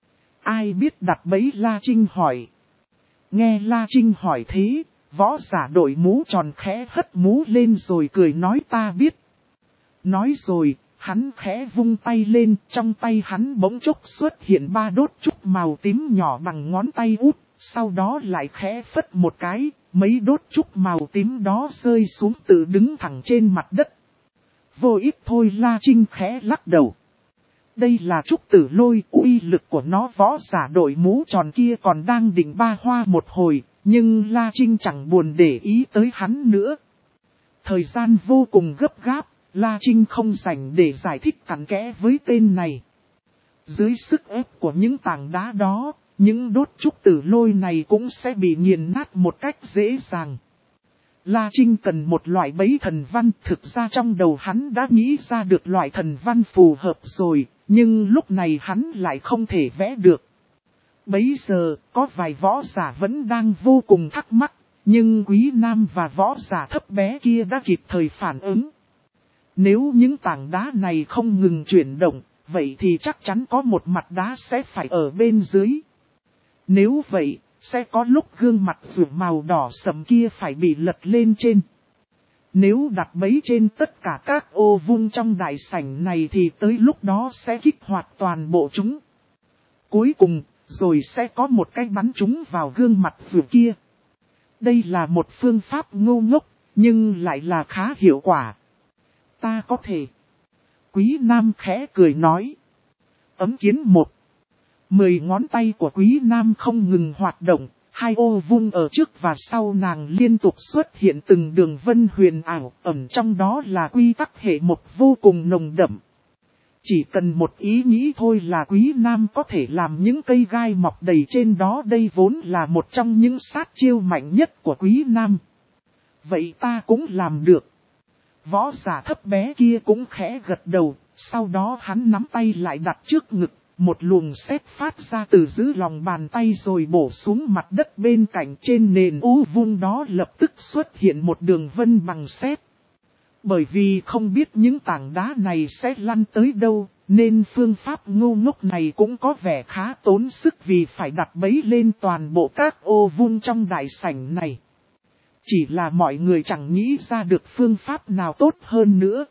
Ai biết đặt bẫy? La Trinh hỏi. Nghe La Trinh hỏi thế, võ giả đội mũ tròn khẽ hất mũ lên rồi cười nói ta biết. Nói rồi, hắn khẽ vung tay lên, trong tay hắn bỗng chốc xuất hiện ba đốt trúc màu tím nhỏ bằng ngón tay út, sau đó lại khẽ phất một cái, mấy đốt trúc màu tím đó rơi xuống tự đứng thẳng trên mặt đất. Vô ích thôi, La Trinh khẽ lắc đầu. Đây là trúc tử lôi, uy lực của nó. Võ giả đội mũ tròn kia còn đang định ba hoa một hồi, nhưng La Trinh chẳng buồn để ý tới hắn nữa. Thời gian vô cùng gấp gáp, La Trinh không rảnh để giải thích cặn kẽ với tên này. Dưới sức ép của những tảng đá đó, những đốt trúc tử lôi này cũng sẽ bị nghiền nát một cách dễ dàng. La Trinh cần một loại bẫy thần văn, thực ra trong đầu hắn đã nghĩ ra được loại thần văn phù hợp rồi, nhưng lúc này hắn lại không thể vẽ được. Bấy giờ, có vài võ giả vẫn đang vô cùng thắc mắc, nhưng Quý Nam và võ giả thấp bé kia đã kịp thời phản ứng. Nếu những tảng đá này không ngừng chuyển động, vậy thì chắc chắn có một mặt đá sẽ phải ở bên dưới. Nếu vậy, sẽ có lúc gương mặt vượt màu đỏ sẫm kia phải bị lật lên trên. Nếu đặt bẫy trên tất cả các ô vuông trong đại sảnh này thì tới lúc đó sẽ kích hoạt toàn bộ chúng. Cuối cùng, rồi sẽ có một cái bắn trúng vào gương mặt vừa kia. Đây là một phương pháp ngu ngốc, nhưng lại là khá hiệu quả. Ta có thể. Quý Nam khẽ cười nói. Ấm kiến một. Mười ngón tay của Quý Nam không ngừng hoạt động, hai ô vuông ở trước và sau nàng liên tục xuất hiện từng đường vân huyền ảo, ẩn trong đó là quy tắc hệ một vô cùng nồng đậm. Chỉ cần một ý nghĩ thôi là Quý Nam có thể làm những cây gai mọc đầy trên đó, đây vốn là một trong những sát chiêu mạnh nhất của Quý Nam. Vậy ta cũng làm được. Võ giả thấp bé kia cũng khẽ gật đầu, sau đó hắn nắm tay lại đặt trước ngực, một luồng sét phát ra từ giữa lòng bàn tay rồi bổ xuống mặt đất bên cạnh, trên nền u vuông đó lập tức xuất hiện một đường vân bằng sét. Bởi vì không biết những tảng đá này sẽ lăn tới đâu, nên phương pháp ngu ngốc này cũng có vẻ khá tốn sức vì phải đặt bẫy lên toàn bộ các ô vuông trong đại sảnh này. Chỉ là mọi người chẳng nghĩ ra được phương pháp nào tốt hơn nữa.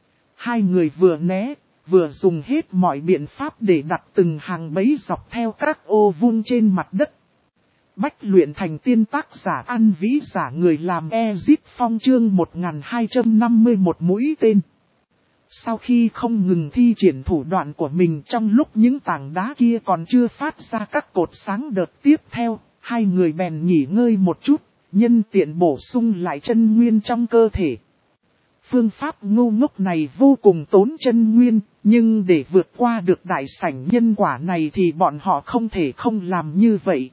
Hai người vừa né, vừa dùng hết mọi biện pháp để đặt từng hàng bẫy dọc theo các ô vuông trên mặt đất. Bách luyện thành tiên tác giả An Vĩ giả người làm Ezip Phong chương một nghìn hai trăm năm mươi mốt mũi tên. Sau khi không ngừng thi triển thủ đoạn của mình trong lúc những tảng đá kia còn chưa phát ra các cột sáng đợt tiếp theo, hai người bèn nghỉ ngơi một chút, nhân tiện bổ sung lại chân nguyên trong cơ thể. Phương pháp ngu ngốc này vô cùng tốn chân nguyên, nhưng để vượt qua được đại sảnh nhân quả này thì bọn họ không thể không làm như vậy.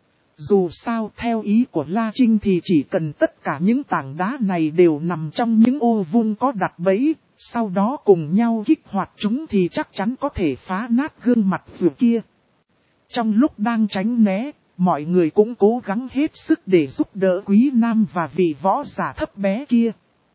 Dù sao theo ý của La Trinh thì chỉ cần tất cả những tảng đá này đều nằm trong những ô vuông có đặt bẫy, sau đó cùng nhau kích hoạt chúng thì chắc chắn có thể phá nát gương mặt vừa kia. Trong lúc đang tránh né, mọi người cũng cố gắng hết sức để giúp đỡ Quý Nam và vị võ giả thấp bé kia.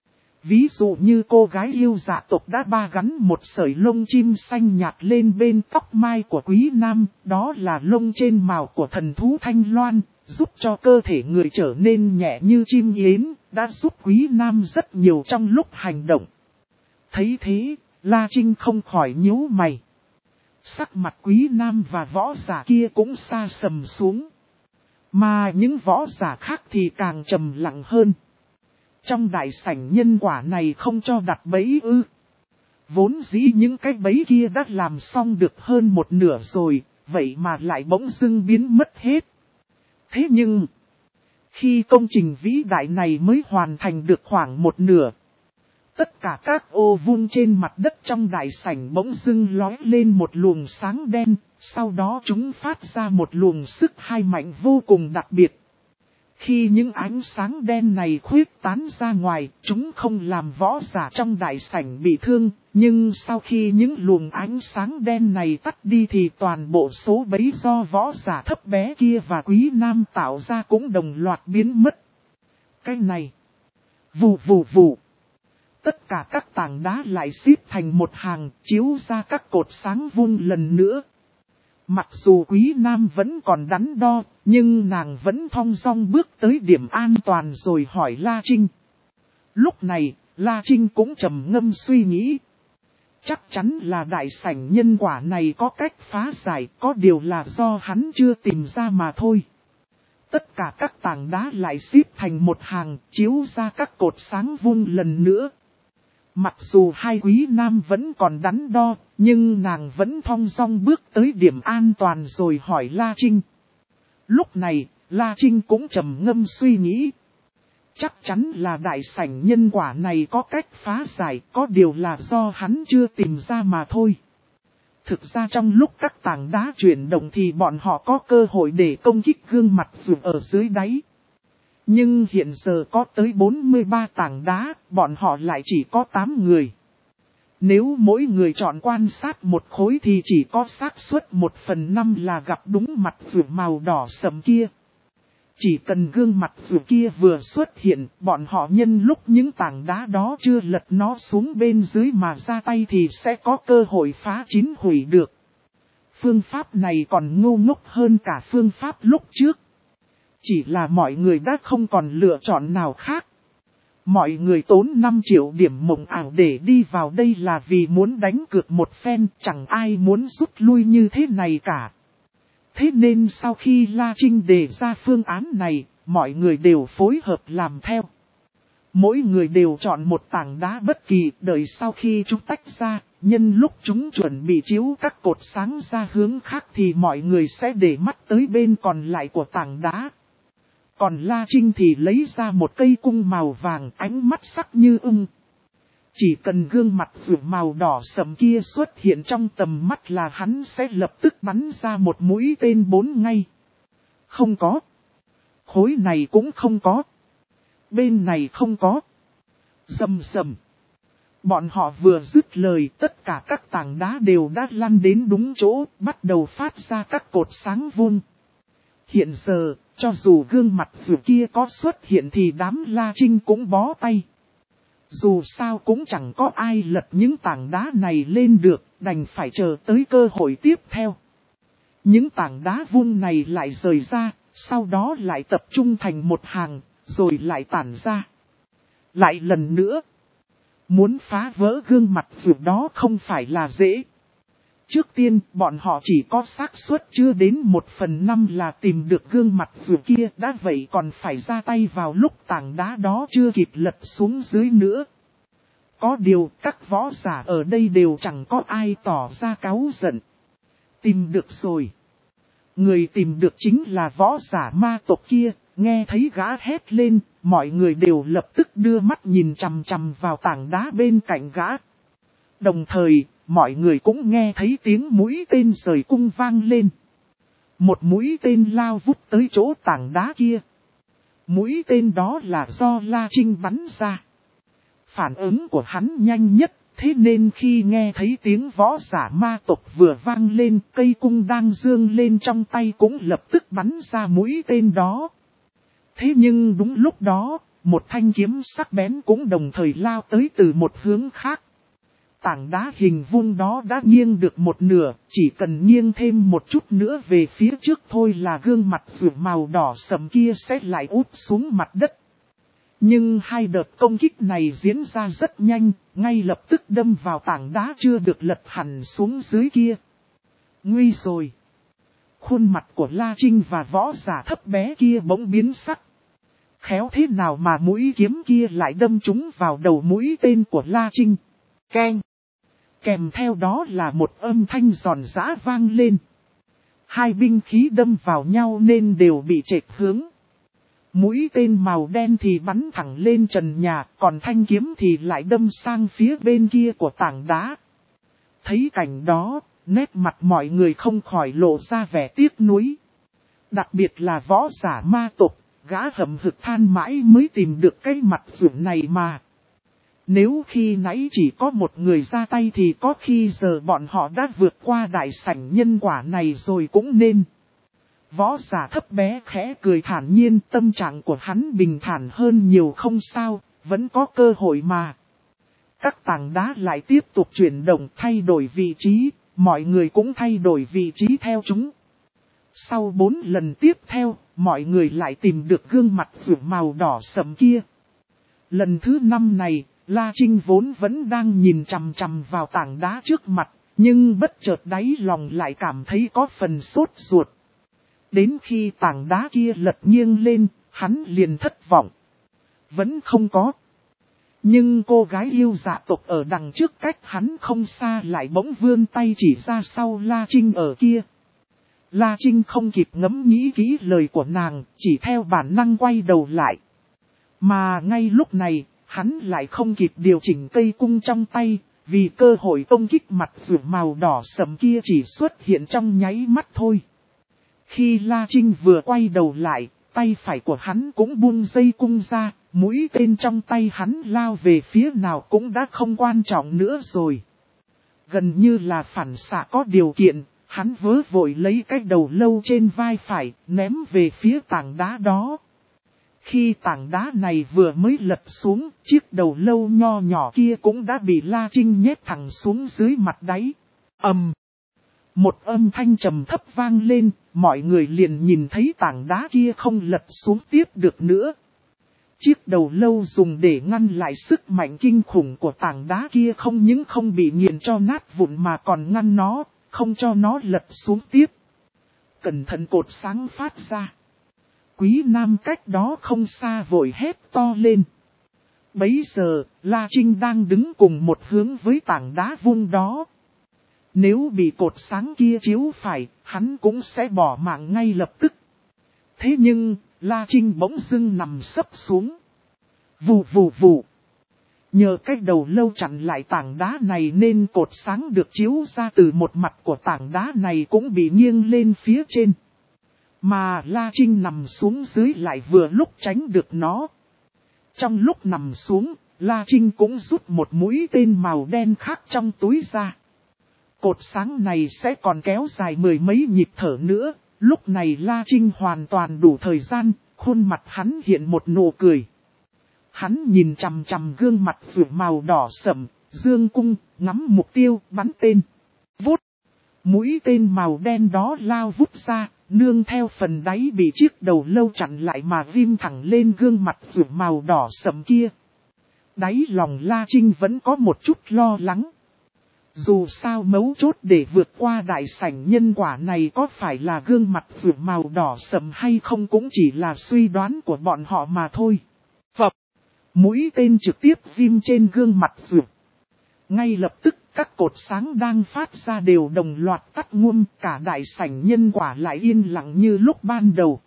Ví dụ như cô gái yêu dạ tộc đã ba gắn một sợi lông chim xanh nhạt lên bên tóc mai của Quý Nam, đó là lông trên mào của thần thú Thanh Loan, giúp cho cơ thể người trở nên nhẹ như chim yến, đã giúp Quý Nam rất nhiều trong lúc hành động. Thấy thế, La Trinh không khỏi nhíu mày. Sắc mặt Quý Nam và võ giả kia cũng xa sầm xuống. Mà những võ giả khác thì càng trầm lặng hơn. Trong đại sảnh nhân quả này không cho đặt bẫy ư. Vốn dĩ những cái bẫy kia đã làm xong được hơn một nửa rồi, vậy mà lại bỗng dưng biến mất hết. Thế nhưng, khi công trình vĩ đại này mới hoàn thành được khoảng một nửa, tất cả các ô vuông trên mặt đất trong đại sảnh bỗng dưng lóe lên một luồng sáng đen, sau đó chúng phát ra một luồng sức hai mạnh vô cùng đặc biệt. Khi những ánh sáng đen này khuyết tán ra ngoài, chúng không làm võ giả trong đại sảnh bị thương, nhưng sau khi những luồng ánh sáng đen này tắt đi thì toàn bộ số bẫy do võ giả thấp bé kia và Quý Nam tạo ra cũng đồng loạt biến mất. Cái này, vù vù vù. Tất cả các tảng đá lại xếp thành một hàng, chiếu ra các cột sáng vuông lần nữa. Mặc dù Quý Nam vẫn còn đắn đo, nhưng nàng vẫn thong dong bước tới điểm an toàn rồi hỏi La Trinh. Lúc này, La Trinh cũng trầm ngâm suy nghĩ. Chắc chắn là đại sảnh nhân quả này có cách phá giải, có điều là do hắn chưa tìm ra mà thôi. Tất cả các tảng đá lại xếp thành một hàng, chiếu ra các cột sáng vuông lần nữa. Mặc dù hai Quý Nam vẫn còn đắn đo, nhưng nàng vẫn thong dong bước tới điểm an toàn rồi hỏi La Trinh. Lúc này, La Trinh cũng trầm ngâm suy nghĩ. Chắc chắn là đại sảnh nhân quả này có cách phá giải, có điều là do hắn chưa tìm ra mà thôi. Thực ra trong lúc các tảng đá chuyển động thì bọn họ có cơ hội để công kích gương mặt ruột ở dưới đáy. Nhưng hiện giờ có tới bốn mươi ba tảng đá, bọn họ lại chỉ có tám người. Nếu mỗi người chọn quan sát một khối thì chỉ có xác suất một phần năm là gặp đúng mặt ruột màu đỏ sẫm kia. Chỉ cần gương mặt ruột kia vừa xuất hiện, bọn họ nhân lúc những tảng đá đó chưa lật nó xuống bên dưới mà ra tay thì sẽ có cơ hội phá chín hủy được. Phương pháp này còn ngu ngốc hơn cả phương pháp lúc trước. Chỉ là mọi người đã không còn lựa chọn nào khác. Mọi người tốn năm triệu điểm mộng ảo để đi vào đây là vì muốn đánh cược một phen, chẳng ai muốn rút lui như thế này cả. Thế nên sau khi La Trinh đề ra phương án này, mọi người đều phối hợp làm theo. Mỗi người đều chọn một tảng đá bất kỳ, đợi sau khi chúng tách ra, nhân lúc chúng chuẩn bị chiếu các cột sáng ra hướng khác thì mọi người sẽ để mắt tới bên còn lại của tảng đá. Còn La Trinh thì lấy ra một cây cung màu vàng, ánh mắt sắc như ưng. Chỉ cần gương mặt vượng màu đỏ sẫm kia xuất hiện trong tầm mắt là hắn sẽ lập tức bắn ra một mũi tên bốn ngay. Không có. Khối này cũng không có. Bên này không có. Rầm rầm. Bọn họ vừa dứt lời, tất cả các tảng đá đều đã lăn đến đúng chỗ, bắt đầu phát ra các cột sáng vuông. Hiện giờ, cho dù gương mặt vừa kia có xuất hiện thì đám La Trinh cũng bó tay. Dù sao cũng chẳng có ai lật những tảng đá này lên được, đành phải chờ tới cơ hội tiếp theo. Những tảng đá vuông này lại rời ra, sau đó lại tập trung thành một hàng, rồi lại tản ra. Lại lần nữa, muốn phá vỡ gương mặt vượt đó không phải là dễ. Trước tiên, bọn họ chỉ có xác suất chưa đến một phần năm là tìm được gương mặt vượt kia, đã vậy còn phải ra tay vào lúc tảng đá đó chưa kịp lật xuống dưới nữa. Có điều, các võ giả ở đây đều chẳng có ai tỏ ra cáu giận. Tìm được rồi. Người tìm được chính là võ giả ma tộc kia, nghe thấy gã hét lên, mọi người đều lập tức đưa mắt nhìn chằm chằm vào tảng đá bên cạnh gã. Đồng thời, mọi người cũng nghe thấy tiếng mũi tên rời cung vang lên. Một mũi tên lao vút tới chỗ tảng đá kia. Mũi tên đó là do La Trinh bắn ra. Phản ứng của hắn nhanh nhất, thế nên khi nghe thấy tiếng võ giả ma tộc vừa vang lên, cây cung đang dương lên trong tay cũng lập tức bắn ra mũi tên đó. Thế nhưng đúng lúc đó, một thanh kiếm sắc bén cũng đồng thời lao tới từ một hướng khác. Tảng đá hình vuông đó đã nghiêng được một nửa, chỉ cần nghiêng thêm một chút nữa về phía trước thôi là gương mặt vượt màu đỏ sẫm kia sẽ lại úp xuống mặt đất. Nhưng hai đợt công kích này diễn ra rất nhanh, ngay lập tức đâm vào tảng đá chưa được lật hẳn xuống dưới kia. Nguy rồi! Khuôn mặt của La Trinh và võ giả thấp bé kia bỗng biến sắc. Khéo thế nào mà mũi kiếm kia lại đâm trúng vào đầu mũi tên của La Trinh. Keng! Kèm theo đó là một âm thanh giòn giã vang lên. Hai binh khí đâm vào nhau nên đều bị chệch hướng. Mũi tên màu đen thì bắn thẳng lên trần nhà, còn thanh kiếm thì lại đâm sang phía bên kia của tảng đá. Thấy cảnh đó, nét mặt mọi người không khỏi lộ ra vẻ tiếc nuối. Đặc biệt là võ giả ma tộc, gã hậm hực than mãi mới tìm được cái mặt ruộng này mà. Nếu khi nãy chỉ có một người ra tay thì có khi giờ bọn họ đã vượt qua đại sảnh nhân quả này rồi cũng nên. Võ giả thấp bé khẽ cười thản nhiên, tâm trạng của hắn bình thản hơn nhiều, không sao, vẫn có cơ hội mà. Các tảng đá lại tiếp tục chuyển động, thay đổi vị trí, mọi người cũng thay đổi vị trí theo chúng. Sau bốn lần tiếp theo, mọi người lại tìm được gương mặt vượng màu đỏ sẫm kia. Lần thứ năm này, La Trinh vốn vẫn đang nhìn chằm chằm vào tảng đá trước mặt, nhưng bất chợt đáy lòng lại cảm thấy có phần sốt ruột. Đến khi tảng đá kia lật nghiêng lên, hắn liền thất vọng. Vẫn không có. Nhưng cô gái yêu dạ tộc ở đằng trước cách hắn không xa lại bỗng vươn tay chỉ ra sau La Trinh ở kia. La Trinh không kịp ngẫm nghĩ kỹ lời của nàng, chỉ theo bản năng quay đầu lại. Mà ngay lúc này, hắn lại không kịp điều chỉnh cây cung trong tay, vì cơ hội công kích mặt vượt màu đỏ sẫm kia chỉ xuất hiện trong nháy mắt thôi. Khi La Trinh vừa quay đầu lại, tay phải của hắn cũng buông dây cung ra, mũi tên trong tay hắn lao về phía nào cũng đã không quan trọng nữa rồi. Gần như là phản xạ có điều kiện, hắn vớ vội lấy cái đầu lâu trên vai phải, ném về phía tảng đá đó. Khi tảng đá này vừa mới lật xuống, chiếc đầu lâu nho nhỏ kia cũng đã bị La Trinh nhét thẳng xuống dưới mặt đáy. Ầm! Một âm thanh trầm thấp vang lên, mọi người liền nhìn thấy tảng đá kia không lật xuống tiếp được nữa. Chiếc đầu lâu dùng để ngăn lại sức mạnh kinh khủng của tảng đá kia không những không bị nghiền cho nát vụn mà còn ngăn nó, không cho nó lật xuống tiếp. Cẩn thận cột sáng phát ra. Quý Nam cách đó không xa vội hét to lên. Bấy giờ, La Trinh đang đứng cùng một hướng với tảng đá vung đó. Nếu bị cột sáng kia chiếu phải, hắn cũng sẽ bỏ mạng ngay lập tức. Thế nhưng, La Trinh bỗng dưng nằm sấp xuống. Vù vù vù. Nhờ cái đầu lâu chặn lại tảng đá này nên cột sáng được chiếu ra từ một mặt của tảng đá này cũng bị nghiêng lên phía trên. Mà La Trinh nằm xuống dưới lại vừa lúc tránh được nó. Trong lúc nằm xuống, La Trinh cũng rút một mũi tên màu đen khác trong túi ra. Cột sáng này sẽ còn kéo dài mười mấy nhịp thở nữa. Lúc này La Trinh hoàn toàn đủ thời gian, khuôn mặt hắn hiện một nụ cười. Hắn nhìn chằm chằm gương mặt rượu màu đỏ sẫm, dương cung, ngắm mục tiêu, bắn tên. Vút! Mũi tên màu đen đó lao vút ra, nương theo phần đáy bị chiếc đầu lâu chặn lại mà ghim thẳng lên gương mặt rượu màu đỏ sẫm kia. Đáy lòng La Trinh vẫn có một chút lo lắng. Dù sao mấu chốt để vượt qua đại sảnh nhân quả này có phải là gương mặt rượu màu đỏ sẫm hay không cũng chỉ là suy đoán của bọn họ mà thôi. Phập! Mũi tên trực tiếp ghim trên gương mặt rượu. Ngay lập tức các cột sáng đang phát ra đều đồng loạt tắt ngum, cả đại sảnh nhân quả lại yên lặng như lúc ban đầu.